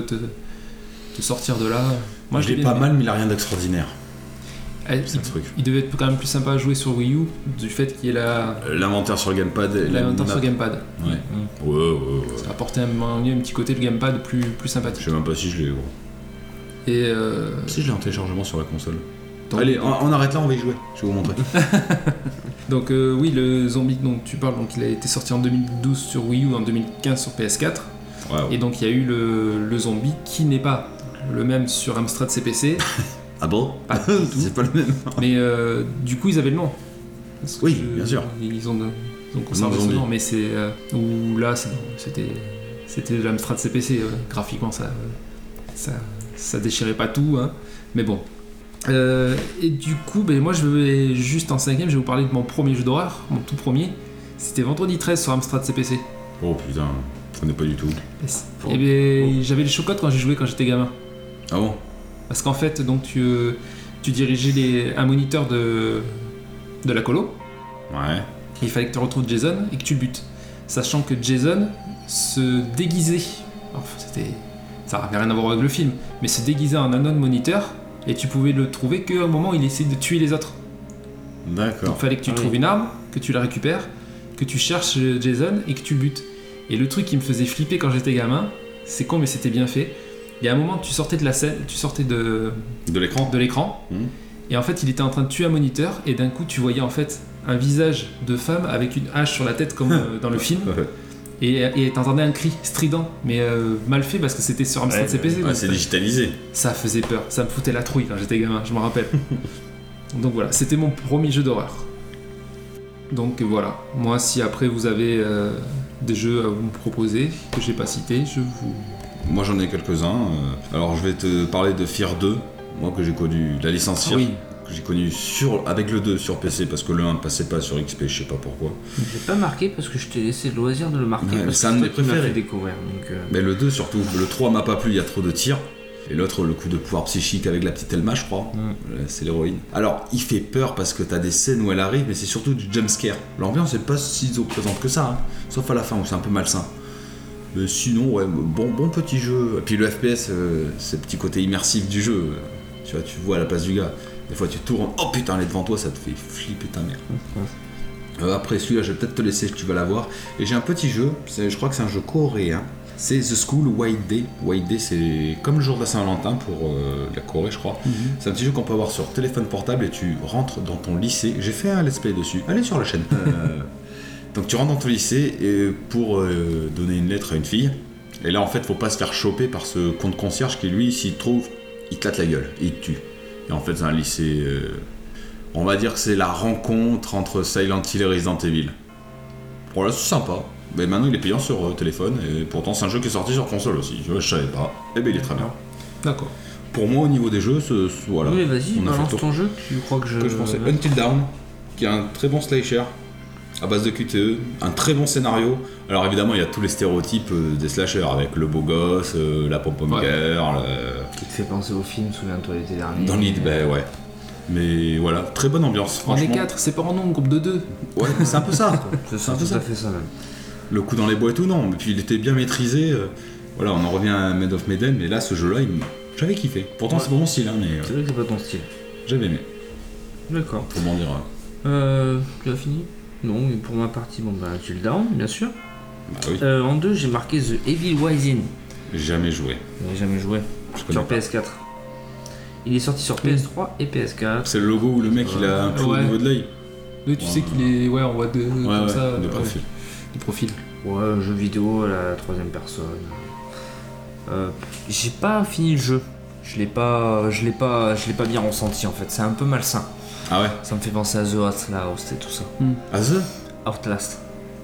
te sortir de là. Moi,
je
je
l'ai
l'ai
pas
bien
mal, mais il a rien d'extraordinaire.
aimé.
C'est le truc.
Il devait être quand même plus sympa à jouer sur Wii U du fait qu'il y ait
L'inventaire sur le gamepad... et la
l'inventaire sur
map.
Gamepad.
Ouais. Ouais.
Ça apportait un petit côté de Gamepad plus
Je
sympathique.
sais même pas si je l'ai, gros.
Et
Si je l'ai en téléchargement sur la console.
donc-
Allez, on arrête là, on va y jouer. Je vais vous montrer.
Donc oui, le zombie dont tu parles, donc il a été sorti en 2012 sur Wii U, en 2015 sur PS4.
Ouais,
Et donc il y a eu le zombie qui n'est pas le même sur Amstrad CPC,
Ah bon?
Pas du tout.
C'est pas le même.
mais du coup ils avaient le nom. Parce que
Oui, bien sûr.
Ils ont conservé ce
zombie.
nom, mais c'est où là c'était de l'Amstrad CPC. Graphiquement ça déchirait pas tout, hein. Mais bon. Et du coup, moi je vais juste en cinquième, je vais vous parler de mon premier jeu d'horreur, mon tout premier. C'était Vendredi 13 sur Amstrad CPC.
Oh putain, ça n'est pas du tout.
Et bien, j'avais les chocottes quand j'ai joué quand j'étais gamin.
Ah bon?
Parce qu'en fait, donc tu dirigeais un moniteur de la colo,
Ouais.
et il fallait que tu retrouves Jason et que tu le butes. Sachant que Jason se déguisait, ça n'avait rien à voir avec le film, mais se déguisait en un autre moniteur, et tu pouvais le trouver qu'au moment où il essayait de tuer les autres. Donc
D'accord.
il fallait que tu trouves une arme, que tu la récupères, que tu cherches Jason et que tu le butes. Et le truc qui me faisait flipper quand j'étais gamin, c'est con mais c'était bien fait, il y a un moment tu sortais de la scène, tu sortais de l'écran,
Mhm.
et en fait il était en train de tuer un moniteur, et d'un coup tu voyais en fait un visage de femme avec une hache sur la tête comme dans le film,
Ouais,
et t'entendais un cri strident, mais mal fait parce que c'était sur Amstrad
Ouais,
CPC. donc
c'est digitalisé.
ça faisait peur, ça me foutait la trouille quand j'étais gamin, je me rappelle. Donc voilà, c'était mon premier jeu d'horreur. Donc voilà, moi si après vous avez des jeux à vous me proposer que j'ai pas cités, je vous...
Moi j'en ai quelques-uns. Alors je vais te parler de Fear 2. Moi que j'ai connu la licence Fear.
Oui,
Que j'ai connu avec le 2 sur PC parce que le 1 ne passait pas sur XP, je sais pas pourquoi.
J'ai pas marqué parce que je t'ai laissé le loisir de le marquer.
Ouais,
parce
c'est
que
un de
toi
mes
qui m'as
préférés.
fait découvrir. Donc,
Mais le 2 surtout. Le 3 m'a pas plu, il y a trop de tirs. Et l'autre, le coup de pouvoir psychique avec la petite Elma, je crois. C'est l'héroïne. Alors, il fait peur parce que t'as des scènes où elle arrive, mais c'est surtout du jumpscare. L'ambiance est pas si présente que ça, hein. Sauf à la fin où c'est un peu malsain. Mais sinon, ouais, bon petit jeu. Et puis le FPS, c'est le petit côté immersif du jeu. Tu vois, tu vois à la place du gars. Des fois, tu tournes, oh putain, elle est devant toi, ça te fait flipper ta mère. Après, celui-là, je vais peut-être te laisser, tu vas l'avoir. Et j'ai un petit jeu, je crois que c'est un jeu coréen. C'est The School White Day. White Day, c'est comme le jour de la Saint-Valentin pour la Corée, je crois. C'est un petit jeu qu'on peut avoir sur téléphone portable et tu rentres dans ton lycée. J'ai fait un let's play dessus. Allez sur la chaîne. Donc tu rentres dans ton lycée et pour donner une lettre à une fille. Et là, en fait, faut pas se faire choper par ce compte concierge qui, lui, s'il te trouve, il te claque la gueule et il te tue. Et en fait, c'est un lycée. On va dire que c'est la rencontre entre Silent Hill et Resident Evil. Voilà, c'est sympa. Mais maintenant, il est payant sur téléphone et pourtant, c'est un jeu qui est sorti sur console aussi. Je savais pas. Et ben, il est très bien.
d'accord.
pour moi, au niveau des jeux, voilà.
Oui, vas-y,
on a fait
balance
le tour.
ton jeu, tu crois que je...
Que je pensais Until Dawn, qui est un très bon slasher à base de QTE, un très bon scénario. Alors évidemment, il y a tous les stéréotypes des slashers avec le beau gosse, la pom-pom girl,
Qui te fait penser au film, souviens-toi l'été dernier.
dans l'id, ben ouais. Mais voilà, très bonne ambiance,
On est
franchement.
4, c'est pas en nombre, groupe de 2.
Ouais, mais c'est un peu ça.
C'est
un peu
tout
ça.
à fait ça même.
Le coup dans les bois et tout, non. Mais puis il était bien maîtrisé. Voilà, on en revient à Made of Maiden, mais là, ce jeu-là, j'avais kiffé. Pourtant, c'est pas mon style, hein, mais
C'est vrai que c'est pas ton style.
j'avais aimé.
D'accord.
Comment dire
Tu as fini? Non, mais pour ma partie, bon bah tu le down, bien sûr.
Bah oui,
En 2, j'ai marqué The Evil Within.
jamais joué.
Je n'ai jamais joué.
Je connais
Sur
pas.
PS4. Il est sorti sur PS3 et PS4.
C'est le logo où le mec il a un trou
Ouais.
au niveau de l'œil.
Oui, tu sais qu'il est en voie de comme ça.
de profil.
De profil.
Ouais, jeu vidéo à la troisième personne. J'ai pas fini le jeu. Je l'ai pas bien ressenti en fait. C'est un peu malsain.
Ah ouais.
Ça me fait penser à The Outlast et tout ça.
Ah The
Outlast.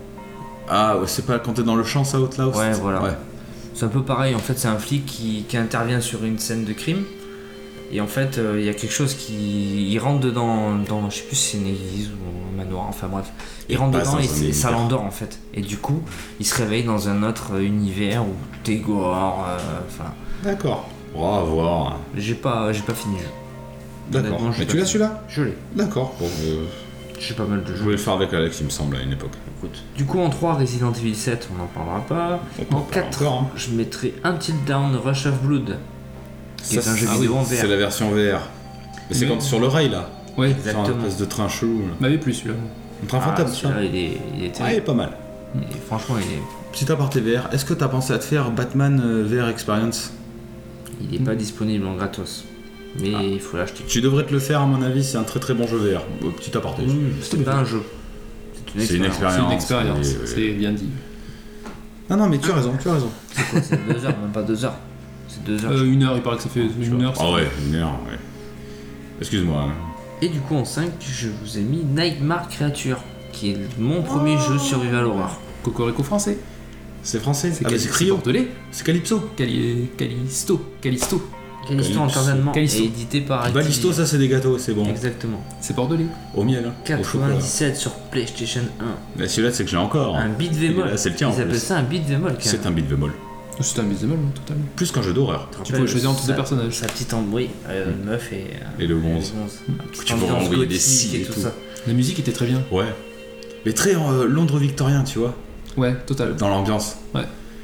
Ah ouais, c'est pas quand t'es dans le champ ça Outlast.
Ouais, voilà.
Ouais.
C'est un peu pareil. En fait, c'est un flic qui intervient sur une scène de crime. Et en fait, il y a quelque chose qui. Il rentre dedans, je sais plus si c'est une église ou un manoir, enfin bref. Il rentre
passe
dedans
dans
et
un
ça
univers.
l'endort en fait. Et du coup, il se réveille dans un autre univers où t'es gore. Enfin,
D'accord. On va voir.
j'ai pas fini le jeu.
D'accord.
Honnêtement, j'ai
Mais
pas
tu l'as
fini.
celui-là
Je l'ai.
D'accord. Bon,
J'ai pas mal de
je
jeux.
voulais le faire avec Alex, il me semble, à une époque.
Écoute. Du coup, en 3, Resident Evil 7, on n'en parlera pas.
On
En
peut faire
4,
encore, hein.
je mettrai Until Dawn Rush of Blood. Qui est un jeu
ah
vidéo
oui,
en VR.
c'est la version VR. Mais c'est
Mais-
quand sur le rail là.
Ouais,
Sur un
Exactement.
espèce de train chelou. Là.
m'avait plu celui-là.
Un train fantôme, ça.
celui-là, il est
Ah, il est
terrible.
pas mal.
Et franchement,
Petit aparté VR, est-ce que t'as pensé à te faire Batman VR Experience?
il est pas disponible en gratos. Mais il faut l'acheter.
Tu devrais te le faire, à mon avis, c'est un très très bon jeu VR. Petit aparté.
C'est pas un jeu.
C'est une expérience.
C'est une expérience,
oui, oui.
c'est bien dit.
Non, non, mais tu as raison, tu as raison.
C'est quoi? C'est 2 heures, même pas 2 heures. C'est 2 heures.
1 heure, il paraît que ça fait 1 heure.
Ah ouais, une heure, ouais. Excuse-moi. hein.
Et du coup, en 5, je vous ai mis Nightmare Creature, qui est mon premier jeu survival horror.
Cocorico français.
C'est français.
C'est
Ah, mais c'est Cryo.
bordelais.
C'est Calypso.
Callisto.
Callisto
Calypso.
Entertainment,
Callisto.
et édité par
Ballisto,
Activision.
ça c'est des gâteaux, c'est bon.
Exactement.
C'est bordelais.
Au miel, hein. Au chocolat.
97 sur PlayStation 1.
Mais celui-là, c'est que j'ai encore.
Un beat'em all.
Là, c'est le tien, en
Ils appellent
plus.
ça un beat'em all.
C'est un beat'em all.
C'est un beat'em all, totalement.
Plus qu'un jeu d'horreur.
Tu pouvais choisir entre deux personnages.
Sa petite embrouille, une meuf et...
Et le bronze. Tu peux renvoyer des cils et tout.
ça.
La musique était très bien.
Ouais. Mais très Londres victorien, tu vois,
Ouais, total.
dans l'ambiance.
Ouais.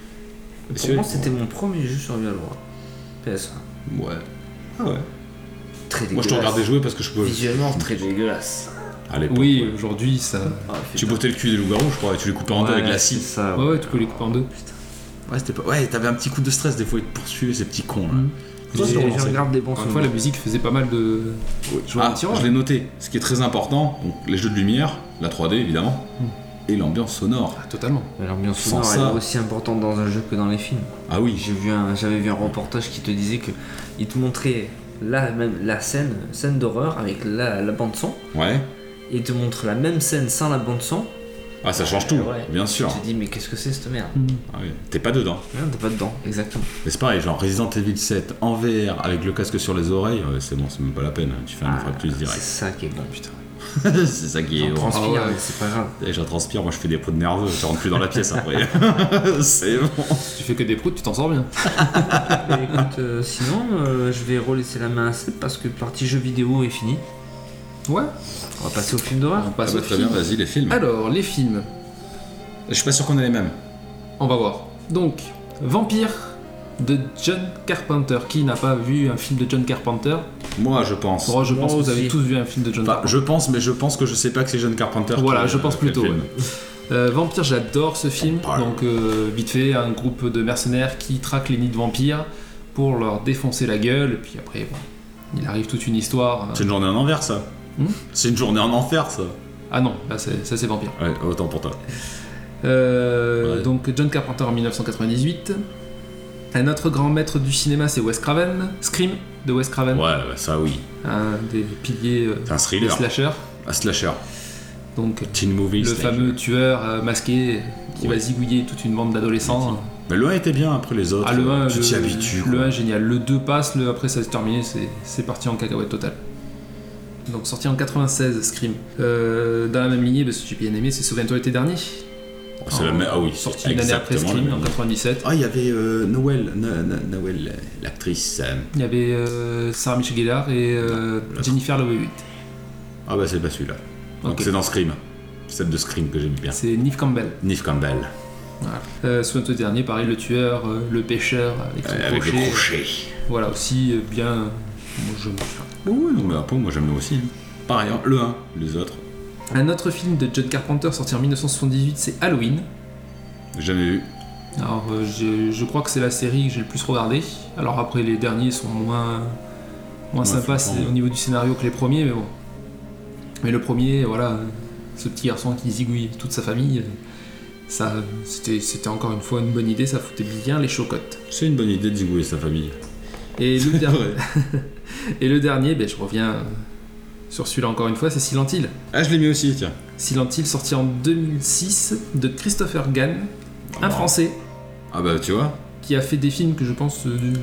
Et
Pour
celui-là-
moi, c'était mon premier jeu survival horror. PS1.
Ouais. Ah ouais.
Très dégueulasse.
Moi, je te regardais jouer parce que je pouvais.
Visuellement, très dégueulasse.
À l'époque.
Oui,
ouais.
aujourd'hui, ça.
Tu bottais le cul des loups-garous, je crois, et tu les coupais en deux avec la scie.
C'est ça.
Ouais, ouais, tu peux les couper en deux.
Ouais, c'était pas. Ouais, t'avais un petit coup de stress, des fois, ils te poursuivaient, ces petits cons là.
J'ai
Toi, tu relançais.
regarde des bons
Encore une fois, la musique faisait pas mal de. jouer
Ah,
un tiroir.
je l'ai noté. Ce qui est très important, donc les jeux de lumière, la 3D évidemment, et l'ambiance sonore.
Ah, totalement.
Mais l'ambiance
Sans
sonore elle
ça-
est aussi importante dans un jeu que dans les films.
Ah oui.
J'avais vu un reportage qui te disait que il te montrait la scène d'horreur avec la bande son,
Ouais.
et il te montre la même scène sans la bande son.
Ah, ça change tout,
Ouais.
bien sûr.
Tu te dis mais qu'est-ce que c'est cette merde?
Ah oui. T'es pas dedans.
Non, t'es pas dedans, exactement.
Mais c'est pareil, genre Resident Evil 7 en VR avec le casque sur les oreilles, c'est bon, c'est même pas la peine. Tu fais un infarctus
C'est
direct.
ça qui est bon.
Putain. C'est ça qui est
On
bon.
transpire,
Ah ouais.
mais c'est pas grave.
Et je transpire, moi je fais des pots de nerveux, je rentre plus dans la pièce après. C'est bon.
Tu fais que des proutes, tu t'en sors bien.
Mais écoute, sinon, je vais relaisser la main à Seb parce que partie jeu vidéo est finie.
Ouais.
On va passer au film d'horreur.
On passe
Ah bah,
au
très
film.
bien, vas-y, les films.
Alors, les films.
Je suis pas sûr qu'on ait les mêmes.
On va voir. Donc, Vampire de John Carpenter. Qui n'a pas vu un film de John Carpenter?
Moi, je pense.
Bon, je
Moi
pense que vous avez
aussi.
tous vu un film de John
Enfin,
Carpenter.
je pense, mais je pense que je sais pas que c'est John Carpenter.
Voilà,
qui,
je pense
fait le
plutôt.
film.
Vampire, j'adore ce film.
Vampire.
Donc, vite fait, un groupe de mercenaires qui traquent les nids de vampires pour leur défoncer la gueule. Et puis après, bon, il arrive toute une histoire.
C'est une journée en envers, ça. C'est une journée en enfer, ça.
Ah non, là, ça c'est Vampire.
Ouais, autant pour toi. Ouais.
Donc, John Carpenter en 1998. Un autre grand maître du cinéma, c'est Wes Craven. Scream de Wes Craven.
Ouais, ça oui.
Un des piliers
C'est un
des
thriller.
slashers.
Un slasher.
Donc,
Teen movie.
le
slasher.
fameux tueur masqué qui
Ouais.
va zigouiller toute une bande d'adolescents
Mais le 1 était bien, après les autres,
Ah, le 1,
tu t'y habitues.
Le
quoi.
1 génial, le 2 passe, après ça s'est terminé, c'est parti en cacahuète totale. Donc sorti en 96, Scream. Dans la même lignée, parce que j'ai bien aimé, c'est Souviens-toi l'été dernier.
C'est la même. Ah oui,
Sorti une année après
exactement
Scream,
la
en
même.
97.
Ah, il y avait Noël, l'actrice.
Il y avait Sarah Michelle Gellar et Jennifer Love Hewitt.
Ah bah c'est pas celui-là. Donc
Ok.
c'est dans Scream. Celle de Scream que j'aime bien.
C'est Neve Campbell.
Neve Campbell.
Voilà. Souviens-toi l'été dernier, pareil, le tueur, le pêcheur avec son
Avec le
crochet.
crochet.
Voilà, aussi bien... Moi, je me souviens.
Oui, non mais après moi j'aime aussi. Pareil, hein, le 1, les autres.
Un autre film de John Carpenter sorti en 1978, c'est Halloween.
Jamais vu.
Alors, je crois que c'est la série que j'ai le plus regardée. Alors après, les derniers sont moins sympas
flippant, ouais.
au niveau du scénario que les premiers, mais bon. Mais le premier, voilà, ce petit garçon qui zigouille toute sa famille, ça, c'était encore une fois une bonne idée, ça foutait bien les chocottes.
C'est une bonne idée de zigouiller sa famille.
Et le
C'est
dernier,
vrai.
et le dernier, ben, je reviens sur celui-là encore une fois, c'est Silent Hill.
Ah, je l'ai mis aussi, tiens.
Silent Hill sorti en 2006 de Christopher Gans, un
bon.
Français.
Ah bah tu vois.
Qui a fait des films que je pense,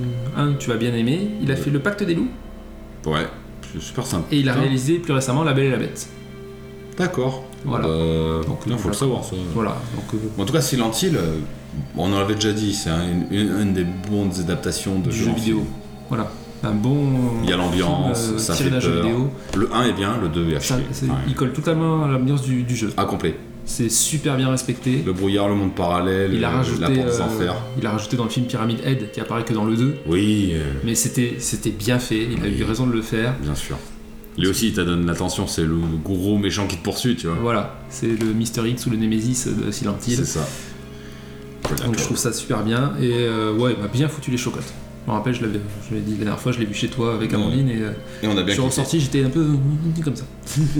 tu vas bien aimer. Il a fait Le Pacte des loups
Ouais, c'est super simple.
et il a
Putain.
réalisé plus récemment La Belle et la Bête.
D'accord.
Voilà.
Donc non, faut le savoir ça.
Voilà. Donc,
En tout cas, Silent Hill, on en avait déjà dit, c'est une des bonnes adaptations de
du jeu
en
vidéo.
film.
Voilà. Un bon.
Il y a l'ambiance,
film,
ça
tiré
fait
d'un jeu
peur.
vidéo.
Le 1 est bien, le 2 est à
Ça,
chier. Ouais.
Il colle totalement à l'ambiance du jeu.
Ah, complet.
C'est super bien respecté.
Le brouillard, le monde parallèle,
Il a rajouté,
la porte des enfers.
il a rajouté dans le film Pyramid Head qui apparaît que dans le 2.
Oui,
Mais c'était bien fait. Il a eu raison de le faire.
bien sûr. Lui aussi, il t'a donné l'attention, c'est le gros méchant qui te poursuit, tu vois.
Voilà. C'est le Mr. X ou le Nemesis de Silent Hill.
C'est ça.
Donc je trouve ça super bien et ouais, il m'a bien foutu les chocottes. Je me rappelle, je l'avais dit la dernière fois, je l'ai vu chez toi avec Amandine et
Et on a
je
bien
suis
kiffé.
ressorti, j'étais un peu comme ça.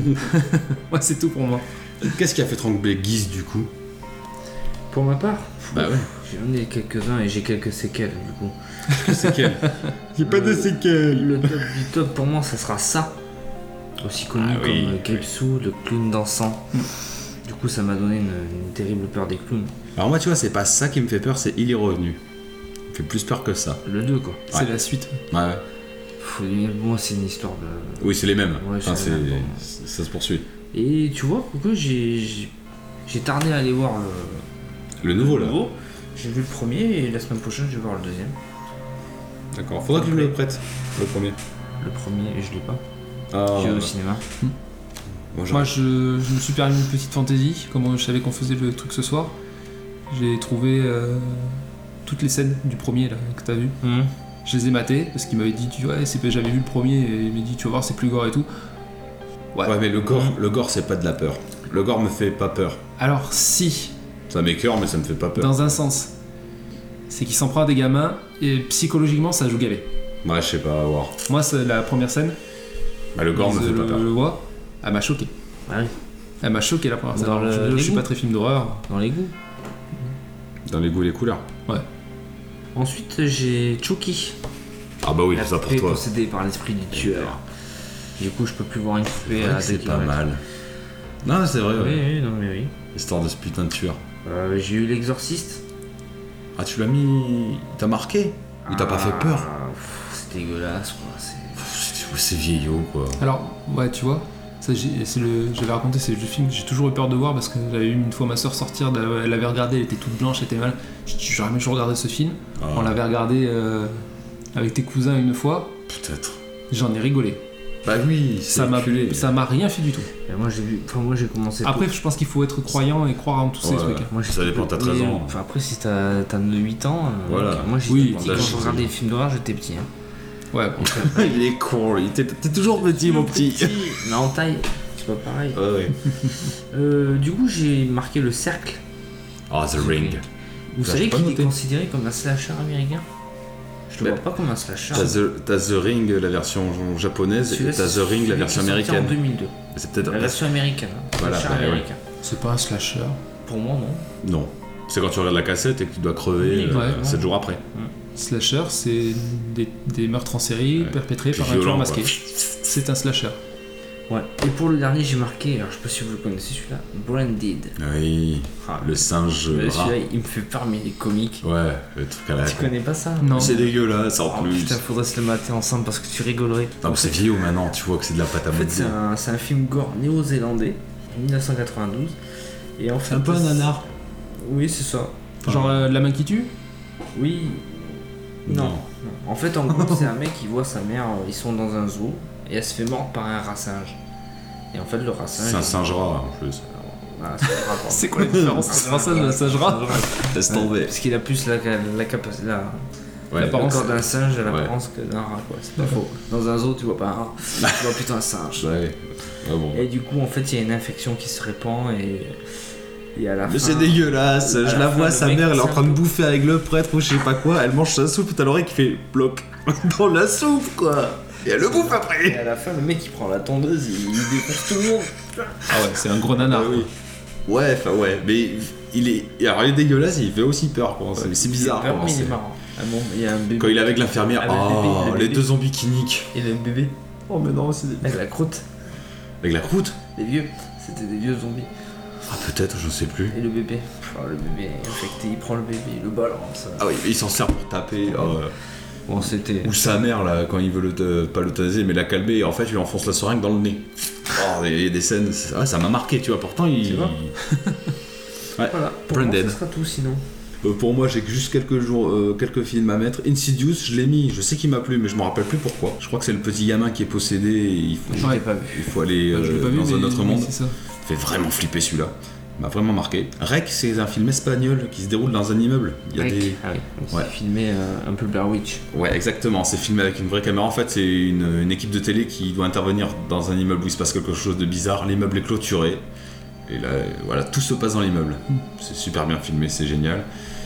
Ouais, c'est tout pour moi.
Qu'est-ce qui a fait trembler Guise du coup?
Pour ma part,
Bah ouais.
j'en ai quelques-uns et j'ai quelques séquelles du coup.
C'est quel? J'ai pas de séquelles.
Le top du top pour moi, ça sera ça. Aussi connu
Ah oui,
comme Calypso, le clown dansant. Du coup, ça m'a donné une terrible peur des clowns.
Alors moi, tu vois, c'est pas ça qui me fait peur, c'est Il est revenu. Il me fait plus peur que ça.
Le 2, quoi.
C'est la suite.
Ouais.
Moi, c'est une histoire de.
Oui, c'est les mêmes.
Ouais,
Enfin,
c'est les mêmes.
ça se poursuit.
Et tu vois, pourquoi j'ai tardé à aller voir
Le nouveau là.
J'ai vu le premier et la semaine prochaine, je vais voir le deuxième.
D'accord. Faudra que je me le prête. Le premier.
Le premier, je l'ai pas.
Ah.
J'ai au cinéma.
Moi,
Moi, je me suis permis une petite fantaisie, comme je savais qu'on faisait le truc ce soir. J'ai trouvé toutes les scènes du premier là, que t'as vu. Je les ai matées parce qu'il m'avait dit, j'avais vu le premier et il m'a dit, tu vas voir, c'est plus gore et tout.
Ouais, mais le gore, c'est pas de la peur. Le gore me fait pas peur.
Alors, si,
Ça m'écœure, mais ça me fait pas peur.
dans un sens, c'est qu'il s'en prend à des gamins et psychologiquement, ça joue gavé.
Ouais, je sais pas, à voir.
Moi, c'est la première scène.
Bah, le gore me fait pas peur.
Le voit, elle m'a choqué.
Ah oui,
Elle m'a choqué la première scène.
Dans
Alors, je suis
l'égout.
pas très film d'horreur.
dans les goûts.
Dans les goûts et les couleurs.
Ensuite, j'ai Chucky.
Ah bah oui,
La
c'est ça pour
poupée
toi.
possédée par l'esprit du tueur. Du coup, je peux plus voir une poupée
C'est vrai
à
que c'est
2
pas
kilomètres.
mal. Non, c'est vrai,
Oui,
ouais.
oui, non, mais oui.
Histoire de ce putain de tueur.
J'ai eu l'exorciste.
Ah, tu l'as mis. T'as marqué? Il t'a pas fait peur?
C'est dégueulasse, quoi.
C'est vieillot, quoi.
Alors, ouais, tu vois, ça, j'avais raconté, c'est le film que j'ai toujours eu peur de voir parce que j'avais eu une fois ma soeur sortir, elle l'avait regardé, elle était toute blanche, elle était mal. J'ai dit, j'aurais jamais dû regarder ce film.
Ah,
On l'avait regardé avec tes cousins une fois,
peut-être.
j'en ai rigolé.
Bah oui,
Ça m'a rien fait du tout.
Et moi, j'ai commencé.
Après, je pense qu'il faut être croyant et croire en tous ces
Ouais.
trucs.
Moi,
Ça dépend, t'as 13 ans.
Enfin, après, si t'as 8 ans.
Voilà.
Moi, j'étais
Oui,
petit
là,
quand
je
je
sais.
regardais les films d'horreur, j'étais petit. Hein.
Ouais, bon.
Il est con, t'es toujours petit, mon petit.
Mais en taille, c'est pas pareil.
Ouais.
Du coup, j'ai marqué le cercle.
Ah, The Ring.
Vous
Ça,
savez
j'ai pas
qu'il est
noté.
considéré comme un slasher américain? Je le
Bah,
vois pas comme un slasher.
T'as The Ring, la version japonaise, et
Celui-là,
t'as
c'est
The Ring, la
celui
version
qui est sorti
américaine.
En 2002.
C'est peut-être.
La version américaine. Hein.
Voilà,
Slasher
bah, ouais.
américain.
C'est pas un slasher.
Pour moi, non.
Non. C'est quand tu regardes la cassette et que tu dois crever
Oui,
ouais.
7 jours après.
Slasher, c'est des meurtres en série
Ouais.
perpétrés
Puis
par un tueur
violent,
masqué.
quoi.
C'est un slasher.
Ouais. Et pour le dernier, j'ai marqué, alors je sais pas si vous le connaissez celui-là, Branded.
Oui,
Ah,
le singe
mais
rat.
celui-là, il me fait peur, mais il est comique.
Ouais, le truc à la
Tu connais pas ça?
Non.
C'est dégueulasse en
Oh,
plus.
putain, faudrait se le mater ensemble parce que tu rigolerais.
Non, mais c'est vieillot maintenant, tu vois que c'est de la pâte à
En fait,
modeler.
c'est un film gore néo-zélandais, 1992. Et en fait,
C'est un peu un nanar.
Oui, c'est ça.
Genre la main qui tue.
Oui. Non. En fait, en gros, c'est un mec qui voit sa mère, ils sont dans un zoo, et elle se fait mordre par un rat singe. Et en fait, le rat singe.
C'est un singe rat en plus.
Voilà, c'est un rat, pardon.
C'est quoi la différence entre un singe et un singe rat?
Laisse
Ouais, parce qu'il a plus la capacité.
Ouais,
L'apparence.
Le corps d'un singe a
Ouais.
l'apparence que d'un rat, quoi. C'est pas faux. Dans un zoo, tu vois pas un rat, tu vois plutôt un singe.
Ouais. Ouais, bon.
Et du coup, en fait, il y a une infection qui se répand et à la
Mais
fin.
c'est dégueulasse,
à
je
la
la
fin,
vois,
le
sa
mec,
mère, elle est en
c'est
train
un
de
peu-
bouffer avec le prêtre ou je sais pas quoi, elle mange sa soupe, t'as l'oreille qui fait bloc dans la soupe quoi. Et elle le bouffe
Et
après.
à la fin, le mec il prend la tondeuse, il défonce tout le monde.
Ah ouais, c'est un gros nanar.
Ah oui. Ouais, enfin ouais, mais il est. Alors il est dégueulasse, il fait aussi peur quoi. C'est bizarre.
Il est
comment
mais il
c'est.
est marrant. Ah bon, il y a un bébé.
Quand il est avec l'infirmière,
Avec le bébé,
oh,
le
les
bébé.
deux zombies qui niquent.
Et le bébé,
Oh mais non, c'est.
avec la croûte,
Avec la croûte.
les vieux, c'était des vieux zombies.
Ah peut-être, je sais plus.
Et le bébé, le bébé est infecté, il prend le bébé, il le balance.
Ah oui, il s'en sert pour taper.
Bon, c'était.
Ou sa mère là, quand il veut pas l'euthanaser, mais la calmer, en fait, il lui enfonce la seringue dans le nez. Oh, il y a des scènes, ouais, ça m'a marqué, tu vois. Pourtant, il.
Tu vois
Ouais.
Voilà, pour moi,
Branded.
ce sera tout sinon.
Pour moi, j'ai que juste quelques films à mettre. Insidious, je l'ai mis, je sais qu'il m'a plu, mais je me rappelle plus pourquoi. Je crois que c'est le petit gamin qui est possédé et
Je l'ai pas vu.
il faut aller
Je l'ai pas vu,
dans un
mais
autre
oui,
monde.
c'est ça.
Il fait vraiment flipper celui-là. Il m'a vraiment marqué. Rec, c'est un film espagnol qui se déroule dans un immeuble. Il y a
Rec.
des.
Ah oui, c'est
Ouais.
filmé un peu Blair Witch.
Ouais, exactement. C'est filmé avec une vraie caméra. En fait, c'est une équipe de télé qui doit intervenir dans un immeuble où il se passe quelque chose de bizarre. L'immeuble est clôturé. Et là, voilà, tout se passe dans l'immeuble. C'est super bien filmé, c'est génial.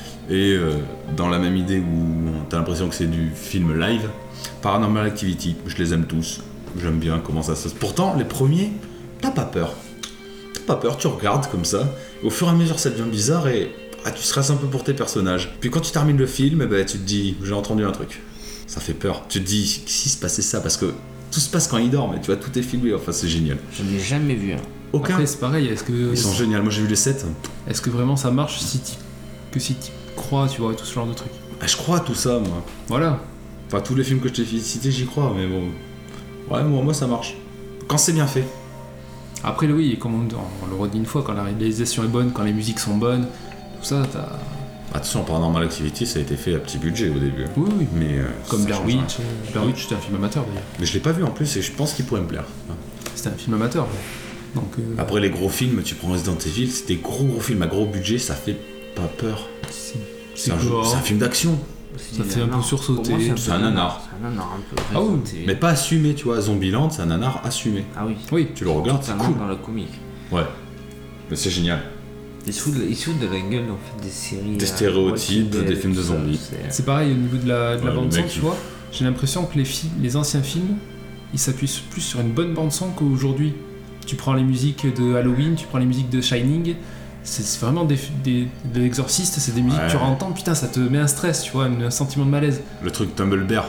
Et dans la même idée où t'as l'impression que c'est du film live, Paranormal Activity, je les aime tous. J'aime bien comment ça se passe. Pourtant, les premiers, t'as pas peur. T'as pas peur, tu regardes comme ça. Et au fur et à mesure, ça devient bizarre et tu stresses un peu pour tes personnages. Puis quand tu termines le film, tu te dis, j'ai entendu un truc. Ça fait peur. Tu te dis, si se passait ça, parce que tout se passe quand ils dorment, et tu vois, tout est filmé, enfin c'est génial.
Je n'ai jamais vu un.
Aucun.
Après, c'est pareil,
Ils sont géniaux, moi j'ai vu les 7.
est-ce que vraiment ça marche si tu crois, tu vois, et tout ce genre de trucs?
Ah, je crois à tout ça, moi.
Voilà.
Enfin, tous les films que je t'ai cités, j'y crois, mais bon. Ouais, moi ça marche. Quand c'est bien fait.
Après, oui, comme on le redit une fois, quand la réalisation est bonne, quand les musiques sont bonnes, tout ça, t'as.
Attention, Paranormal Activity, ça a été fait à petit budget au début.
Oui, oui.
Mais.
Comme
ça
Blair
change
Witch.
rien.
Blair Witch, c'était un film amateur d'ailleurs.
Mais je l'ai pas vu en plus, et je pense qu'il pourrait me plaire.
C'était un film amateur. Donc,
Après, les gros films, tu prends Resident Evil, c'est des gros films à gros budget, ça fait pas peur.
c'est
C'est un,
gore.
c'est un film d'action.
Ça fait un peu sursauter.
Pour moi,
C'est un nanar.
C'est un nanar un peu.
Ah oui,
Resident Evil.
Mais pas assumé, tu vois. Zombieland, c'est un nanar assumé.
Ah oui.
Oui.
Tu le regardes, c'est
Totalement
cool.
dans la comique.
Ouais. Mais c'est génial.
Ils se foutent de la gueule en fait des séries.
Des stéréotypes,
Walking Dead,
des films de
tout ça,
zombies.
c'est-
C'est pareil au niveau de la
Ouais, le
bande son,
mec,
tu
il-
vois. J'ai l'impression que les anciens films, ils s'appuient plus sur une bonne bande son qu'aujourd'hui. Tu prends les musiques de Halloween, tu prends les musiques de Shining, c'est vraiment de l'exorciste, c'est des musiques que tu
Ouais.
entends, putain, ça te met un stress, tu vois, un sentiment de malaise.
Le truc Tumble Bear.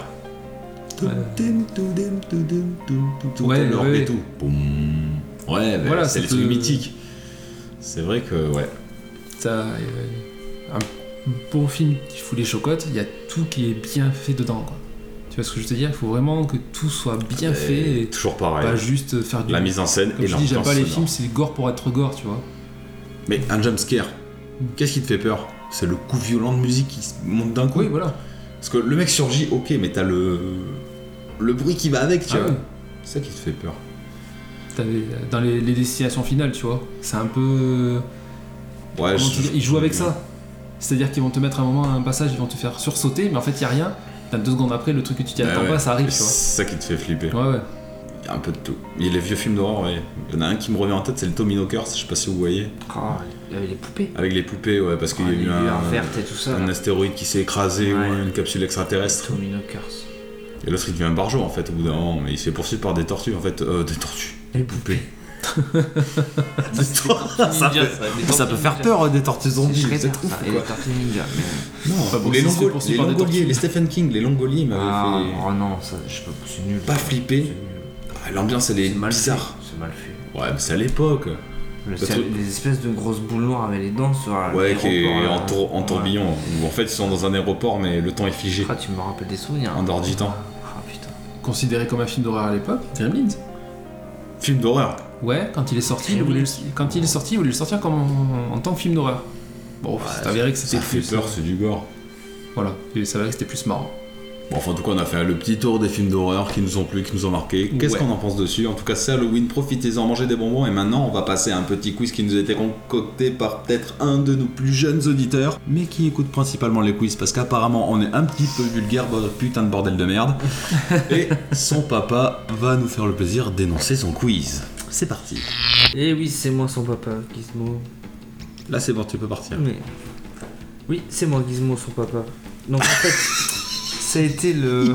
Ouais,
l'orgue
ouais.
et tout. Boum. Ouais, mais
Voilà,
c'est
ça
les
te-
trucs mythiques. C'est vrai que, ouais.
Ça, un bon film qui fout les chocottes, il y a tout qui est bien fait dedans, quoi. Tu vois ce que je veux te dire? Il faut vraiment que tout soit bien fait et
toujours pareil.
pas juste faire du...
La mise en scène
Comme
et
je dis, j'aime
l'ambiance
pas les
sonore.
films, c'est gore pour être gore, tu vois.
Mais un jumpscare, qu'est-ce qui te fait peur? C'est le coup violent de musique qui se monte d'un coup.
Oui, voilà.
Parce que le mec surgit, ok, mais t'as le bruit qui va avec, tu
Ah
vois.
ouais.
C'est ça qui te fait peur.
Dans les destinations finales, tu vois, c'est un peu...
Ouais,
Comment te dire, ils jouent avec ça. C'est-à-dire qu'ils vont te mettre un moment à un passage, ils vont te faire sursauter, mais en fait, il n'y a rien. T'as 2 secondes après, le truc que tu t'y attends
Ouais,
pas, ça arrive,
c'est
tu vois.
ça qui te fait flipper.
Ouais, ouais.
Il y a un peu de tout. Il y a les vieux films d'horreur, ouais. Il y en a un qui me revient en tête, c'est le Tommy Knockers, je sais pas si vous voyez.
Ah, il y avait les poupées.
Avec les poupées, ouais, parce qu'il y a
les
eu
lueurs vertes et tout ça.
un
là.
astéroïde qui s'est écrasé
Ouais.
ou une capsule extraterrestre.
Tommy Knockers.
Et l'autre il devient un barjot en fait au bout d'un moment, mais il se fait poursuivre par des tortues en fait. Des tortues.
Les poupées.
Ça peut faire peur des tortues zombies,
C'est
c'est trop
ça.
fou,
Et les
quoi.
tortues ninja. mais-
Non,
bon,
ou les,
si c'est poursuivi par des
Longoliers,
tortues.
les Stephen King, les Longoliers m'avaient
Ah,
fait
oh non, ça, je peux. C'est nul.
pas flipper.
C'est nul.
L'ambiance, elle est
C'est mal fait.
bizarre.
C'est mal fait.
Ouais, mais c'est à l'époque.
C'est
truc-
des espèces de grosses boules noires avec les dents sur
Ouais, qui est
l'aéroport,
en tourbillon. Où en fait, ils sont dans un aéroport, mais le temps est figé.
Ah, tu me rappelles des souvenirs.
En dehors du temps.
Ah putain.
Considéré comme un film d'horreur à l'époque, Gremlins.
Film d'horreur.
Ouais, quand il est sorti, il voulait le sortir comme en tant que film d'horreur. Bon, c'est avéré que c'était
Ça fait
plus.
peur, c'est du gore.
Voilà, et ça avéré que c'était plus marrant.
Bon, enfin, en tout cas, on a fait le petit tour des films d'horreur qui nous ont plu, qui nous ont marqué. Qu'est-ce
Ouais.
qu'on en pense dessus? En tout cas, c'est Halloween, profitez-en, mangez des bonbons. Et maintenant, on va passer à un petit quiz qui nous a été concocté par peut-être un de nos plus jeunes auditeurs, mais qui écoute principalement les quiz parce qu'apparemment, on est un petit peu vulgaire, putain de bordel de merde. Et son papa va nous faire le plaisir d'énoncer son quiz. C'est parti.
Eh oui, c'est moi son papa, Gizmo.
Là, c'est bon, tu peux partir.
Mais... Oui, c'est moi Gizmo son papa. Donc en fait, ça a été le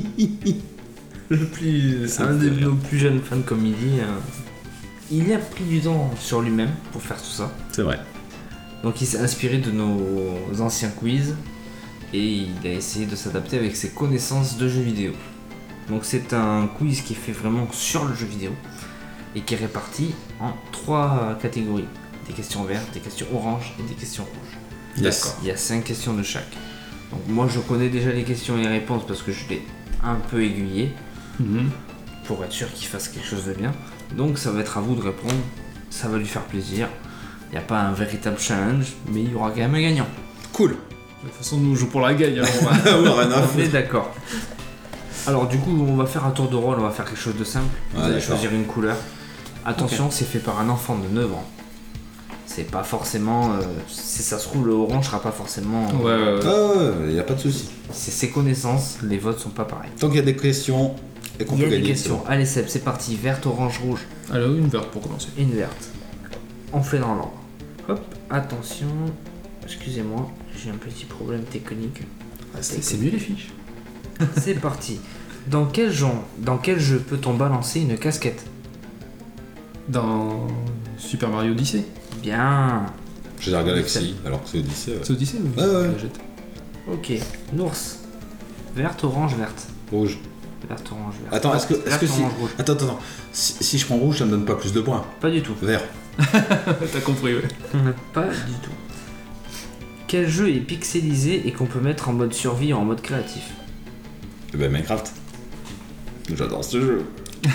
plus...
Ça
un
me
de
fait rire.
nos plus jeunes fans comédie. Il a pris du temps sur lui-même pour faire tout ça.
C'est vrai.
Donc il s'est inspiré de nos anciens quiz et il a essayé de s'adapter avec ses connaissances de jeux vidéo. Donc c'est un quiz qui est fait vraiment sur le jeu vidéo et qui est réparti en 3 catégories. Des questions vertes, des questions oranges et des questions rouges.
Yes.
Il y a 5 questions de chaque. Donc moi je connais déjà les questions et les réponses parce que je l'ai un peu aiguillé pour être sûr qu'il fasse quelque chose de bien. Donc ça va être à vous de répondre, ça va lui faire plaisir. Il n'y a pas un véritable challenge, mais il y aura quand même un gagnant.
Cool.
De toute façon, nous on joue pour la gagne, alors on va-
Ouais, rien à
On est
foutre.
d'accord. Alors du coup on va faire un tour de rôle, on va faire quelque chose de simple. Vous
Ah,
allez
d'accord.
choisir une couleur. Attention, c'est fait par un enfant de 9 ans. C'est pas forcément... si ça se trouve, le orange sera pas forcément...
Ouais, ouais, ouais.
Ah ouais, y a pas de souci.
C'est ses connaissances, les votes sont pas pareils.
Tant qu'il y a des questions et qu'on
Il y
peut
a des
gagner.
questions. Allez Seb, c'est parti. Verte, orange, rouge.
Alors, une verte pour commencer.
Et une verte. On fait dans l'ordre. Hop, attention. Excusez-moi, j'ai un petit problème technique.
C'est mieux les fiches.
C'est parti. Dans quel jeu peut-on balancer une casquette?
Dans Super Mario Odyssey.
Bien.
J'ai la Galaxy, alors que c'est Odyssey. Ouais.
C'est Odyssey ou
Ouais, ouais.
je la jette.
Ok. Nours. Verte, orange, verte.
Rouge.
Verte, orange, verte.
Attends, est-ce que
Verte,
si...
orange, rouge.
Attends. Si je prends rouge, ça me donne pas plus de points.
Pas du tout.
Vert.
T'as compris, ouais.
Pas du tout. Quel jeu est pixelisé et qu'on peut mettre en mode survie ou en mode créatif?
Eh ben Minecraft. J'adore ce jeu.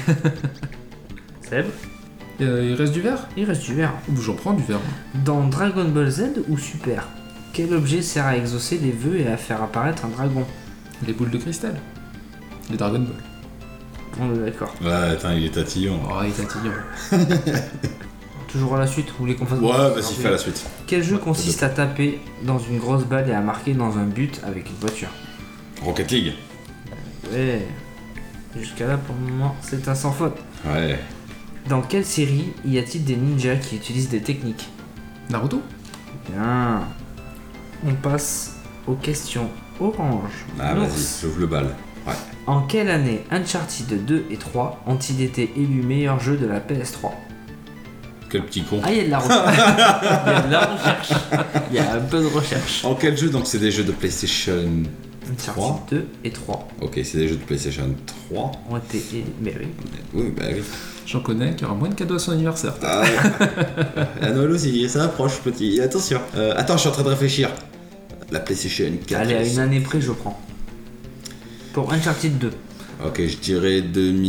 Seb?
Il reste du vert?
Il reste du vert.
Ou j'en prends du vert.
Dans Dragon Ball Z ou Super, quel objet sert à exaucer des vœux et à faire apparaître un dragon?
Les boules de cristal. Les Dragon Ball.
On est d'accord.
Ouais, attends, il est tatillon.
Oh, il est tatillon.
Toujours à la suite, vous voulez qu'on fasse...
Ouais, vas-y, fais la suite.
Quel jeu consiste à taper dans une grosse balle et à marquer dans un but avec une voiture?
Rocket League.
Ouais. Jusqu'à là, pour le moment, c'est un sans faute.
Ouais.
Dans quelle série y a-t-il des ninjas qui utilisent des techniques?
Naruto?
Bien. On passe aux questions orange.
Ah,
Nours.
vas-y, j'ouvre le bal. Ouais.
En quelle année Uncharted 2 et 3 ont-ils été élus meilleurs jeux de la PS3?
Quel petit con.
Ah, il y a de la recherche. Il y a de la recherche. Il y a un peu de recherche.
En quel jeu? Donc c'est des jeux de PlayStation.
Uncharted 2 et 3
Ok, c'est des jeux de PlayStation 3.
ont été élus. Mais oui.
Oui, bah oui.
J'en connais qui aura moins de cadeaux à son anniversaire.
Ah, la Noël aussi, ça approche, petit. Attention. Attends, je suis en train de réfléchir. La PlayStation 4.
Allez, à une année près, je prends. Pour Uncharted 2.
Ok, je dirais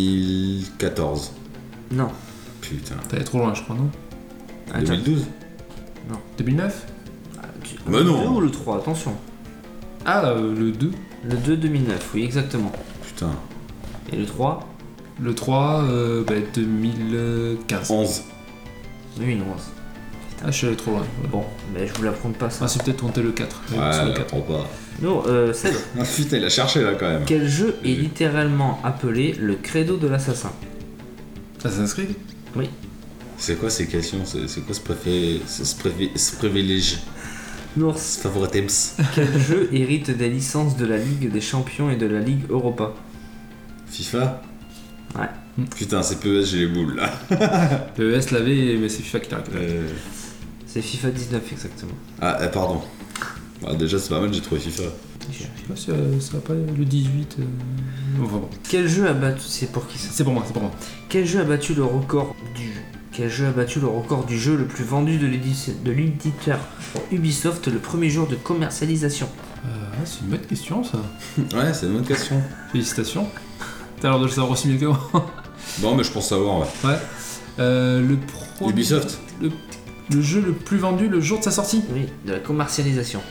2014.
Non.
Putain.
T'es allé trop loin, je crois, non?
Uncharted
2012.
2009?
Mais
Le
non.
2 ou le 3, attention.
Ah, le 2.
Le 2 2009, oui, exactement.
Putain.
Et le 3
Le 3, 2015.
11.
2011.
Ah, je suis allé trop loin. Ouais.
Bon, mais je vous l'apprends pas ça.
Ah, c'est peut-être compter le 4.
Ouais,
sur le
je
4.
comprends pas.
Non, Seb,
Ah, putain, il a cherché là quand même.
quel jeu est littéralement appelé le credo de l'assassin?
Assassin's Creed?
C'est quoi ces questions? C'est quoi ce privilège?
Nours,
Ce favoritisme?
quel jeu hérite des licences de la Ligue des Champions et de la Ligue Europa?
FIFA?
Ouais.
Putain, c'est PES, j'ai les boules là.
Le ES l'avait, mais c'est FIFA qui l'a récupéré.
C'est FIFA 19 exactement.
Ah, pardon. Ah, déjà, c'est pas mal, j'ai trouvé FIFA.
Je sais pas si ça va pas le 18. Enfin bon.
Quel jeu a battu... C'est pour qui ça?
C'est pour moi.
Quel jeu a battu le record du jeu le plus vendu de l'éditeur Ubisoft le premier jour de commercialisation?
C'est une bonne question ça.
Ouais, c'est une bonne question.
Félicitations. T'as l'air de le savoir aussi mieux que moi.
Bon, mais je pense savoir, ouais.
Ouais. Le premier...
Ubisoft.
Le jeu le plus vendu le jour de sa sortie.
Oui, de la commercialisation.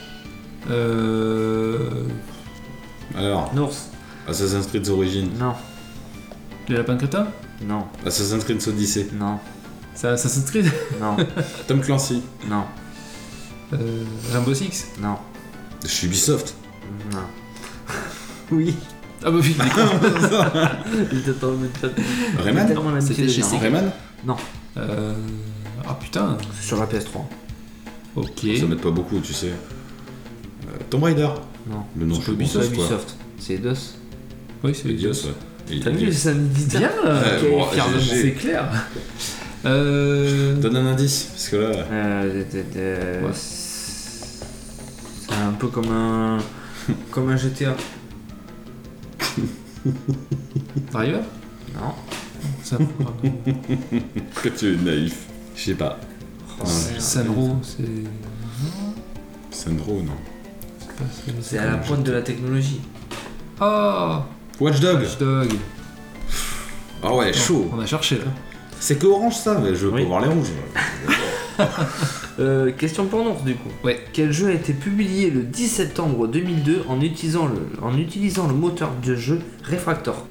Alors,
Nours.
Assassin's Creed Origins.
Non.
Les lapins crétins.
Non.
Assassin's Creed Odyssey.
Non.
C'est Assassin's Creed.
Non.
Tom Clancy.
Non.
Rainbow Six.
Non.
Je suis Ubisoft.
Non. Oui.
Ah bah oui.
Il t'attend de mettre
Rayman.
C'était chez Sega.
Rayman.
Ah putain.
Sur la PS3.
Ok.
Ça m'aide pas beaucoup, tu sais. Tomb Raider.
Non.
Le nom,
C'est
je
Ubisoft,
pense, quoi.
Ubisoft. C'est Eidos.
Oui, c'est
Eidos, ouais.
T'as vu, ça me dit
Bien.
bon,
C'est clair.
Donne un indice, parce que là...
Ouais. C'est un peu comme un GTA.
Driver.
Non.
Ça.
Que tu es naïf. Je sais pas.
Sanro, c'est.
Sandro, non.
C'est à la pointe de la technologie.
Ah.
Watch Dogs.
Watch Dogs.
Ah ouais, chaud.
On a cherché là.
C'est que orange ça, mais je veux
Oui.
pas voir les rouges.
Question pour Nours du coup.
Ouais.
Quel jeu a été publié le 10 septembre 2002 en utilisant le moteur de jeu Refractor?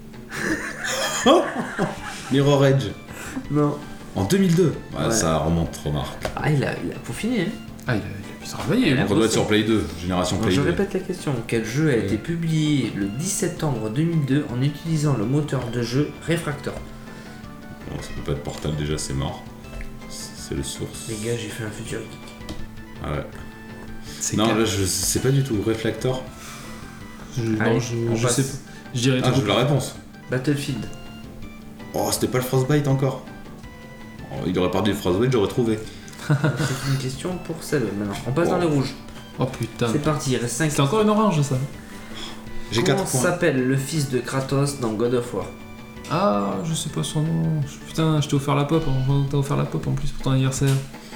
Mirror Edge.
Non.
En 2002. Ouais,
Ouais.
ça remonte, remarque.
Ah, il a peaufiné, hein.
Ah, il a pu travailler.
Elle a
On doit être sur Play 2, génération
Donc,
Play
je
2.
répète la question. Quel jeu a été publié le 10 septembre 2002 en utilisant le moteur de jeu Refractor?
Bon, ça peut pas être Portal déjà, c'est mort. C'est le source.
Les gars, j'ai fait un futur geek.
Ah ouais.
C'est
Non,
clair.
là je sais pas du tout. Reflector.
Allez,
Non,
on
je
passe.
sais pas. Je dirais
Ah,
tout.
j'ai la réponse.
Battlefield.
Oh, c'était pas le Frostbite encore. Oh, il aurait perdu le Frostbite, j'aurais trouvé.
C'est une question pour celle maintenant. On passe dans les rouges.
Oh putain.
C'est parti, il reste 5
C'est encore une orange ça.
J'ai
Comment
4 points.
s'appelle le fils de Kratos dans God of War?
Ah, je sais pas son nom. Putain, je t'ai offert la pop. T'as offert la pop en plus pour ton anniversaire.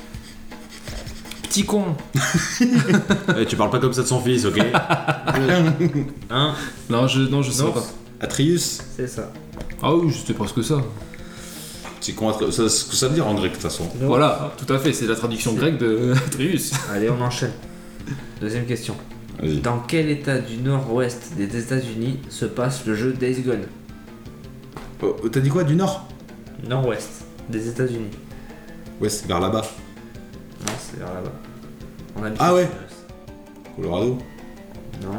Petit con.
Eh, tu parles pas comme ça de son fils, ok?
Hein?
Non, je sais
Non.
pas.
Atreus.
C'est ça.
Ah oui, c'était presque ça.
C'est con, ça, ce que ça veut dire en grec de toute façon.
Non.
Voilà, tout à fait, c'est la traduction grecque de Atreus.
Allez, on enchaîne. Deuxième question.
Vas-y.
Dans quel état du nord-ouest des États-Unis se passe le jeu Days Gone?
Oh, t'as dit quoi, du nord?
Nord-ouest des États-Unis.
Ouais, c'est vers là-bas.
Non, c'est vers là-bas. On habite
Ah
au
ouais.
sud-ouest.
Colorado.
Non.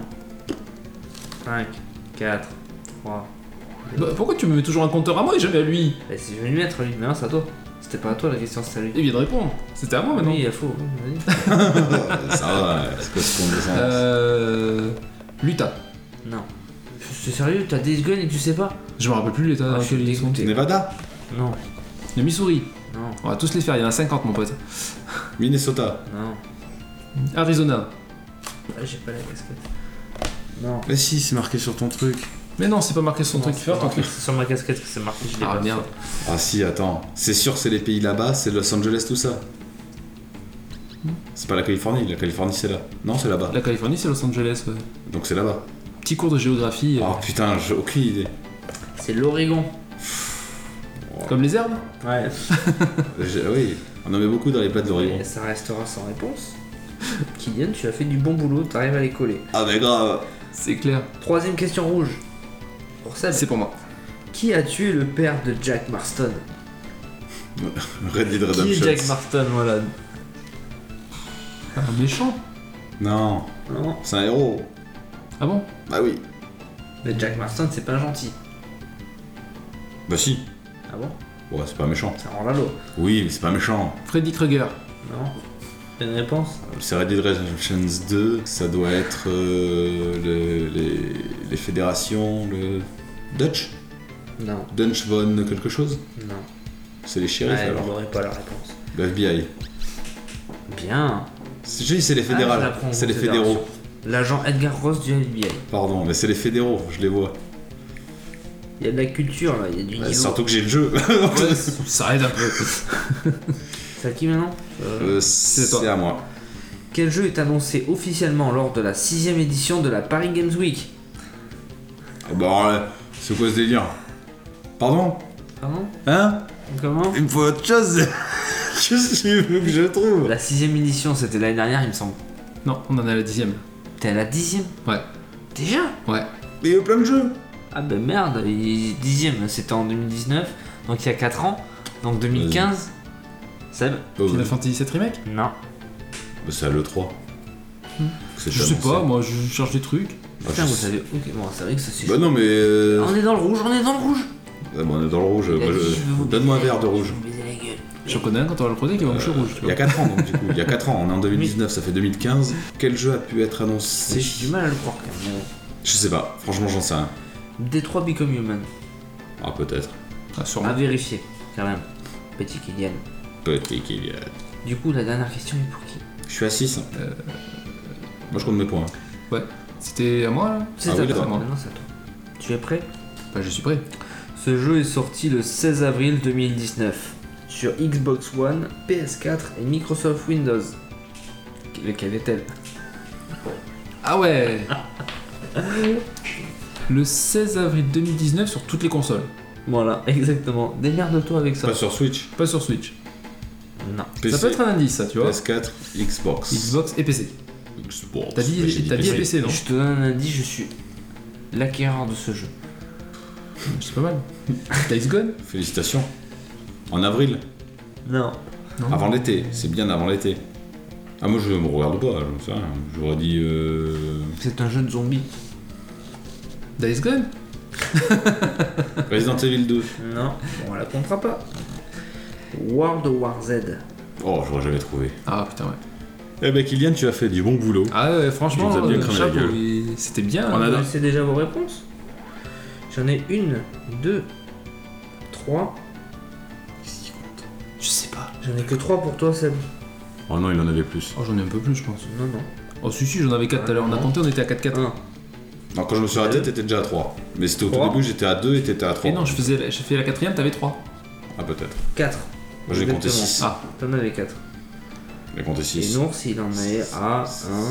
5, 4, 3.
Bah, pourquoi tu me mets toujours un compteur à moi et jamais à lui?
Bah, si je vais lui mettre lui, mais non, c'est à toi. C'était pas à toi la question, c'était à lui.
Il vient de répondre. C'était à moi maintenant.
Oui, il a faux. Vas-y.
Ça va, c'est quoi ce qu'on descend?
L'Utah.
Non. C'est sérieux, t'as Days Gone et tu sais pas?
Je me rappelle plus l'état
Ah,
dans
je suis
lequel ils sont.
dégoûté.
Nevada.
Non.
Le Missouri.
Non.
On va tous les faire, il y en a 50 mon pote.
Minnesota.
Non.
Arizona.
Ah, j'ai pas la casquette. Non.
Mais si, c'est marqué sur ton truc.
Mais non, c'est pas marqué sur ton truc. Fais ton truc.
C'est sur ma casquette que c'est marqué, je l'ai
Ah
pas.
merde.
Ah si, attends. C'est sûr, c'est les pays là-bas, c'est Los Angeles, tout ça. C'est pas la Californie c'est là. Non, c'est là-bas.
La Californie, c'est Los Angeles. Ouais.
Donc c'est là-bas.
Petit cours de géographie.
Oh putain, j'ai aucune idée.
C'est l'Oregon.
Comme les herbes.
Ouais.
Oui, on en met beaucoup dans les plats de l'Oregon.
Et ça restera sans réponse. Kylian, tu as fait du bon boulot, t'arrives à les coller.
Ah mais grave.
C'est clair.
Troisième question rouge. Pour Seb.
C'est pour moi.
Qui a tué le père de Jack Marston?
Red Dead
Qui est
Redemption.
Jack Marston, voilà.
Un méchant.
Non,
Non.
c'est un héros.
Ah bon?
Bah oui.
Mais Jack Marston, c'est pas gentil.
Bah si.
Ah bon?
Ouais, c'est pas méchant.
Ça rend la loi.
Oui, mais c'est pas méchant.
Freddy Krueger.
Non. T'as une réponse?
C'est Red Dead Redemption 2, ça doit être les fédérations, le Dutch
Non.
Dutch von quelque chose.
Non.
C'est les shérifs
Ouais,
alors.
vous n'aurez pas la réponse.
Le FBI.
Bien.
Je dis c'est les
Ah, je
fédérales,
la prends en
c'est les
considération.
fédéraux.
L'agent Edgar Ross du FBI.
Pardon, mais c'est les fédéraux, je les vois.
Il y a de la culture là, il y a du niveau.
Surtout que j'ai le jeu.
Ça aide un peu.
C'est à qui maintenant
C'est à moi.
Quel jeu est annoncé officiellement lors de la 6ème édition de la Paris Games Week?
Bon, c'est quoi ce délire? Pardon?
Pardon?
Hein?
Comment?
Il me faut autre chose. Qu'est-ce que tu veux que je trouve?
La 6ème édition, c'était l'année dernière, il me semble.
Non, on en est à la 10ème.
T'es à la 10ème?
Ouais.
Déjà?
Ouais.
Mais il y a plein de jeux.
Ah bah merde, 10ème, c'était en 2019, donc il y a 4 ans. Donc 2015. Seb?
Final Fantasy 7 Remake?
Non.
C'est à l'E3.
Je sais pas, moi je cherche des trucs.
Putain, vous savez. Ok, bon, c'est vrai que ça c'est
Bah
chaud.
non, mais.
On est dans le rouge, on est dans le rouge!
Ouais, bon, on est dans le rouge.
Il a
Moi,
dit, je veux vous
donne-moi un
baiser
verre de
la gueule,
rouge.
je vais vous baiser la gueule.
J'en connais un quand on va le croiser qui va moucher rouge, tu
Il y a
vois.
4 ans, donc du coup. Il y a 4 ans, on est en 2019, ça fait 2015. Quel jeu a pu être annoncé?
J'ai du mal à le croire quand même.
Je sais pas, franchement, j'en sais rien.
Détroit Become Human.
Ah, peut-être.
Ah, sûrement.
À vérifier, quand même. Petit Kylian.
Peut-être qu'il y a.
Du coup, la dernière question est pour qui?
Je suis à 6. Moi, je compte mes points.
C'était à moi là?
C'est
Ah
à
oui,
toi.
d'accord.
Maintenant, c'est à toi. Tu es prêt?
Bah, je suis prêt.
Ce jeu est sorti le 16 avril 2019 sur Xbox One, PS4 et Microsoft Windows. Lequel est-elle?
Ah ouais. Le 16 avril 2019 sur toutes les consoles.
Voilà, exactement. Démerde-toi avec ça.
Pas sur Switch.
Pas sur Switch.
Non.
PC,
Ça peut être un indice, ça, tu vois.
PS4, Xbox.
Xbox et PC.
Xbox.
T'as dit,
Bah, j'ai
t'as dit PC, non?
Je te donne un indice, je suis l'acquéreur de ce jeu.
C'est pas mal. Days Gone?
Félicitations. En avril.
Non.
Non.
Avant l'été. C'est bien avant l'été. Ah, moi, je me regarde pas, je sais rien. J'aurais dit.
C'est un jeu de zombies.
Days Gone?
Resident Evil 2.
Non, on la comptera pas. World War Z.
Oh, j'aurais jamais trouvé.
Ah putain, ouais.
Eh ben, Kylian, tu as fait du bon boulot.
Ah ouais, franchement,
Tu nous as bien cramé la
chapeau,
gueule.
c'était bien.
On
Vous
a-
connaissez déjà vos réponses? J'en ai 1, 2, 3.
Je sais pas.
J'en ai que 3 pour toi, Seb.
Oh non, il en avait plus.
Oh, j'en ai un peu plus, je pense.
Non, non.
Oh, si, j'en avais 4 tout à l'heure. On a compté, on était à 4-4.
1.
Non, quand je me suis arrêté, t'étais déjà à 3. Mais c'était au tout
3.
début, j'étais à 2 et t'étais à 3.
Et non, j'ai fait la 4ème, t'avais 3.
Ah, peut-être.
4.
Moi, j'ai compté
Exactement.
6.
Ah,
T'en avais 4.
J'ai compté
Et
6.
Nours, il en est à 1,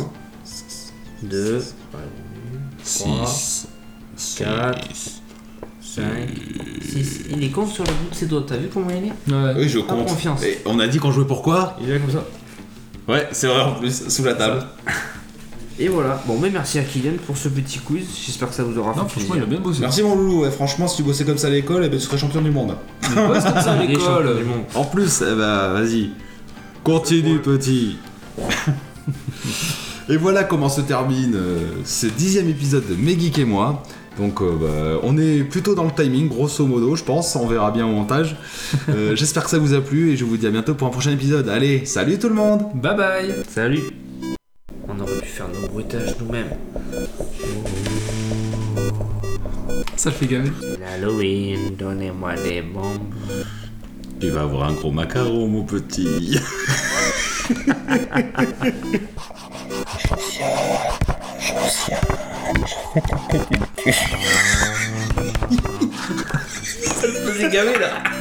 2, 3, 4, 5, 6. Il est con sur le bout de ses doigts. T'as vu comment il est?
ouais.
Oui, je
Pas
compte.
confiance.
Et on a dit qu'on jouait pourquoi?
Il est comme ça.
Ouais, c'est vrai en plus, sous la table.
Et voilà. Bon, mais merci à Kylian pour ce petit quiz. J'espère que ça vous aura
Non,
fait
franchement, il a bien bossé.
Merci mon loulou, ouais, franchement, si tu bossais comme ça à l'école, eh ben, tu serais champion du monde.
C'est comme ça à
Il est champion
l'école.
du monde.
En plus, eh ben, vas-y. Continue, petit. Et voilà comment se termine ce 10e épisode de Mes Geeks et moi. Donc on est plutôt dans le timing, grosso modo, je pense. On verra bien au montage. J'espère que ça vous a plu et je vous dis à bientôt pour un prochain épisode. Allez, salut tout le monde!
Bye bye.
Salut. On aurait pu faire nos bruitages nous-mêmes.
Ça le fait gaver.
L'Halloween, donnez-moi des bombes.
Tu vas avoir un gros macaron, mon petit.
Ça me faisait gaver là.